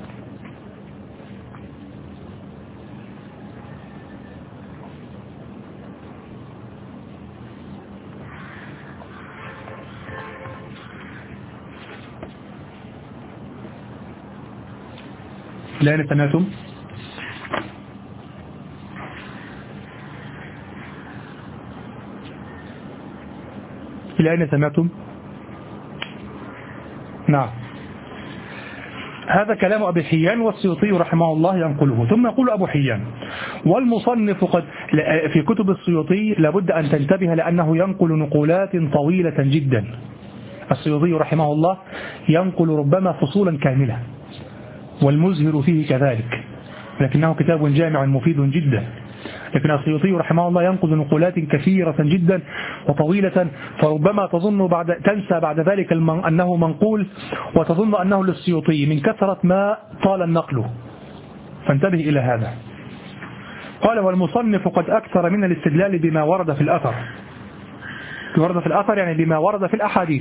الآن سمعتم؟ الآن سمعتم؟ نعم. هذا كلام أبي حيان والسيوطي رحمه الله ينقله. ثم يقول أبو حيان والمصنف قد في كتب السيوطي لابد أن تنتبه لأنه ينقل نقولات طويلة جدا. السيوطي رحمه الله ينقل ربما فصولا كاملة، والمزهر فيه كذلك، لكنه كتاب جامع مفيد جدا. لكن السيوطي رحمه الله ينقل نقولات كثيرة جدا وطويلة، فربما تظن بعد تنسى بعد ذلك أنه منقول، وتظن أنه للسيوطي من كثرة ما طال النقل، فانتبه إلى هذا. قال والمصنف قد أكثر من الاستدلال بما ورد في الأثر، ورد في الأثر يعني بما ورد في الأحاديث،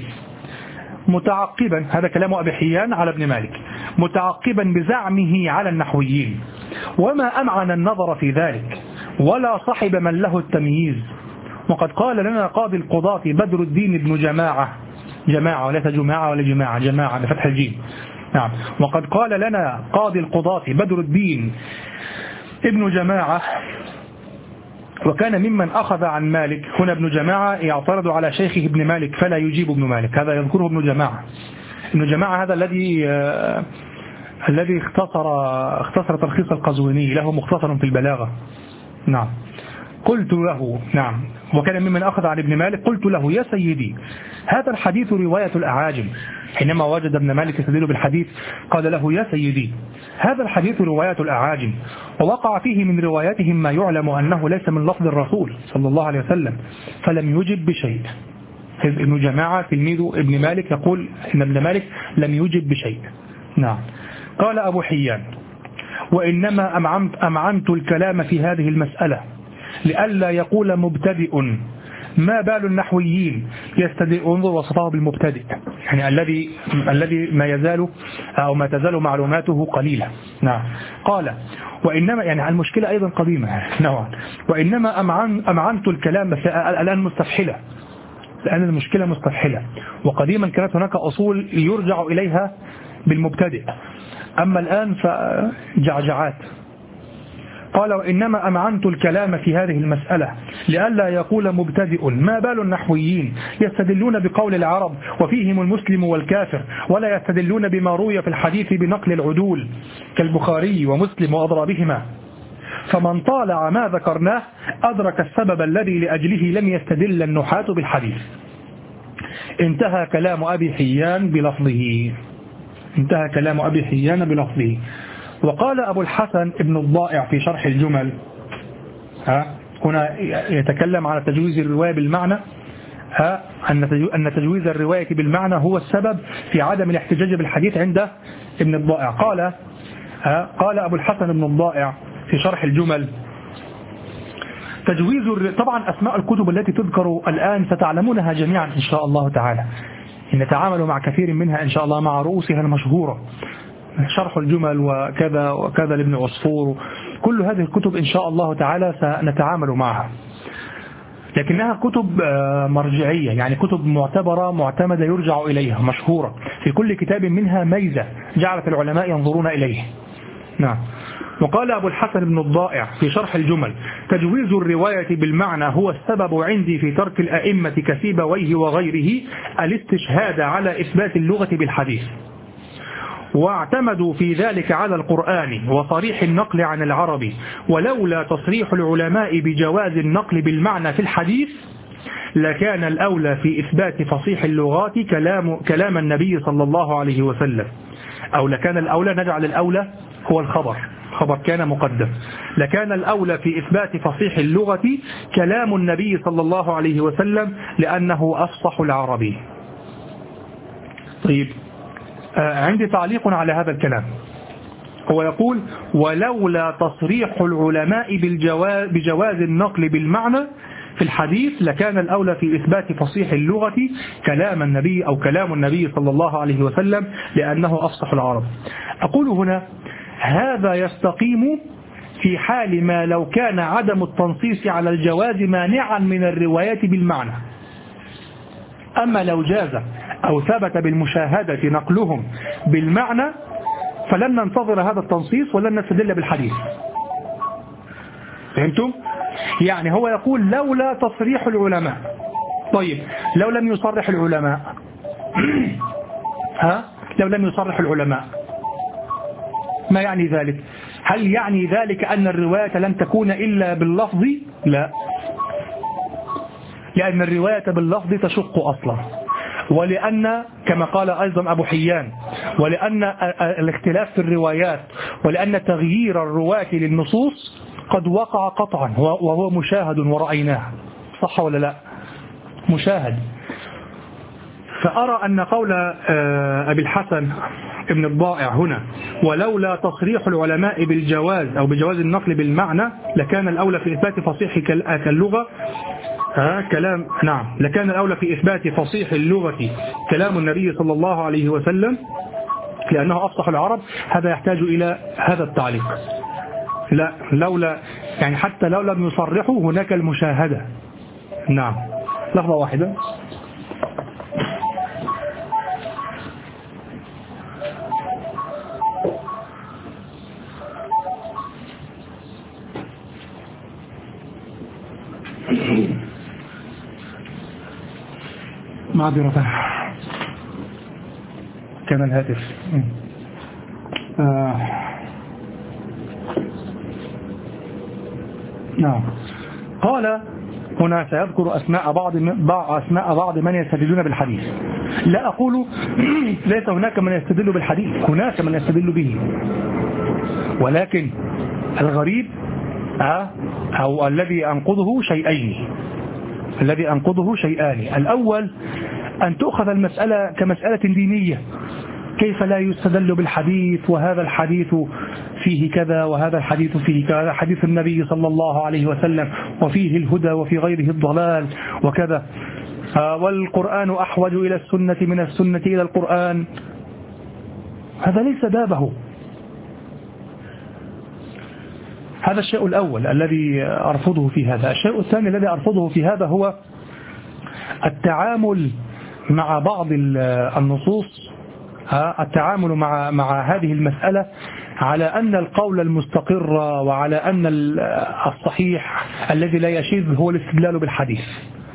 متعقبا، هذا كلام أبي حيان على ابن مالك، متعقبا بزعمه على النحويين، وما أمعن النظر في ذلك ولا صحب من له التمييز. وقد قال لنا قاضي القضاة بدر الدين ابن جماعة، جماعة وليس جماعة ولا جماعة، جماعة بفتح الجيم. نعم. وقد قال لنا قاضي القضاة بدر الدين ابن جماعة، وكان ممن أخذ عن مالك. هنا ابن جماعة يعترض على شيخه ابن مالك فلا يجيب ابن مالك، هذا يذكره ابن جماعة. ابن جماعة هذا الذي آه الذي اختصر اختصر تلخيص القزويني، له مختصر في البلاغة. نعم. قلت له، نعم، وكان ممن أخذ عن ابن مالك، قلت له يا سيدي هذا الحديث رواية الأعاجم. حينما وجد ابن مالك يستدل بالحديث قال له يا سيدي هذا الحديث رواية الأعاجم، ووقع فيه من رواياتهم ما يعلم أنه ليس من لفظ الرسول صلى الله عليه وسلم، فلم يجب بشيء. ابن جماعة تلميذ ابن مالك يقول إن ابن مالك لم يجب بشيء. نعم. قال أبو حيان وإنما أمعنت, أمعنت الكلام في هذه المسألة لئلا يقول مبتدئ ما بال النحويين يستدل. انظر وصفه بالمبتدئ، يعني الذي الذي ما يزال أو ما تزال معلوماته قليلة. نعم. قال وإنما، يعني المشكلة أيضا قديمة نوعا، وإنما أمعن أمعنت الكلام، بس الآن مستفحلة، الآن المشكلة مستفحلة، وقديما كانت هناك أصول يرجع إليها بالمبتدئ، أما الآن فجعجعات. قال وإنما أمعنت الكلام في هذه المسألة لئلا يقول مبتدئ ما بال النحويين يستدلون بقول العرب وفيهم المسلم والكافر، ولا يستدلون بما روي في الحديث بنقل العدول كالبخاري ومسلم وأضرابهما، فمن طالع ما ذكرناه أدرك السبب الذي لأجله لم يستدل النحاة بالحديث. انتهى كلام أبي حيان بلفظه، انتهى كلام أبي حيان بلفظه. وقال أبو الحسن ابن الضائع في شرح الجمل، ها هنا يتكلم على تجويز الرواية بالمعنى، ها أن تجويز الرواية بالمعنى هو السبب في عدم الاحتجاج بالحديث عند ابن الضائع. قال ها قال أبو الحسن ابن الضائع في شرح الجمل تجويز. طبعا أسماء الكتب التي تذكر الآن ستعلمونها جميعا إن شاء الله تعالى، نتعامل مع كثير منها إن شاء الله مع رؤوسها المشهورة، شرح الجمل وكذا وكذا لابن عصفور، كل هذه الكتب إن شاء الله تعالى سنتعامل معها، لكنها كتب مرجعية، يعني كتب معتبرة معتمدة يرجع إليها مشهورة، في كل كتاب منها ميزة جعلت العلماء ينظرون إليه. نعم. وقال أبو الحسن بن الضائع في شرح الجمل تجويز الرواية بالمعنى هو السبب عندي في ترك الأئمة كسيبويه وغيره الاستشهاد على إثبات اللغة بالحديث، واعتمدوا في ذلك على القرآن وصريح النقل عن العرب، ولولا تصريح العلماء بجواز النقل بالمعنى في الحديث لكان الأولى في إثبات فصيح اللغات كلام, كلام النبي صلى الله عليه وسلم. أو لكان الأولى، نجعل الأولى هو الخبر، خبر كان مقدم، لكان الأولى في إثبات فصيح اللغة كلام النبي صلى الله عليه وسلم لأنه أفصح العربي. طيب، آه عندي تعليق على هذا الكلام. هو يقول ولولا تصريح العلماء بالجواز بجواز النقل بالمعنى في الحديث لكان الأولى في إثبات فصيح اللغة كلام النبي أو كلام النبي صلى الله عليه وسلم لأنه أفصح العرب. أقول هنا هذا يستقيم في حال ما لو كان عدم التنصيص على الجواز مانعا من الروايات بالمعنى. أما لو جاز أو ثبت بالمشاهدة نقلهم بالمعنى فلن ننتظر هذا التنصيص ولن نستدل بالحديث. فهمتم؟ يعني هو يقول لولا تصريح العلماء. طيب لو لم يصرح العلماء ها لو لم يصرح العلماء ما يعني ذلك؟ هل يعني ذلك أن الرواية لن تكون إلا باللفظ؟ لا، لأن الرواية باللفظ تشق أصلا، ولأن كما قال أيضا أبو حيان ولأن الاختلاف في الروايات ولأن تغيير الرواة للنصوص قد وقع قطعا وهو مشاهد ورأيناه. صح ولا لا؟ مشاهد. فأرى أن قول أبي الحسن ابن الضائع هنا ولولا تصريح العلماء بالجواز أو بجواز النقل بالمعنى لكان الأولى في إثبات فصيح كاللغة ها كلام نعم لكان الأولى في إثبات فصيح اللغة كلام النبي صلى الله عليه وسلم لأنه أفصح العرب. هذا يحتاج إلى هذا التعليق. لا، لولا يعني حتى لو لم يصرحوا هناك المشاهدة. نعم، لحظة واحدة. معذرة كان الهاتف آه. نعم. قال هنا سيذكر أسماء بعض أسماء بعض من يستدلون بالحديث. لا أقول ليس هناك من يستدل بالحديث، هناك من يستدل به، ولكن الغريب أو الذي أنقضه شيئين الذي أنقضه شيئان الأول أن تؤخذ المسألة كمسألة دينية، كيف لا يستدل بالحديث وهذا الحديث فيه كذا وهذا الحديث فيه كذا، حديث النبي صلى الله عليه وسلم وفيه الهدى وفي غيره الضلال وكذا، والقرآن أحوج إلى السنة من السنة إلى القرآن. هذا ليس بابه. هذا الشيء الأول الذي أرفضه في هذا. الشيء الثاني الذي أرفضه في هذا هو التعامل مع بعض النصوص، التعامل مع مع هذه المسألة على أن القول المستقر وعلى أن الصحيح الذي لا يشذ هو الاستدلال بالحديث.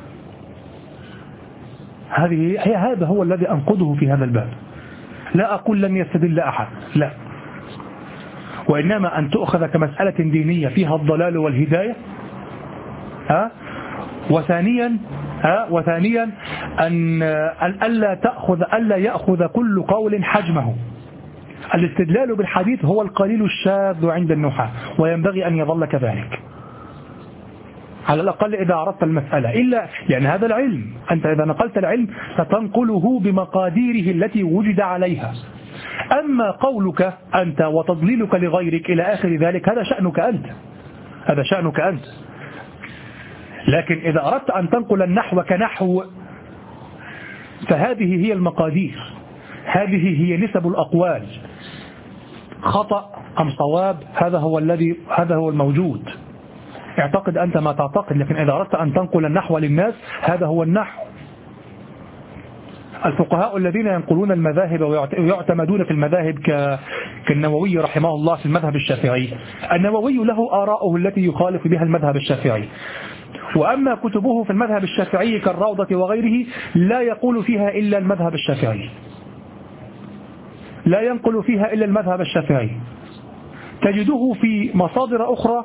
هذه هي هذا هو الذي أنقضه في هذا الباب. لا أقول لن يستدل أحد، لا، وإنما أن تؤخذ كمسألة دينية فيها الضلال والهداية. ها وثانيا ها وثانيا أن ألا تأخذ ألا يأخذ كل قول حجمه. الاستدلال بالحديث هو القليل الشاذ عند النحاة وينبغي أن يظل كذلك على الأقل إذا عرفت المسألة، إلا لأن هذا العلم أنت إذا نقلت العلم ستنقله بمقاديره التي وجد عليها. أما قولك أنت وتضليلك لغيرك إلى آخر ذلك هذا شأنك أنت هذا شأنك أنت لكن إذا أردت أن تنقل النحو كنحو فهذه هي المقادير، هذه هي نسب الأقوال، خطأ أم صواب، هذا هو الذي هذا هو الموجود. اعتقد أنت ما تعتقد، لكن إذا أردت أن تنقل النحو للناس هذا هو النحو. الفقهاء الذين ينقلون المذاهب ويعتمدون في المذاهب كالنووي رحمه الله في المذهب الشافعي، النووي له آراءه التي يخالف بها المذهب الشافعي، وأما كتبه في المذهب الشافعي كالروضة وغيره لا يقول فيها إلا المذهب الشافعي، لا ينقل فيها إلا المذهب الشافعي. تجده في مصادر أخرى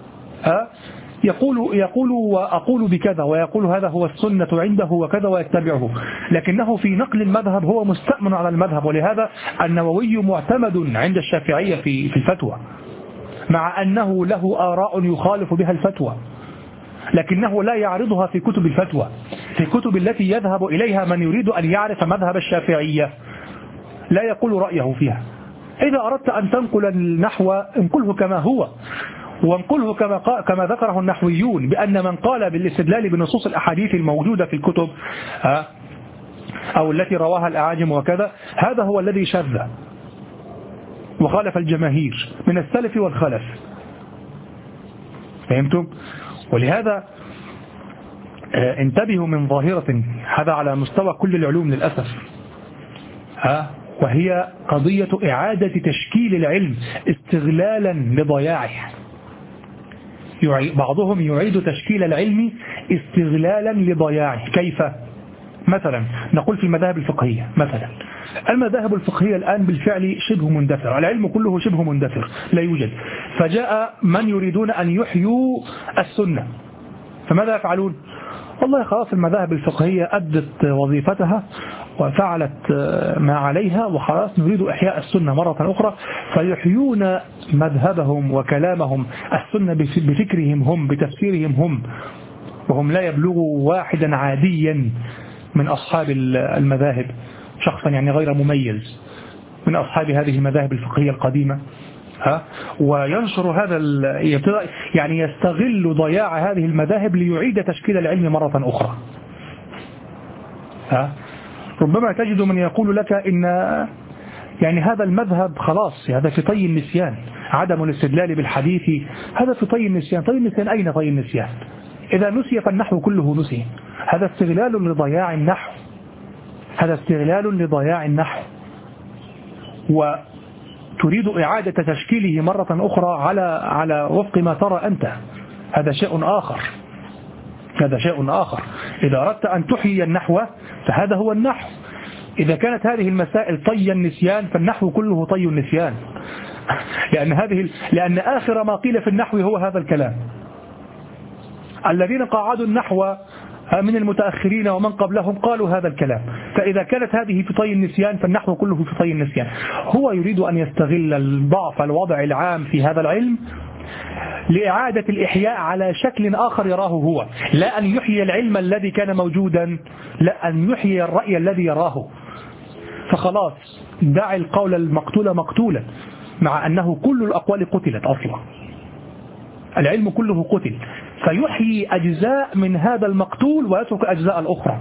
يقول يقول وأقول بكذا، ويقول هذا هو السنة عنده وكذا ويتبعه، لكنه في نقل المذهب هو مستأمن على المذهب. ولهذا النووي معتمد عند الشافعية في في الفتوى، مع أنه له آراء يخالف بها الفتوى، لكنه لا يعرضها في كتب الفتوى، في كتب التي يذهب إليها من يريد أن يعرف مذهب الشافعية، لا يقول رأيه فيها. إذا أردت أن تنقل النحو انقله كما هو، وانقله كما كما ذكره النحويون، بأن من قال بالاستدلال بنصوص الأحاديث الموجودة في الكتب أو التي رواها الأعاجم وكذا، هذا هو الذي شذ وخالف الجماهير من السلف والخلف. فهمتم؟ ولهذا انتبهوا من ظاهرة، هذا على مستوى كل العلوم للأسف، ها وهي قضية إعادة تشكيل العلم استغلالا لضياعه. بعضهم يعيد تشكيل العلم استغلالا لضياعه. كيف؟ مثلا نقول في المذاهب الفقهية، مثلا المذاهب الفقهية الآن بالفعل شبه مندثر، العلم كله شبه مندثر لا يوجد، فجاء من يريدون أن يحيوا السنة، فماذا يفعلون؟ والله خلاص المذاهب الفقهية أدت وظيفتها وفعلت ما عليها، وخلاص نريد إحياء السنة مرة أخرى، فيحيون مذهبهم وكلامهم السنة بفكرهم هم، بتفسيرهم هم، وهم لا يبلغوا واحدا عاديا من أصحاب المذاهب، شخصا يعني غير مميز من أصحاب هذه المذاهب الفقهية القديمة، ها وينشر هذا يعني يستغل ضياع هذه المذاهب ليعيد تشكيل العلم مرة أخرى. ها ربما تجد من يقول لك إن يعني هذا المذهب خلاص، هذا في طي النسيان، عدم الاستدلال بالحديث هذا في طي النسيان. طي النسيان أين طي النسيان؟ إذا نسي فالنحو كله نسي. هذا استغلال لضياع النحو، هذا استغلال لضياع النحو، وتريد إعادة تشكيله مرة أخرى على على وفق ما ترى أنت. هذا شيء آخر، هذا شيء آخر. إذا أردت أن تحيي النحو فهذا هو النحو. إذا كانت هذه المسائل طي النسيان فالنحو كله طي النسيان، لأن هذه لأن آخر ما قيل في النحو هو هذا الكلام. الذين قاعدوا النحو من المتأخرين ومن قبلهم قالوا هذا الكلام، فإذا كانت هذه في طي النسيان فالنحو كله في طي النسيان. هو يريد أن يستغل الضعف الوضع العام في هذا العلم لإعادة الإحياء على شكل آخر يراه هو، لا أن يحيي العلم الذي كان موجودا، لا أن يحيي الرأي الذي يراه. فخلاص دع القول المقتول مقتولا، مع أنه كل الأقوال قتلت أصلا، العلم كله قتل، فيحيي أجزاء من هذا المقتول ويترك أجزاء الأخرى.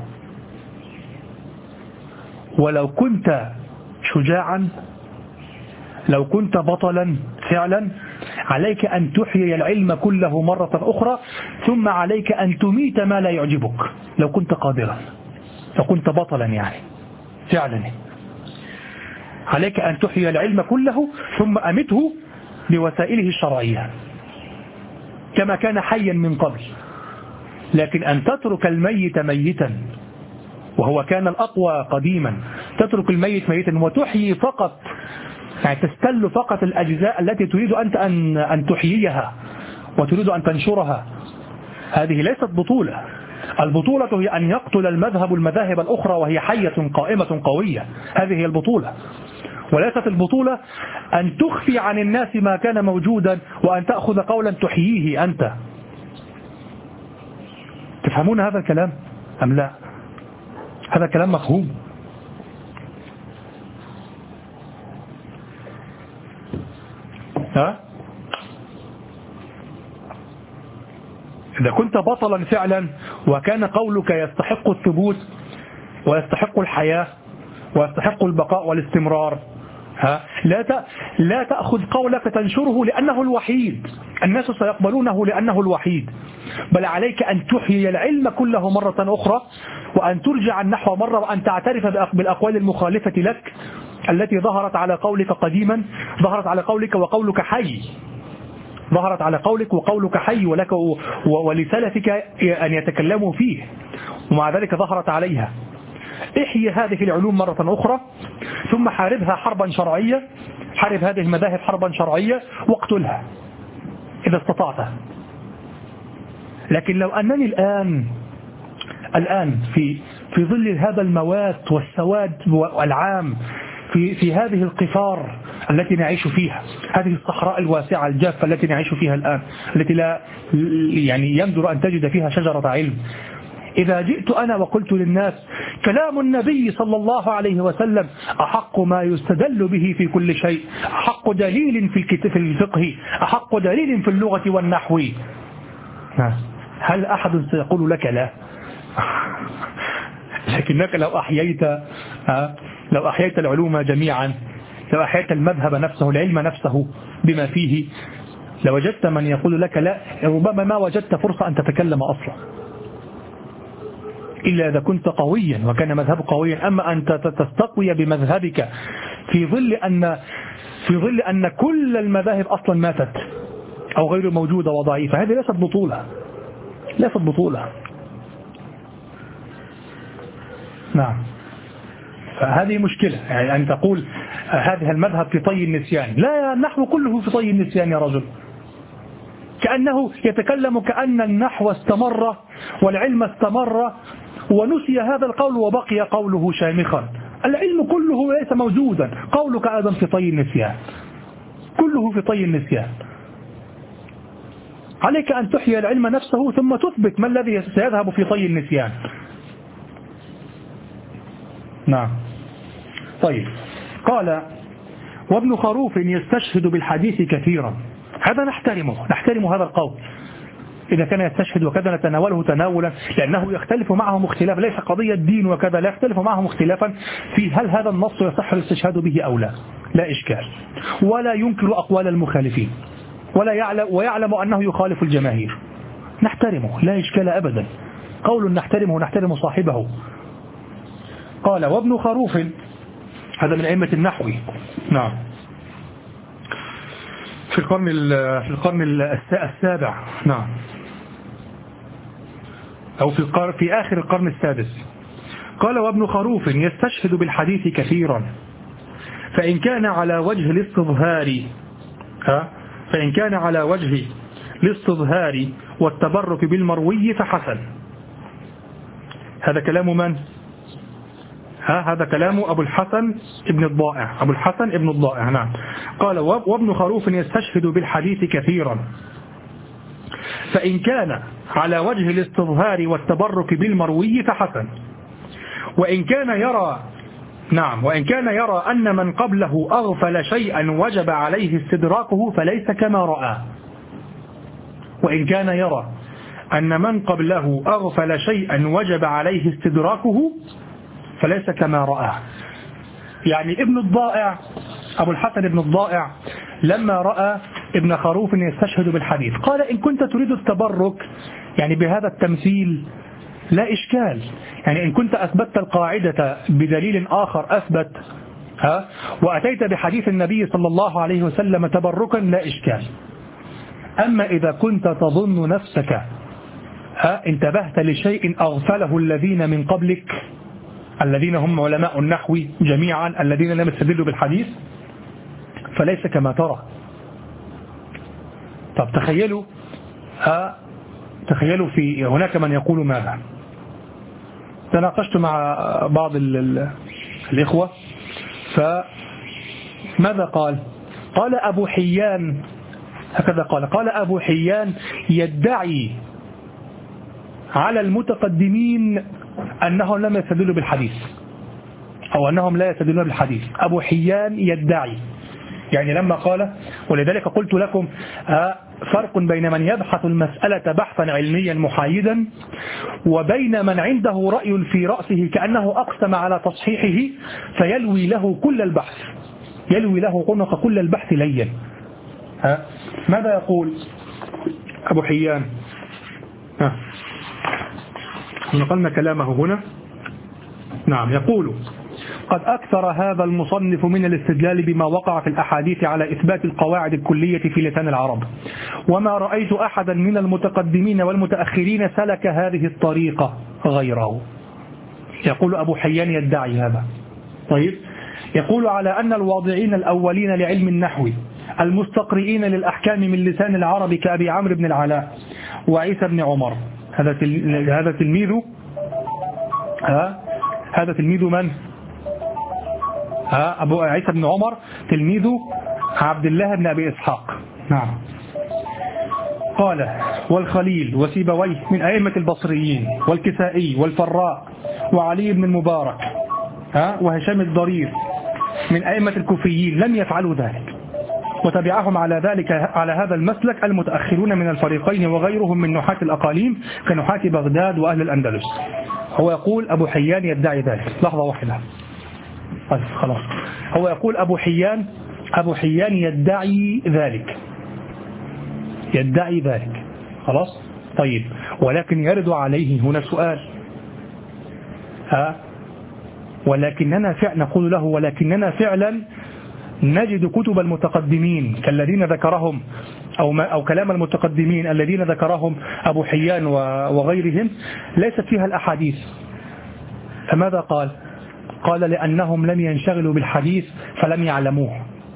ولو كنت شجاعا، لو كنت بطلا فعلا، عليك أن تحيي العلم كله مرة أخرى، ثم عليك أن تميت ما لا يعجبك. لو كنت قادرا، لو كنت بطلا يعني فعلا، عليك أن تحيي العلم كله ثم أمته بوسائله الشرعية كما كان حيا من قبل. لكن أن تترك الميت ميتا، وهو كان الأقوى قديما، تترك الميت ميتا وتحيي فقط، يعني تستل فقط الأجزاء التي تريد أنت أن أن تحييها وتريد أن تنشرها، هذه ليست بطولة. البطولة هي أن يقتل المذهب المذاهب الأخرى وهي حية قائمة قوية، هذه هي البطولة. وليست البطولة أن تخفي عن الناس ما كان موجودا وأن تأخذ قولا تحييه أنت. تفهمون هذا الكلام أم لا؟ هذا كلام مفهوم. ها؟ إذا كنت بطلا فعلا وكان قولك يستحق الثبوت ويستحق الحياة ويستحق البقاء والاستمرار، ها؟ لا لا تأخذ قولك تنشره لأنه الوحيد، الناس سيقبلونه لأنه الوحيد، بل عليك أن تحيي العلم كله مرة أخرى، وأن ترجع النحو مرة، وأن تعترف بالأقوال المخالفة لك التي ظهرت على قولك قديما، ظهرت على قولك وقولك حي، ظهرت على قولك وقولك حي ولك ولسلفك أن يتكلموا فيه، ومع ذلك ظهرت عليها. احيي هذه العلوم مرة أخرى، ثم حاربها حربا شرعية، حارب هذه المذاهب حربا شرعية واقتلها إذا استطعت. لكن لو أنني الآن الآن في في ظل هذا الموات والسواد العام في في هذه القفار التي نعيش فيها، هذه الصحراء الواسعة الجافة التي نعيش فيها الآن، التي لا يعني يندر أن تجد فيها شجرة علم، إذا جئت أنا وقلت للناس كلام النبي صلى الله عليه وسلم أحق ما يستدل به في كل شيء، أحق دليل في في الفقه، أحق دليل في اللغة والنحو، هل أحد سيقول لك لا؟ لكنك لو أحييت لو أحييت العلوم جميعا، لو أحييت المذهب نفسه، العلم نفسه بما فيه، لوجدت من يقول لك لا، ربما ما وجدت فرصة أن تتكلم أصلا، إلا إذا كنت قويا وكان مذهب قويا. أما أنت تستقوي بمذهبك في ظل أن في ظل أن كل المذاهب أصلا ماتت أو غير موجودة وضعيفة، هذه ليست بطولة، ليست بطولة. نعم، فهذه مشكلة، يعني أن تقول هذا المذهب في طي النسيان، لا، النحو كله في طي النسيان يا رجل، كأنه يتكلم كأن النحو استمر والعلم استمر ونسي هذا القول وبقي قوله شامخا. العلم كله ليس موجودا، قولك أيضا في طي النسيان، كله في طي النسيان. عليك أن تحيي العلم نفسه ثم تثبت ما الذي سيذهب في طي النسيان. نعم. طيب، قال وابن خروف يستشهد بالحديث كثيرا، هذا نحترمه، نحترم هذا القول إذا كان يستشهد، وكذا نتناوله تناولا، لأنه يختلف معهم اختلاف، ليس قضية دين وكذا، لا، يختلف معهم اختلافا في هل هذا النص يصح الاستشهاد به أو لا، لا إشكال، ولا ينكر أقوال المخالفين، ولا يعلم ويعلم أنه يخالف الجماهير، نحترمه، لا إشكال أبدا، قول نحترمه ونحترم صاحبه. قال وابن خروف، هذا من أئمة النحو، نعم، في القرن في القرن السابع، نعم، أو في القرن في آخر القرن السادس. قال وابن خروف يستشهد بالحديث كثيرا، فإن كان على وجه الاستظهار ها فإن كان على وجه الاستظهار والتبرك بالمروي فحسن. هذا كلام من؟ ها هذا كلام أبو الحسن ابن الضائع، أبو الحسن ابن الضائع، نعم. قال وابن خروف يستشهد بالحديث كثيرا، فإن كان على وجه الاستظهار والتبرك بالمروي فحسن، وإن كان يرى نعم وإن كان يرى أن من قبله أغفل شيئا وجب عليه استدراكه فليس كما رأى. وإن كان يرى أن من قبله أغفل شيئا وجب عليه استدراكه فليس كما رأى. يعني ابن الضائع، أبو الحسن ابن الضائع، لما رأى ابن خروف يستشهد بالحديث قال إن كنت تريد التبرك يعني بهذا التمثيل لا إشكال، يعني إن كنت أثبتت القاعدة بدليل آخر أثبت ها وأتيت بحديث النبي صلى الله عليه وسلم تبركا لا إشكال. أما إذا كنت تظن نفسك ها انتبهت لشيء أغفله الذين من قبلك الذين هم علماء النحو جميعا الذين لم يستدلوا بالحديث فليس كما ترى. طب تخيلوا ها تخيلوا في هناك من يقول ماذا؟ تناقشت مع بعض الإخوة فماذا قال؟ قال أبو حيان هكذا قال قال أبو حيان يدعي على المتقدمين أنهم لم يستدلوا بالحديث أو أنهم لا يستدلون بالحديث. أبو حيان يدعي، يعني لما قال، ولذلك قلت لكم فرق بين من يبحث المسألة بحثا علميا محايدا وبين من عنده رأي في رأسه كأنه أقسم على تصحيحه فيلوي له كل البحث يلوي له عنق كل البحث ليا. ها ماذا يقول أبو حيان؟ ها نقلنا كلامه هنا. نعم، يقول قد أكثر هذا المصنف من الاستدلال بما وقع في الأحاديث على إثبات القواعد الكلية في لسان العرب، وما رأيت أحدا من المتقدمين والمتأخرين سلك هذه الطريقة غيره. يقول أبو حيان يدعي هذا. طيب، يقول على أن الواضعين الأولين لعلم النحو المستقرئين للأحكام من لسان العرب كأبي عمرو بن العلاء وعيسى بن عمر، هذا هذا تلميذه ها هذا تلميذ من؟ ها أبو عيسى بن عمر تلميذه عبد الله بن أبي إسحاق. نعم. قال والخليل وسيبويه من أئمة البصريين، والكسائي والفراء وعلي بن المبارك ها وهشام الضرير من أئمة الكوفيين لم يفعلوا ذلك، وتبعهم على ذلك على هذا المسلك المتأخرون من الفريقين وغيرهم من نحاة الأقاليم كنحاة بغداد وأهل الأندلس. هو يقول أبو حيان يدعي ذلك. لحظة واحدة طيب خلاص. هو يقول أبو حيان أبو حيان يدعي ذلك يدعي ذلك خلاص. طيب، ولكن يرد عليه هنا سؤال، ها ولكننا فعلا نقول له ولكننا فعلا نجد كتب المتقدمين كالذين ذكرهم أو, ما أو كلام المتقدمين الذين ذكرهم أبو حيان وغيرهم ليست فيها الأحاديث. فماذا قال؟ قال لأنهم لم ينشغلوا بالحديث فلم يعلموه.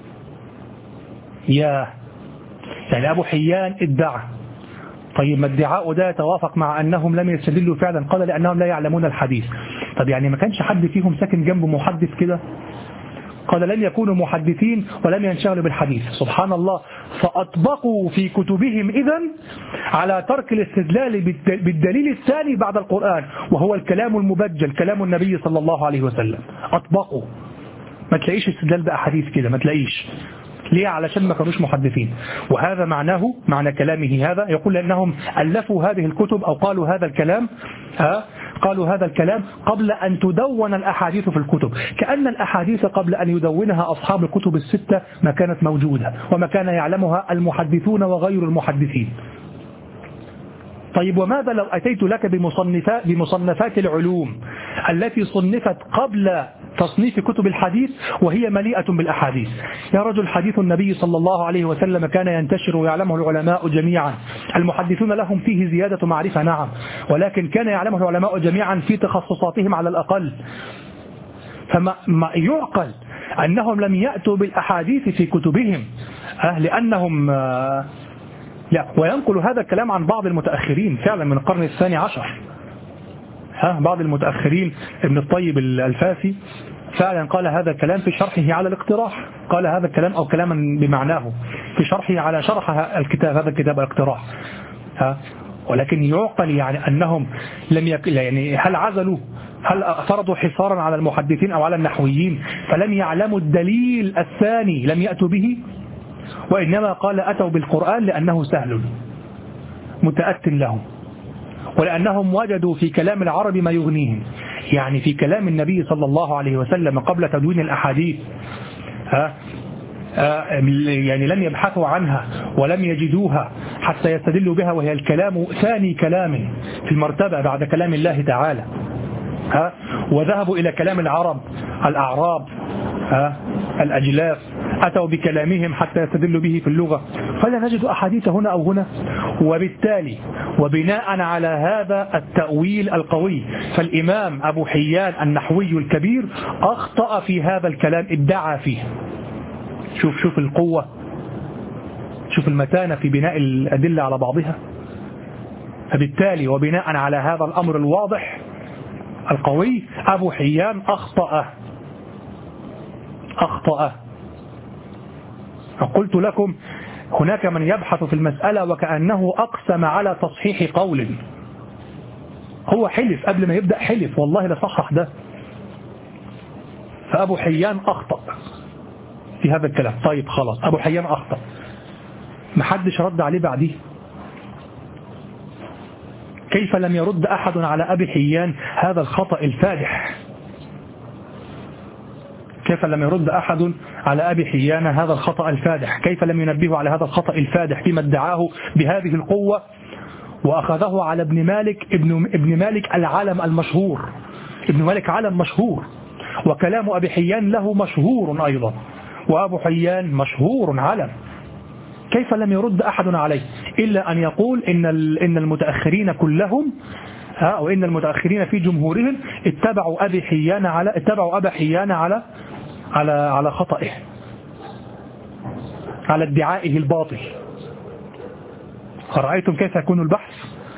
يا يعني أبو حيان ادعى. طيب، ما ادعاء ده يتوافق مع أنهم لم يستدلوا فعلا؟ قال لأنهم لا يعلمون الحديث. طب يعني ما كانش حد فيهم ساكن جنبه محدث كده؟ قال لم يكونوا محدثين ولم ينشغلوا بالحديث. سبحان الله. فأطبقوا في كتبهم إذن على ترك الاستدلال بالدليل الثاني بعد القرآن وهو الكلام المبجل كلام النبي صلى الله عليه وسلم. أطبقوا. ما تلاقيش استدلال بأحاديث كده، ما تلاقيش. ليه؟ علشان ما كانوش محدثين. وهذا معناه معنى كلامه هذا. يقول أنهم ألفوا هذه الكتب أو قالوا هذا الكلام ها قالوا هذا الكلام قبل أن تدون الأحاديث في الكتب، كأن الأحاديث قبل أن يدونها أصحاب الكتب الستة ما كانت موجودة وما كان يعلمها المحدثون وغير المحدثين. طيب، وماذا لو أتيت لك بمصنفات, بمصنفات العلوم التي صنفت قبل تصنيف كتب الحديث وهي مليئة بالأحاديث؟ يا رجل، حديث النبي صلى الله عليه وسلم كان ينتشر ويعلمه العلماء جميعا. المحدثون لهم فيه زيادة معرفة نعم، ولكن كان يعلمه العلماء جميعا في تخصصاتهم على الأقل. فما ما يعقل أنهم لم يأتوا بالأحاديث في كتبهم أه لأنهم آه لا. وينقل هذا الكلام عن بعض المتأخرين فعلا من القرن الثاني عشر. ها بعض المتأخرين، ابن الطيب الفاسي فعلا قال هذا الكلام في شرحه على الاقتراح. قال هذا الكلام أو كلاما بمعناه في شرحه على شرح الكتاب هذا الكتاب الاقتراح. ها ولكن يعقل يعني أنهم لم يك... يعني هل عزلوا هل فرضوا حصارا على المحدثين أو على النحويين فلم يعلموا الدليل الثاني لم يأتوا به؟ وإنما قال أتوا بالقرآن لأنه سهل متأت لهم، ولأنهم وجدوا في كلام العرب ما يغنيهم. يعني في كلام النبي صلى الله عليه وسلم قبل تدوين الأحاديث ها يعني لم يبحثوا عنها ولم يجدوها حتى يستدلوا بها، وهي الكلام ثاني كلام في المرتبة بعد كلام الله تعالى. ها وذهبوا إلى كلام العرب الأعراب ها الأجلاف، أتوا بكلامهم حتى يستدلوا به في اللغة، فلا نجد أحاديث هنا أو هنا. وبالتالي وبناء على هذا التأويل القوي فالإمام أبو حيان النحوي الكبير أخطأ في هذا الكلام، ادعى فيه. شوف شوف القوة، شوف المتانة في بناء الأدلة على بعضها. فبالتالي وبناء على هذا الأمر الواضح القوي أبو حيان أخطأ أخطأ قلت لكم هناك من يبحث في المسألة وكأنه أقسم على تصحيح قول. هو حلف قبل ما يبدأ، حلف والله لصحح ده. فأبو حيان أخطأ في هذا الكلام. طيب خلاص، أبو حيان أخطأ، محدش رد عليه بعديه. كيف لم يرد أحد على أبي حيان هذا الخطأ الفادح؟ كيف لم يرد أحد على أبي حيان هذا الخطأ الفادح؟ كيف لم ينبهه على هذا الخطأ الفادح فيما ادعاه بهذه القوة وأخذه على ابن مالك ابن, ابن مالك العالم المشهور. ابن مالك عالم مشهور، وكلام أبي حيان له مشهور أيضا، وأبو حيان مشهور عالم. كيف لم يرد أحد عليه إلا أن يقول إن إن المتأخرين كلهم ها وإن المتأخرين في جمهورهم اتبعوا أبي حيان على اتبعوا أبا حيان على على على خطئه، على ادعائه الباطل. أرأيتم كيف يكون البحث؟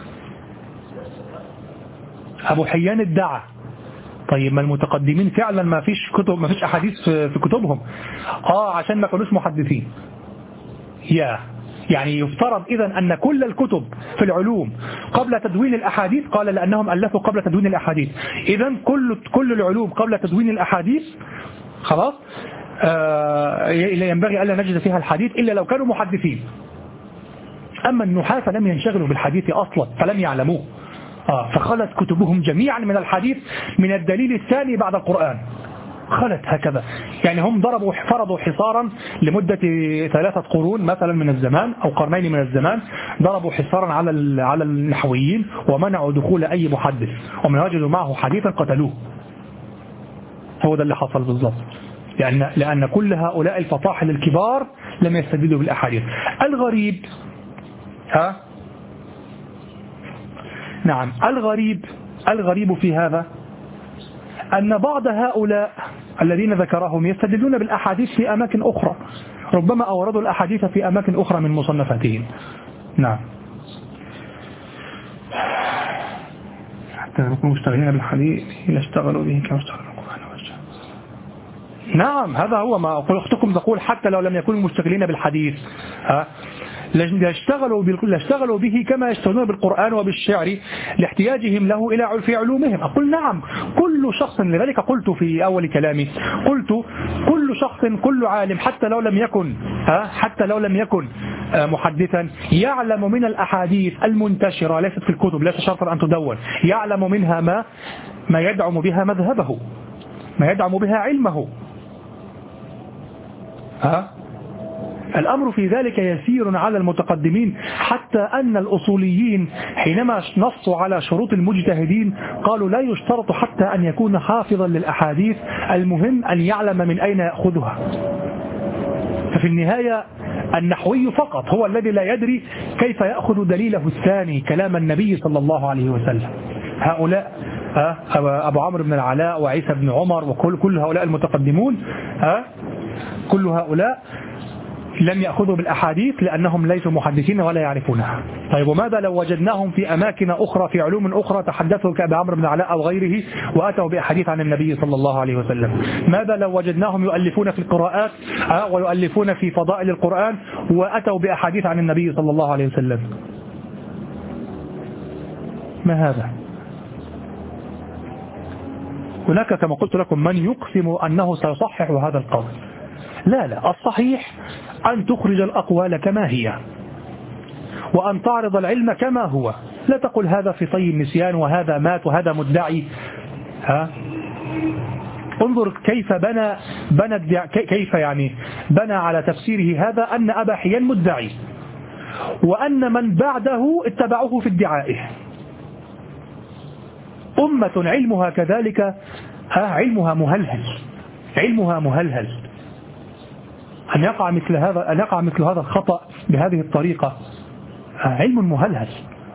أبو حيان ادعى، طيب ما المتقدمين فعلا ما فيش كتب، ما فيش أحاديث في كتبهم، آه عشان ما كانوش محدثين. يا يعني يفترض إذن أن كل الكتب في العلوم قبل تدوين الأحاديث، قال لأنهم ألفوا قبل تدوين الأحاديث، إذن كل كل العلوم قبل تدوين الأحاديث خلاص آه ينبغي ألا نجد فيها الحديث إلا لو كانوا محدثين. أما النحاة فلم ينشغلوا بالحديث أصلا فلم يعلموه، آه فخلت كتبهم جميعا من الحديث من الدليل الثاني بعد القرآن، خلت هكذا. يعني هم ضربوا فرضوا حصارا لمدة ثلاثة قرون مثلا من الزمان أو قرنين من الزمان، ضربوا حصارا على على النحويين ومنعوا دخول أي محدث، ومن وجدوا معه حديثا قتلوه. هو ده اللي حصل بالضبط، لأن لأن كل هؤلاء الفطاحل الكبار لم يستدلوا بالأحاديث. الغريب ها نعم الغريب الغريب في هذا أن بعض هؤلاء الذين ذكرهم يستدلون بالأحاديث في أماكن أخرى، ربما أوردوا الأحاديث في أماكن أخرى من مصنفاتهم. نعم حتى يكونوا مشتغلين بالحديث لاشتغلوا به كما اشتغلوا القرآن والسنة. نعم هذا هو ما أختكم تقول، حتى لو لم يكونوا مشتغلين بالحديث ها لاشتغلوا لاشتغلوا به كما يشتغلون بالقرآن وبالشعر لاحتياجهم له إلى في علومهم. أقول نعم كل شخص، لذلك قلت في أول كلامي قلت كل شخص كل عالم حتى لو لم يكن حتى لو لم يكن محدثا يعلم من الأحاديث المنتشرة ليست في الكتب، ليس شرطا أن تدون، يعلم منها ما ما يدعم بها مذهبه، ما يدعم بها علمه. ها الأمر في ذلك يسير على المتقدمين، حتى أن الأصوليين حينما نصوا على شروط المجتهدين قالوا لا يشترط حتى أن يكون حافظا للأحاديث، المهم أن يعلم من أين يأخذها. ففي النهاية النحوي فقط هو الذي لا يدري كيف يأخذ دليله الثاني كلام النبي صلى الله عليه وسلم. هؤلاء أبو عمرو بن العلاء وعيسى بن عمر وكل كل هؤلاء المتقدمون كل هؤلاء لم يأخذوا بالأحاديث لأنهم ليسوا محدثين ولا يعرفونها. طيب وماذا لو وجدناهم في أماكن أخرى في علوم أخرى تحدثوا كأبي عمرو بن العلاء أو غيره وأتوا بأحاديث عن النبي صلى الله عليه وسلم؟ ماذا لو وجدناهم يؤلفون في القراءات ويؤلفون في فضائل القرآن وأتوا بأحاديث عن النبي صلى الله عليه وسلم؟ ما هذا؟ هناك كما قلت لكم من يقسم أنه سيصحح هذا القول. لا لا الصحيح أن تخرج الأقوال كما هي وأن تعرض العلم كما هو، لا تقل هذا في طي النسيان وهذا مات وهذا مدعي. ها انظر كيف بنى بنى كيف يعني بنى على تفسيره هذا أن أبا حيان مدعي وأن من بعده اتبعوه في ادعائه. أمة علمها كذلك، ها علمها مهلهل، علمها مهلهل. أن يقع مثل هذا أن يقع مثل هذا الخطأ بهذه الطريقة علم مهلهل.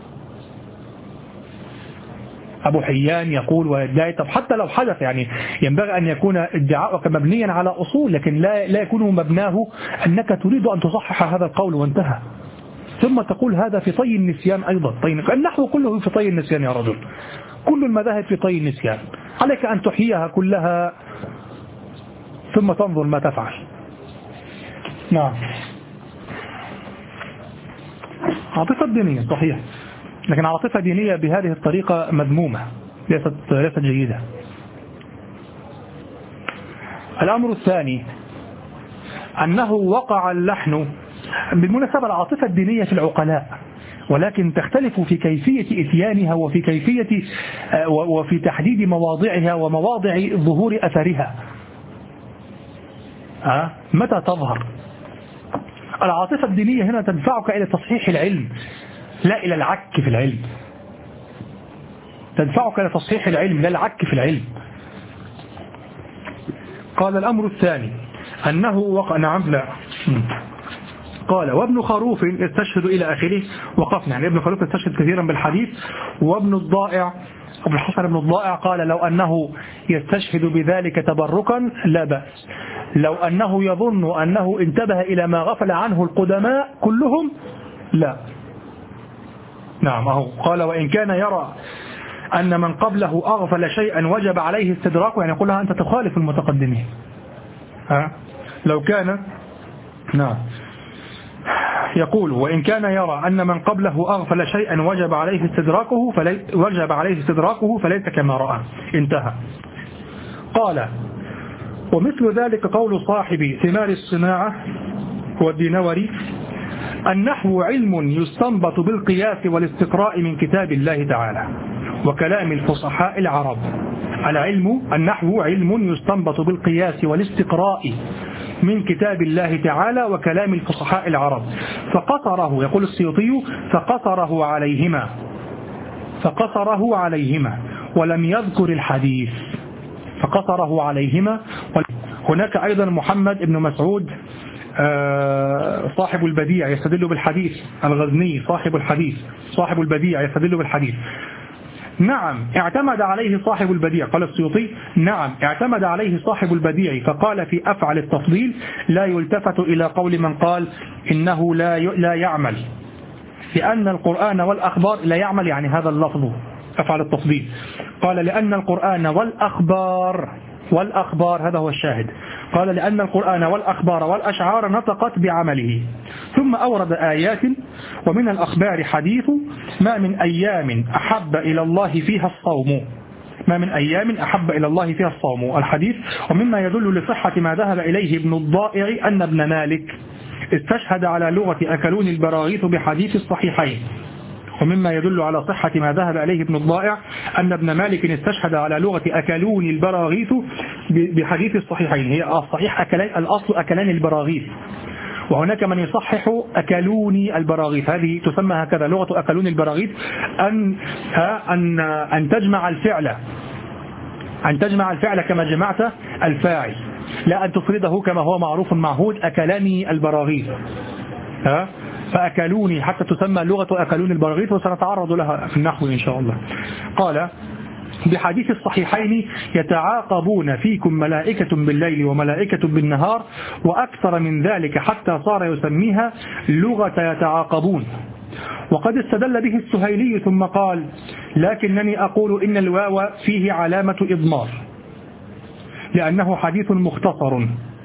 أبو حيان يقول ويدعي، طب حتى لو حدث يعني ينبغي أن يكون ادعاؤك مبنيا على أصول، لكن لا لا يكون مبناه أنك تريد أن تصحح هذا القول وانتهى، ثم تقول هذا في طي النسيان أيضا. طيب النحو كله في طي النسيان يا رجل، كل المذاهب في طي النسيان، عليك أن تحييها كلها ثم تنظر ما تفعل. نعم عاطفة دينية صحيح، لكن عاطفة دينية بهذه الطريقة مذمومة، ليست ليست جيدة. الأمر الثاني أنه وقع اللحن. بالمناسبة العاطفة الدينية في العقلاء، ولكن تختلف في كيفية إتيانها وفي كيفية وفي تحديد مواضعها ومواضع ظهور أثرها. أه؟ متى تظهر العاطفة الدينية؟ هنا تدفعك إلى تصحيح العلم لا إلى العك في العلم، تدفعك إلى تصحيح العلم لا العك في العلم. قال الأمر الثاني أنه وقع نعم لا قال وابن خروف استشهد إلى آخره. وقفنا يعني ابن خروف استشهد كثيرا بالحديث. وابن الضائع أبو الحسن بن الضائع قال لو أنه يستشهد بذلك تبركا لا بأس، لو أنه يظن أنه انتبه إلى ما غفل عنه القدماء كلهم لا. نعم أهو قال وإن كان يرى أن من قبله أغفل شيئا وجب عليه استدراكه، يعني يقولها أنت تخالف المتقدمين. ها لو كان نعم يقول وإن كان يرى أن من قبله أغفل شيئا وجب عليه استدراكه فلي وجب عليه استدراكه فليس كما رأى. انتهى. قال ومثل ذلك قول صاحب ثمار الصناعة والدينوري النحو علم يستنبط بالقياس والاستقراء من كتاب الله تعالى وكلام الفصحاء العرب. العلم النحو علم يستنبط بالقياس والاستقراء من كتاب الله تعالى وكلام الفصحاء العرب، فقصره يقول السيوطي فقصره عليهما فقصره عليهما ولم يذكر الحديث. فقصره عليهما. هناك أيضا محمد بن مسعود صاحب البديع يستدل بالحديث، الغزني صاحب الحديث صاحب البديع يستدل بالحديث. نعم اعتمد عليه صاحب البديع. قال السيوطي نعم اعتمد عليه صاحب البديع فقال في أفعل التفضيل لا يلتفت إلى قول من قال إنه لا لا يعمل، لأن القرآن والأخبار لا يعمل، يعني هذا اللفظ أفعل التفضيل. قال لأن القرآن والأخبار والأخبار هذا هو الشاهد. قال لأن القرآن والأخبار والأشعار نطقت بعمله. ثم أورد آيات ومن الأخبار حديث ما من أيام أحب إلى الله فيها الصوم ما من أيام أحب إلى الله فيها الصوم الحديث. ومما يدل لصحة ما ذهب إليه ابن الضائع أن ابن مالك استشهد على لغة أكلون البراغيث بحديث الصحيحين. ومما يدل على صحة ما ذهب إليه ابن الضائع أن ابن مالك استشهد على لغة أكلون البراغيث بحديث الصحيحين. هي الصحيح أكلان، الأصل أكلان البراغيث، وهناك من يصحح أكلوني البراغيث. هذه تسمى هكذا لغة أكلون البراغيث، أن أن أن تجمع الفعل أن تجمع الفعل كما جمعت الفاعل، لا أن تفرده كما هو معروف معهود أكلاني البراغيث. ها فأكلوني حتى تسمى لغة أكلون البراغيث، وسنتعرض لها في النحو إن شاء الله. قال بحديث الصحيحين يتعاقبون فيكم ملائكة بالليل وملائكة بالنهار وأكثر من ذلك حتى صار يسميها لغة يتعاقبون. وقد استدل به السهيلي ثم قال لكنني أقول إن الواو فيه علامة إضمار لأنه حديث مختصر.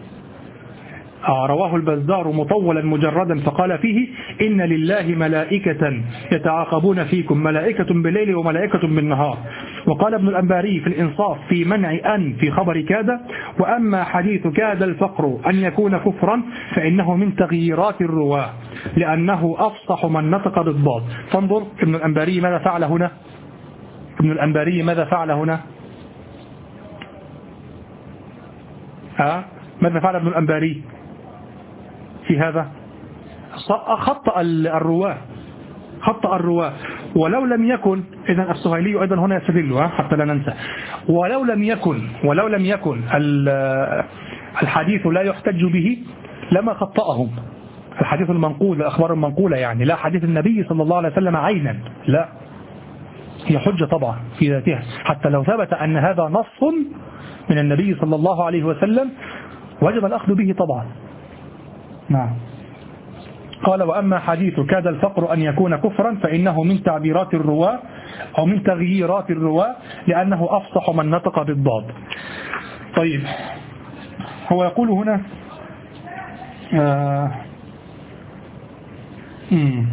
رواه البزار مطولا مجردا فقال فيه إن لله ملائكة يتعاقبون فيكم ملائكة بالليل وملائكة بالنهار. وقال ابن الأنباري في الإنصاف في منع أن في خبر كاد وأما حديث كاد الفقر أن يكون كفرا فإنه من تغييرات الرواة لأنه أفصح من نطق بالضاد. فانظر ابن الأنباري ماذا فعل هنا ابن الأنباري ماذا فعل هنا ها ماذا فعل ابن الأنباري في هذا؟ خطأ الرواة خطأ الرواة ولو لم يكن إذن السهيلي أيضا هنا يستدل حتى لا ننسى ولو لم يكن ولو لم يكن الحديث لا يحتج به لما خطأهم. الحديث المنقول الأخبار المنقولة يعني لا حديث النبي صلى الله عليه وسلم عينا، لا هي حجة طبعا في ذاتها حتى لو ثبت أن هذا نص من النبي صلى الله عليه وسلم وجب الأخذ به طبعا. نعم. قال وأما حديث كاد الفقر أن يكون كفرا فإنه من تعبيرات الرواة أو من تغييرات الرواة لأنه أفصح من نطق بالضاد. طيب هو يقول هنا آه مم.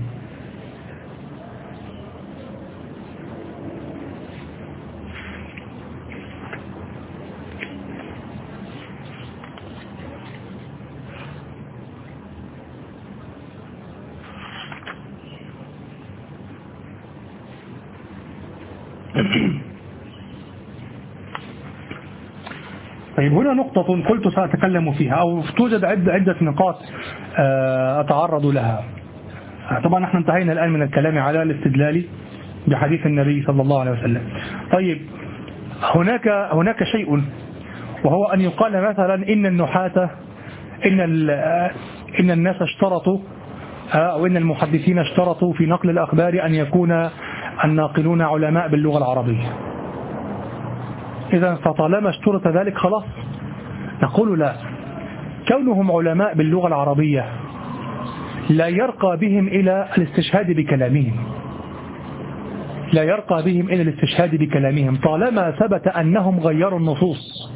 طيب هنا نقطة قلت سأتكلم فيها أو توجد عدة, عدة نقاط أتعرض لها. طبعا نحن انتهينا الآن من الكلام على الاستدلال بحديث النبي صلى الله عليه وسلم. طيب هناك هناك شيء وهو أن يقال مثلا إن النحاة إن إن الناس اشترطوا أو إن المحدثين اشترطوا في نقل الأخبار أن يكون الناقلون علماء باللغة العربية. إذا فطالما اشترط ذلك خلاص نقول لا، كونهم علماء باللغة العربية لا يرقى بهم إلى الاستشهاد بكلامهم، لا يرقى بهم إلى الاستشهاد بكلامهم طالما ثبت أنهم غيروا النصوص،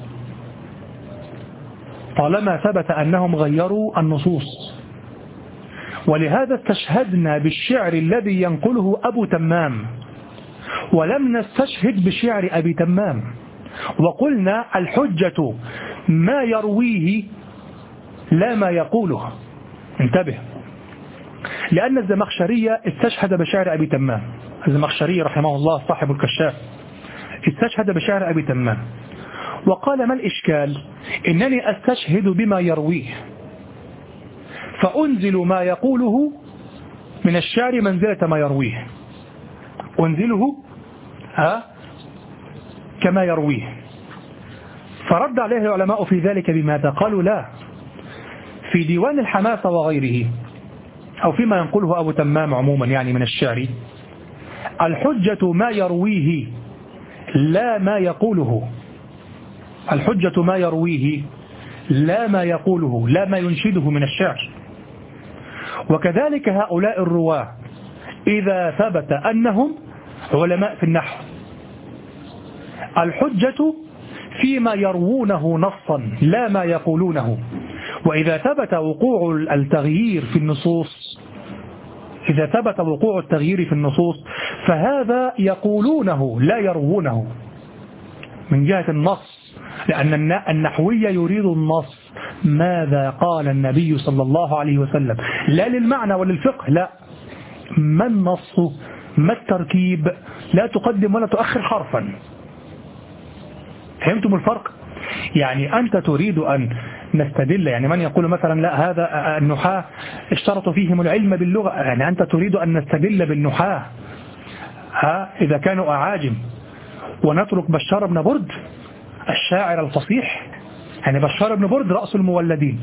طالما ثبت أنهم غيروا النصوص. ولهذا استشهدنا بالشعر الذي ينقله أبو تمام، ولم نستشهد بشعر أبي تمام، وقلنا الحجة ما يرويه لا ما يقوله. انتبه، لأن الزمخشرية استشهد بشعر أبي تمام، الزمخشري رحمه الله صاحب الكشاف استشهد بشعر أبي تمام وقال ما الإشكال؟ إنني أستشهد بما يرويه فأنزل ما يقوله من الشعر منزلة ما يرويه، أنزله ها كما يرويه. فرد عليه العلماء في ذلك بماذا؟ قالوا لا، في ديوان الحماسة وغيره أو فيما ينقله أبو تمام عموما يعني من الشعر، الحجة ما يرويه لا ما يقوله، الحجة ما يرويه لا ما يقوله، لا ما ينشده من الشعر. وكذلك هؤلاء الرواة إذا ثبت أنهم علماء في النحو، الحجة فيما يروونه نصا لا ما يقولونه. وإذا ثبت وقوع التغيير في النصوص، إذا ثبت وقوع التغيير في النصوص فهذا يقولونه لا يروونه من جهة النص، لأن النحوي يريد النص، ماذا قال النبي صلى الله عليه وسلم، لا للمعنى وللفقه، لا، ما النص، ما التركيب، لا تقدم ولا تؤخر حرفا. فهمتم الفرق؟ يعني أنت تريد أن نستدل، يعني من يقول مثلا لا هذا النحاة اشترطوا فيهم العلم باللغة، يعني أنت تريد أن نستدل بالنحاة ها إذا كانوا أعاجم ونترك بشار بن برد الشاعر الفصيح، يعني بشار بن برد رأس المولدين،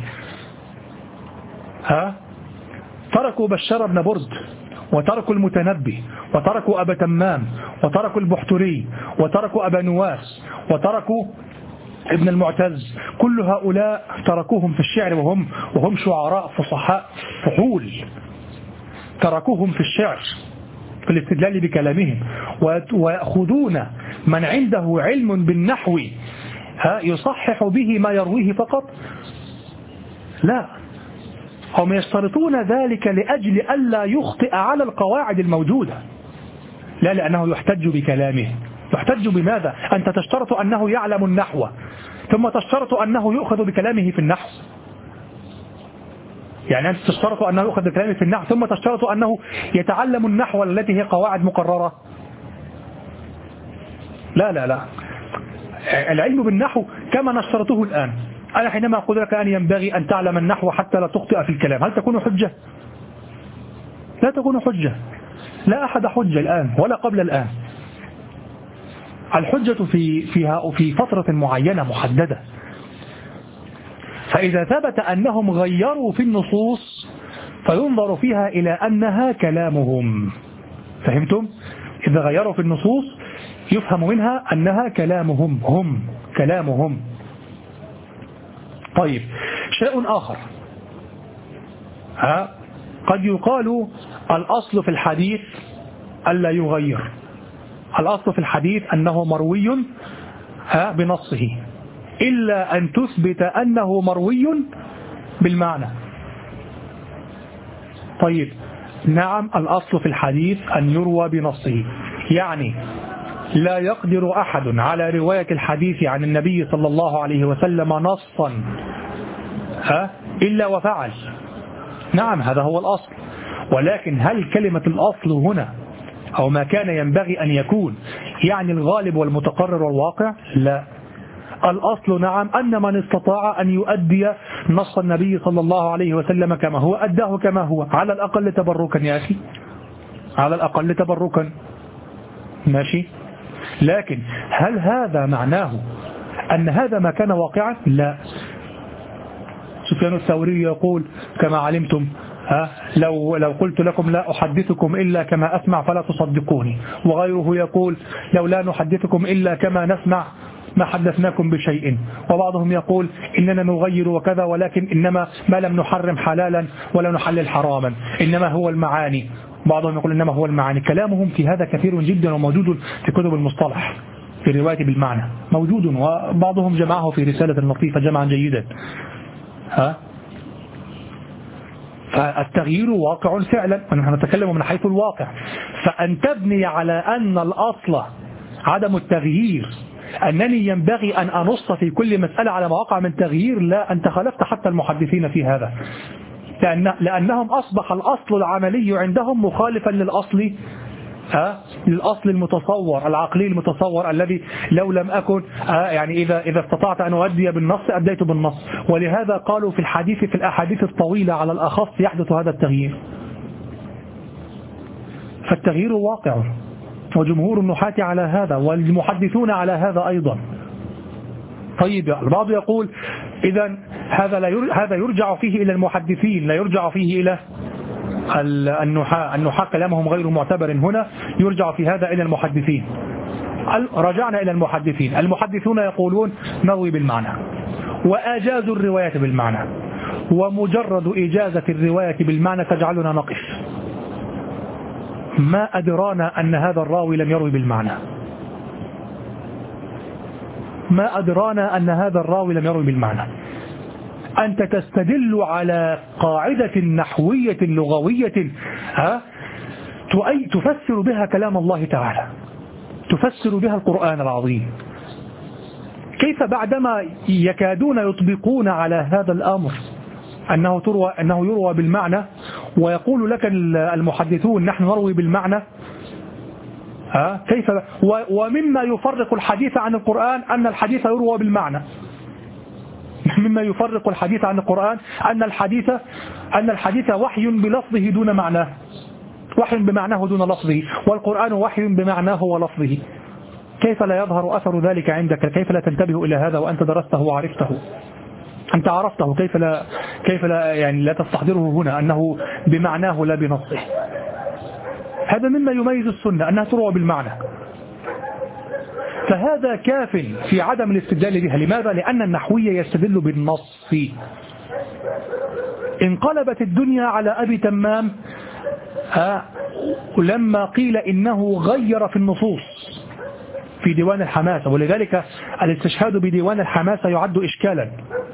ها تركوا بشار بن برد وتركوا المتنبي وتركوا أبا تمام وتركوا البحتري وتركوا أبا نواس وتركوا ابن المعتز، كل هؤلاء تركوهم في الشعر وهم وهم شعراء فصحاء فحول، تركوهم في الشعر في الاستدلال بكلامهم، ويأخذون من عنده علم بالنحو ها يصحح به ما يرويه فقط، لا، هم يشترطون ذلك لأجل ألا يخطئ على القواعد الموجودة، لا لأنه يحتج بكلامه. يحتج بماذا؟ أنت تشترط أنه يعلم النحو ثم تشترط أنه يؤخذ بكلامه في النحو، يعني أنت تشترط أنه يؤخذ بكلامه في النحو ثم تشترط أنه يتعلم النحو التي هي قواعد مقررة. لا لا لا، العلم بالنحو كما نشترطه الآن. أنا حينما أقول لك أن ينبغي أن تعلم النحو حتى لا تخطئ في الكلام، هل تكون حجة؟ لا تكون حجة، لا أحد حجة الآن ولا قبل الآن. الحجة في فيها في فترة معينة محددة، فإذا ثبت أنهم غيروا في النصوص فينظر فيها إلى أنها كلامهم. فهمتم؟ إذا غيروا في النصوص يفهم منها أنها كلامهم، هم كلامهم. طيب، شيء آخر، ها قد يقال الأصل في الحديث ألا يغير، الأصل في الحديث أنه مروي ها بنصه إلا أن تثبت أنه مروي بالمعنى. طيب نعم، الأصل في الحديث أن يروى بنصه، يعني لا يقدر أحد على رواية الحديث عن النبي صلى الله عليه وسلم نصا ها إلا وفعل. نعم هذا هو الأصل، ولكن هل كلمة الأصل هنا أو ما كان ينبغي أن يكون يعني الغالب والمتقرر والواقع؟ لا، الأصل نعم أن من استطاع أن يؤدي نص النبي صلى الله عليه وسلم كما هو أداه كما هو، على الأقل تبركا يا أخي، على الأقل تبركا، ماشي. لكن هل هذا معناه أن هذا ما كان واقعا؟ لا. سفيان الثوري يقول كما علمتم ها لو لو قلت لكم لا أحدثكم إلا كما أسمع فلا تصدقوني. وغيره يقول لو لا نحدثكم إلا كما نسمع ما حدثناكم بشيء. وبعضهم يقول إننا نغير وكذا، ولكن إنما ما لم نحرم حلالا ولا نحلل حراما، إنما هو المعاني. بعضهم يقول إنما هو المعاني. كلامهم في هذا كثير جدا وموجود في كتب المصطلح في الرواية بالمعنى موجود، وبعضهم جمعه في رسالة لطيفة جمعا جيدا. ها فالتغيير واقع فعلا، ونحن نتكلم من حيث الواقع. فأن تبني على أن الأصل عدم التغيير، أنني ينبغي أن أنص في كل مسألة على مواقع من تغيير، لا، أنت خالفت حتى المحدثين في هذا، لأن لأنهم أصبح الأصل العملي عندهم مخالفا للأصل ها للأصل المتصور العقلي المتصور الذي لو لم أكن يعني إذا إذا استطعت أن أؤدي بالنص أديت بالنص. ولهذا قالوا في الحديث في الأحاديث الطويلة على الأخص يحدث هذا التغيير. فالتغيير واقع، وجمهور النحاة على هذا، والمحدثون على هذا أيضا. طيب البعض يقول إذا هذا لا هذا يرجع فيه إلى المحدثين، لا يرجع فيه إلى النحاة. النحاة كلامهم غير معتبر هنا، يرجع في هذا إلى المحدثين. رجعنا إلى المحدثين. المحدثون يقولون نروي بالمعنى، وأجازوا الرواية بالمعنى، ومجرد إجازة الرواية بالمعنى تجعلنا نقف. ما أدرانا أن هذا الراوي لم يروي بالمعنى، ما أدرانا أن هذا الراوي لم يروي بالمعنى. أنت تستدل على قاعدة نحوية لغوية ها تفسر بها كلام الله تعالى، تفسر بها القرآن العظيم. كيف بعدما يكادون يطبقون على هذا الأمر أنه تروى أنه يروى بالمعنى، ويقول لك المحدثون نحن نروي بالمعنى؟ ها كيف؟ ومما يفرق الحديث عن القرآن أن الحديث يروى بالمعنى. مما يفرق الحديث عن القرآن أن الحديث أن الحديث وحي بلفظه دون معناه، وحي بمعناه دون لفظه، والقرآن وحي بمعناه ولفظه. كيف لا يظهر أثر ذلك عندك؟ كيف لا تنتبه إلى هذا وأنت درسته وعرفته؟ أنت عرفته، كيف لا كيف لا يعني لا تستحضره هنا أنه بمعناه لا بنصه؟ هذا مما يميز السنة أنها تروى بالمعنى. فهذا كاف في عدم الاستدلال بها. لماذا؟ لأن النحوية يستدل بالنص. انقلبت الدنيا على أبي تمام لما قيل إنه غير في النصوص في ديوان الحماسة، ولذلك الاستشهاد بديوان الحماسة يعد إشكالا،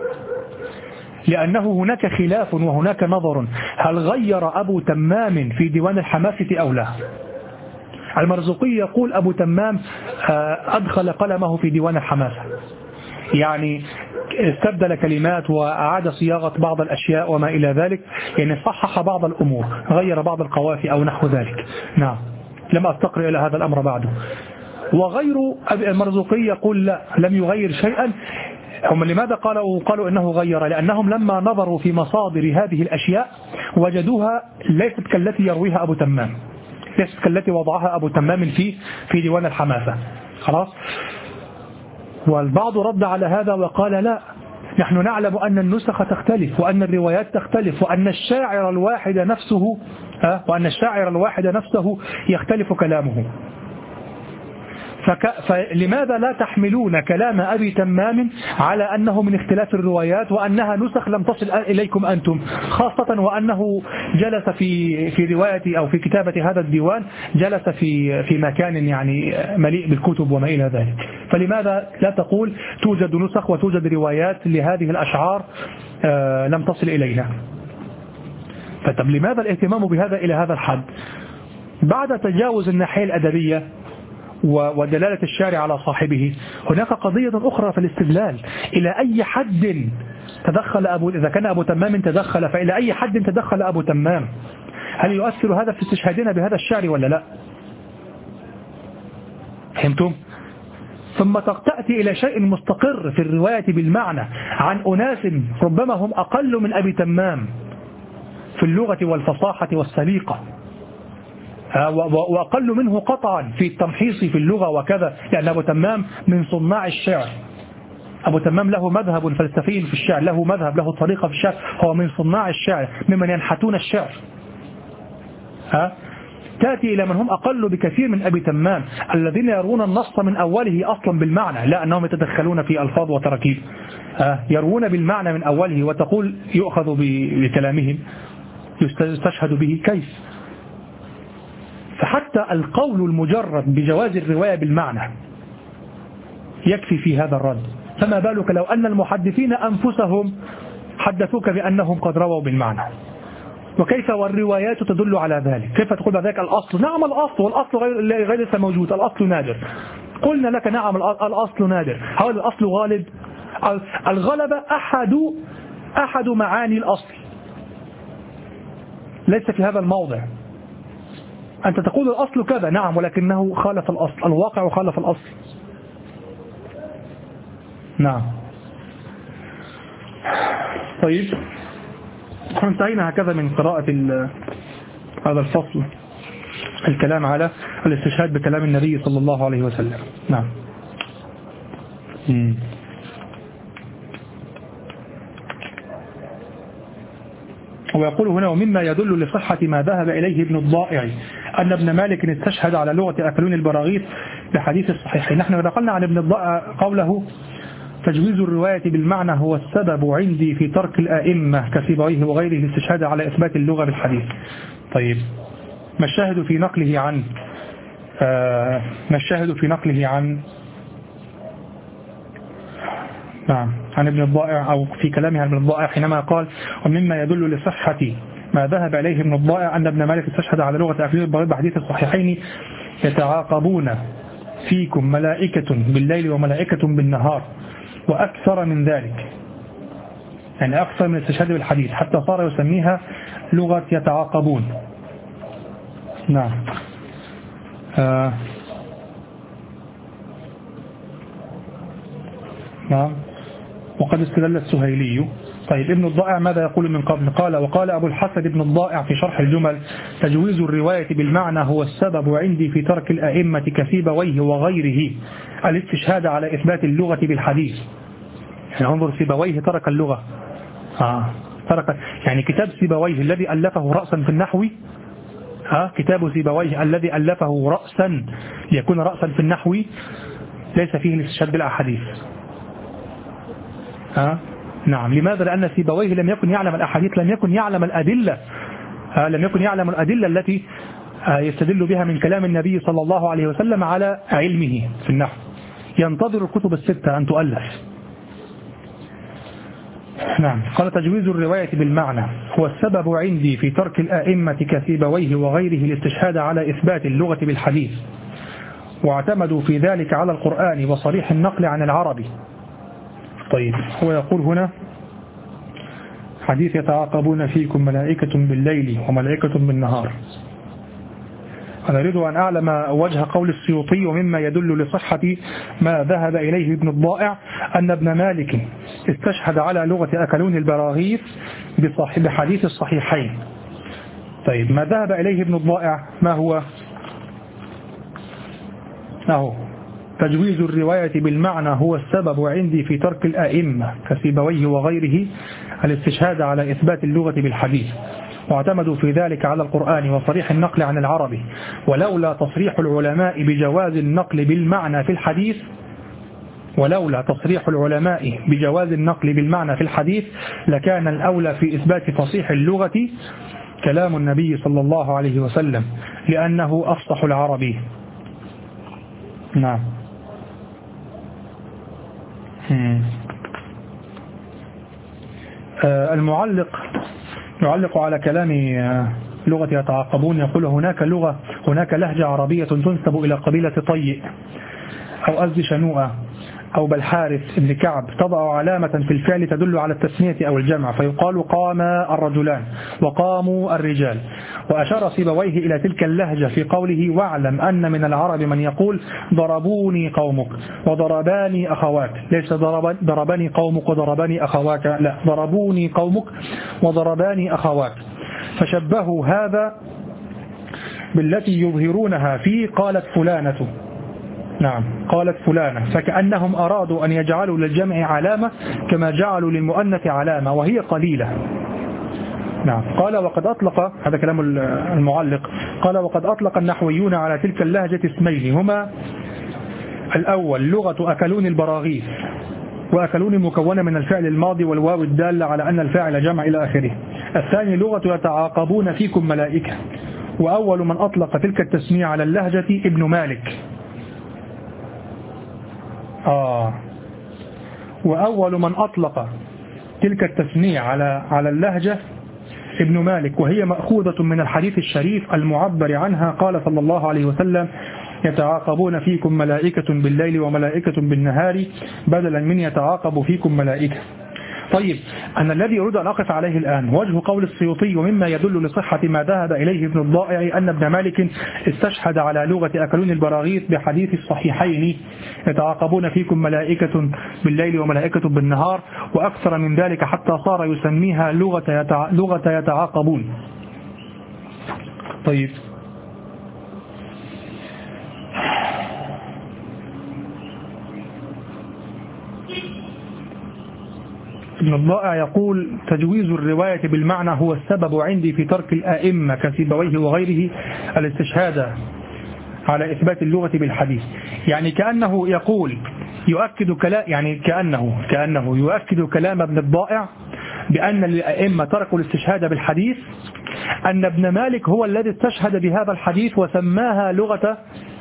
لأنه هناك خلاف وهناك نظر، هل غير أبو تمام في ديوان الحماسة أو لا؟ المرزوقي يقول أبو تمام أدخل قلمه في ديوان الحماسة، يعني استبدل كلمات وأعاد صياغة بعض الأشياء وما إلى ذلك، يعني صحح بعض الأمور، غير بعض القوافي أو نحو ذلك. نعم، لم أستقر إلى هذا الأمر بعده. وغير المرزوقي يقول لا، لم يغير شيئا. هم لماذا قالوا قالوا إنه غير؟ لأنهم لما نظروا في مصادر هذه الأشياء وجدوها ليست كالتي يرويها أبو تمام، ليست كالتي وضعها أبو تمام في في ديوان الحماسة. خلاص. والبعض رد على هذا وقال لا، نحن نعلم أن النسخ تختلف، وأن الروايات تختلف، وأن الشاعر الواحد نفسه أه وأن الشاعر الواحد نفسه يختلف كلامه. فك... فلماذا لا تحملون كلام أبي تمام على أنه من اختلاف الروايات، وأنها نسخ لم تصل إليكم أنتم، خاصة وأنه جلس في في رواية أو في كتابة هذا الديوان جلس في في مكان يعني مليء بالكتب وما إلى ذلك. فلماذا لا تقول توجد نسخ وتوجد روايات لهذه الأشعار آه لم تصل إلينا؟ فطب لماذا الاهتمام بهذا إلى هذا الحد بعد تجاوز الناحية الأدبية ودلالة الشارع على صاحبه؟ هناك قضية أخرى في الاستدلال. إلى أي حد تدخل أبو إذا كان أبو تمام تدخل، فإلى أي حد تدخل أبو تمام؟ هل يؤثر هذا في استشهادنا بهذا الشعر ولا لا؟ فهمتم؟ ثم تأتي إلى شيء مستقر في الرواية بالمعنى عن أناس ربما هم أقل من أبي تمام في اللغة والفصاحة والسليقة، وأقل منه قطعا في التمحيص في اللغة وكذا، لأن أبو تمام من صناع الشعر أبو تمام له مذهب فلسفي في الشعر، له مذهب، له طريقة في الشعر، هو من صناع الشعر ممن ينحتون الشعر. ها؟ تأتي إلى من هم أقل بكثير من أبي تمام الذين يروون النص من أوله أصلا بالمعنى، لا أنهم يتدخلون في ألفاظ وتراكيب، يروون بالمعنى من أوله، وتقول يؤخذ بكلامهم يستشهد به كيف؟ فحتى القول المجرد بجواز الرواية بالمعنى يكفي في هذا الرد، فما بالك لو أن المحدثين أنفسهم حدثوك بأنهم قد رووا بالمعنى؟ وكيف والروايات تدل على ذلك؟ كيف تقول ذلك الأصل؟ نعم الأصل، والأصل غير غير ليس موجود، الأصل نادر. قلنا لك نعم الأصل نادر، هل الأصل غالب؟ الغلبة أحد أحد معاني الأصل، ليس في هذا الموضع. أنت تقول الأصل كذا، نعم، ولكنه خالف الأصل، الواقع خالف الأصل. نعم. طيب، انتهينا هكذا من قراءة هذا الفصل، الكلام على الاستشهاد بكلام النبي صلى الله عليه وسلم. نعم. مم. ويقول هنا: ومما يدل لصحة ما ذهب إليه ابن الضائع أن ابن مالك استشهد على لغة أكلون البراغيث بحديث الصحيحين. نحن نقلنا عن ابن الضائع قوله: تجويز الرواية بالمعنى هو السبب عندي في ترك الآئمة كسيبويه وغيره الاستشهاد على إثبات اللغة بالحديث. طيب، ما الشاهد في نقله عن آه ما الشاهد في نقله عن نعم عن ابن الضائع، أو في كلامه عن ابن الضائع حينما قال: ومما يدل لصحة ما ذهب إليه ابن الضائع أن ابن مالك استشهد على لغة أكلون البراغيث بحديث الصحيحين: يتعاقبون فيكم ملائكة بالليل وملائكة بالنهار، وأكثر من ذلك، يعني أكثر من الاستشهاد بالحديث، حتى صار يسميها لغة يتعاقبون. نعم. آه. نعم. وقد استدل السهيلي. طيب، ابن الضائع ماذا يقول من قبل؟ قال: وقال أبو الحسن ابن الضائع في شرح الجمل: تجويز الرواية بالمعنى هو السبب عندي في ترك الأئمة كسيبويه وغيره الاستشهاد على إثبات اللغة بالحديث. يعني انظر، سيبويه ترك اللغة، آه. ترك يعني كتاب سيبويه الذي ألفه رأسا في النحو، آه. كتاب سيبويه الذي ألفه رأسا ليكون رأسا في النحو ليس فيه الاستشهاد بالأحاديث. آه. نعم. لماذا؟ لأن سيبويه لم يكن يعلم الأحاديث، لم يكن يعلم الأدلة، آه. لم يكن يعلم الأدلة التي آه يستدل بها من كلام النبي صلى الله عليه وسلم على علمه في النحو. ينتظر الكتب الستة أن تؤلف. نعم. قال: تجويز الرواية بالمعنى هو السبب عندي في ترك الآئمة كسيبويه وغيره الاستشهاد على إثبات اللغة بالحديث، واعتمدوا في ذلك على القرآن وصريح النقل عن العربي. طيب، هو يقول هنا: حديث يتعاقبون فيكم ملائكة بالليل وملائكة بالنهار. أنا أريد أن أعلم وجه قول السيوطي: ومما يدل لصحة ما ذهب إليه ابن الضائع أن ابن مالك استشهد على لغة أكلون البراغيث بصاحب حديث الصحيحين. طيب، ما ذهب إليه ابن الضائع ما هو؟ أهو: تجويز الرواية بالمعنى هو السبب عندي في ترك الآئمة كسيبويه وغيره الاستشهاد على إثبات اللغة بالحديث، واعتمدوا في ذلك على القرآن وصريح النقل عن العربي، ولولا تصريح العلماء بجواز النقل بالمعنى في الحديث ولولا تصريح العلماء بجواز النقل بالمعنى في الحديث لكان الأولى في إثبات فصيح اللغة كلام النبي صلى الله عليه وسلم، لأنه أفصح العربي. نعم. آه المعلق يعلق على كلام لغة يتعاقبون، يقول: هناك لغة هناك لهجة عربية تنسب إلى قبيلة طيء أو أزد شنوءة أو بالحارث بن كعب، تضع علامة في الفعل تدل على التثنية أو الجمع، فيقال: قام الرجلان وقاموا الرجال. وأشار سيبويه إلى تلك اللهجة في قوله: واعلم أن من العرب من يقول ضربوني قومك وضرباني أخواك، ليس ضرب ضربني قومك وضربني أخواك، لا، ضربوني قومك وضرباني أخواك. فشبهوا هذا بالتي يظهرونها فيه، قالت فلانة نعم قالت فلانة، فكأنهم أرادوا أن يجعلوا للجمع علامة كما جعلوا للمؤنث علامة وهي قليلة. نعم. قال وقد أطلق، هذا كلام المعلق، قال وقد أطلق النحويون على تلك اللهجة اسمين هما: الأول لغة أكلون البراغيث، وأكلون مكونة من الفعل الماضي والواو الدالة على أن الفاعل جمع إلى آخره. الثاني لغة يتعاقبون فيكم ملائكة، وأول من أطلق تلك التسمية على اللهجة ابن مالك. آه وأول من أطلق تلك التسمية على على اللهجة ابن مالك، وهي مأخوذة من الحديث الشريف المعبر عنها. قال صلى الله عليه وسلم: يتعاقبون فيكم ملائكة بالليل وملائكة بالنهار، بدلا من يتعاقب فيكم ملائكة. طيب، أنا الذي أريد أن أقف عليه الآن وجه قول السيوطي، ومما يدل لصحة ما ذهب إليه ابن الضائع أن ابن مالك استشهد على لغة أكلون البراغيث بحديث الصحيحين: يتعاقبون فيكم ملائكة بالليل وملائكة بالنهار، وأكثر من ذلك حتى صار يسميها لغة يتع... لغة يتعاقبون. طيب، ابن الضائع يقول: تجويز الرواية بالمعنى هو السبب عندي في ترك الآئمة كسيبويه وغيره الاستشهاد على إثبات اللغة بالحديث. يعني كأنه يقول يؤكد كلام يعني كأنه كأنه يؤكد كلام ابن الضائع بأن الآئمة تركوا الاستشهاد بالحديث، أن ابن مالك هو الذي استشهد بهذا الحديث وسماها لغة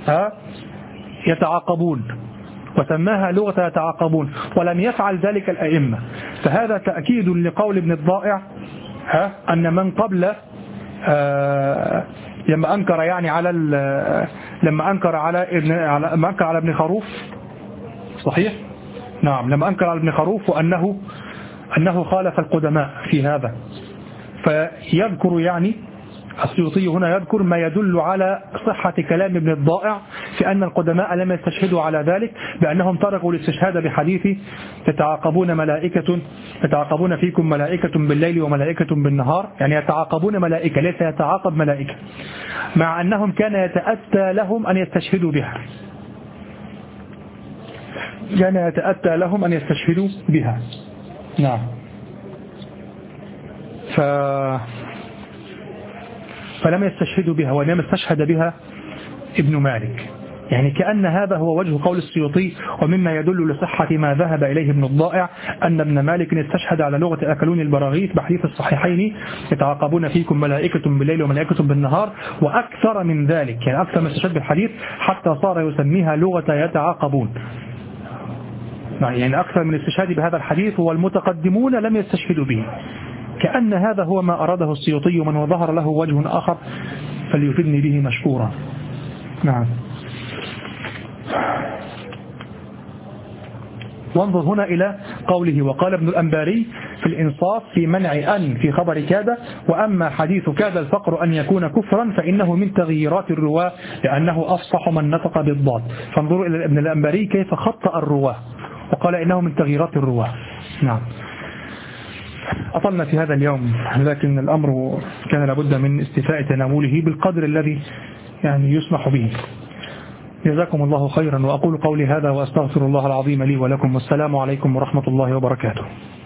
يتعاقبون وسماها لغة يتعاقبون، ولم يفعل ذلك الأئمة. فهذا تأكيد لقول ابن الضائع ها أن من قبل آه لما أنكر يعني على لما أنكر على ابن على لما أنكر على ابن خروف، صحيح؟ نعم، لما أنكر على ابن خروف وأنه أنه خالف القدماء في هذا. فيذكر يعني السيوطي هنا يذكر ما يدل على صحة كلام ابن الضائع في أن القدماء لم يستشهدوا على ذلك، بأنهم تركوا الاستشهاد بحديث يتعاقبون ملائكة يتعاقبون فيكم ملائكة بالليل وملائكة بالنهار، يعني يتعاقبون ملائكة ليس يتعاقب ملائكة، مع أنهم كان يتأتى لهم أن يستشهدوا بها كان يتأتى لهم أن يستشهدوا بها. نعم. ف فلم يستشهدوا بها، وإنما استشهد بها ابن مالك. يعني كأن هذا هو وجه قول السيوطي، ومما يدل لصحة ما ذهب إليه ابن الضائع أن ابن مالك استشهد على لغة أكلون البراغيث بحديث الصحيحين: يتعاقبون فيكم ملائكة بالليل وملائكة بالنهار، وأكثر من ذلك، يعني أكثر من استشهاد بالحديث حتى صار يسميها لغة يتعاقبون. يعني أكثر من استشهاد بهذا الحديث، والمتقدمون لم يستشهدوا به. كأن هذا هو ما أراده السيوطي، ومن وظهر له وجه آخر فليفدني به مشكورا. نعم. وانظر هنا إلى قوله: وقال ابن الأنباري في الإنصاف في منع أن في خبر كاد: وأما حديث كاد الفقر أن يكون كفرا فإنه من تغييرات الرواة لأنه أفصح من نطق بالضاد. فانظروا إلى ابن الأنباري كيف خطأ الرواة وقال إنه من تغييرات الرواة. نعم. أطلنا في هذا اليوم، لكن الأمر كان لابد من استيفاء تناوله بالقدر الذي يعني يسمح به. جزاكم الله خيرا، وأقول قولي هذا وأستغفر الله العظيم لي ولكم، والسلام عليكم ورحمة الله وبركاته.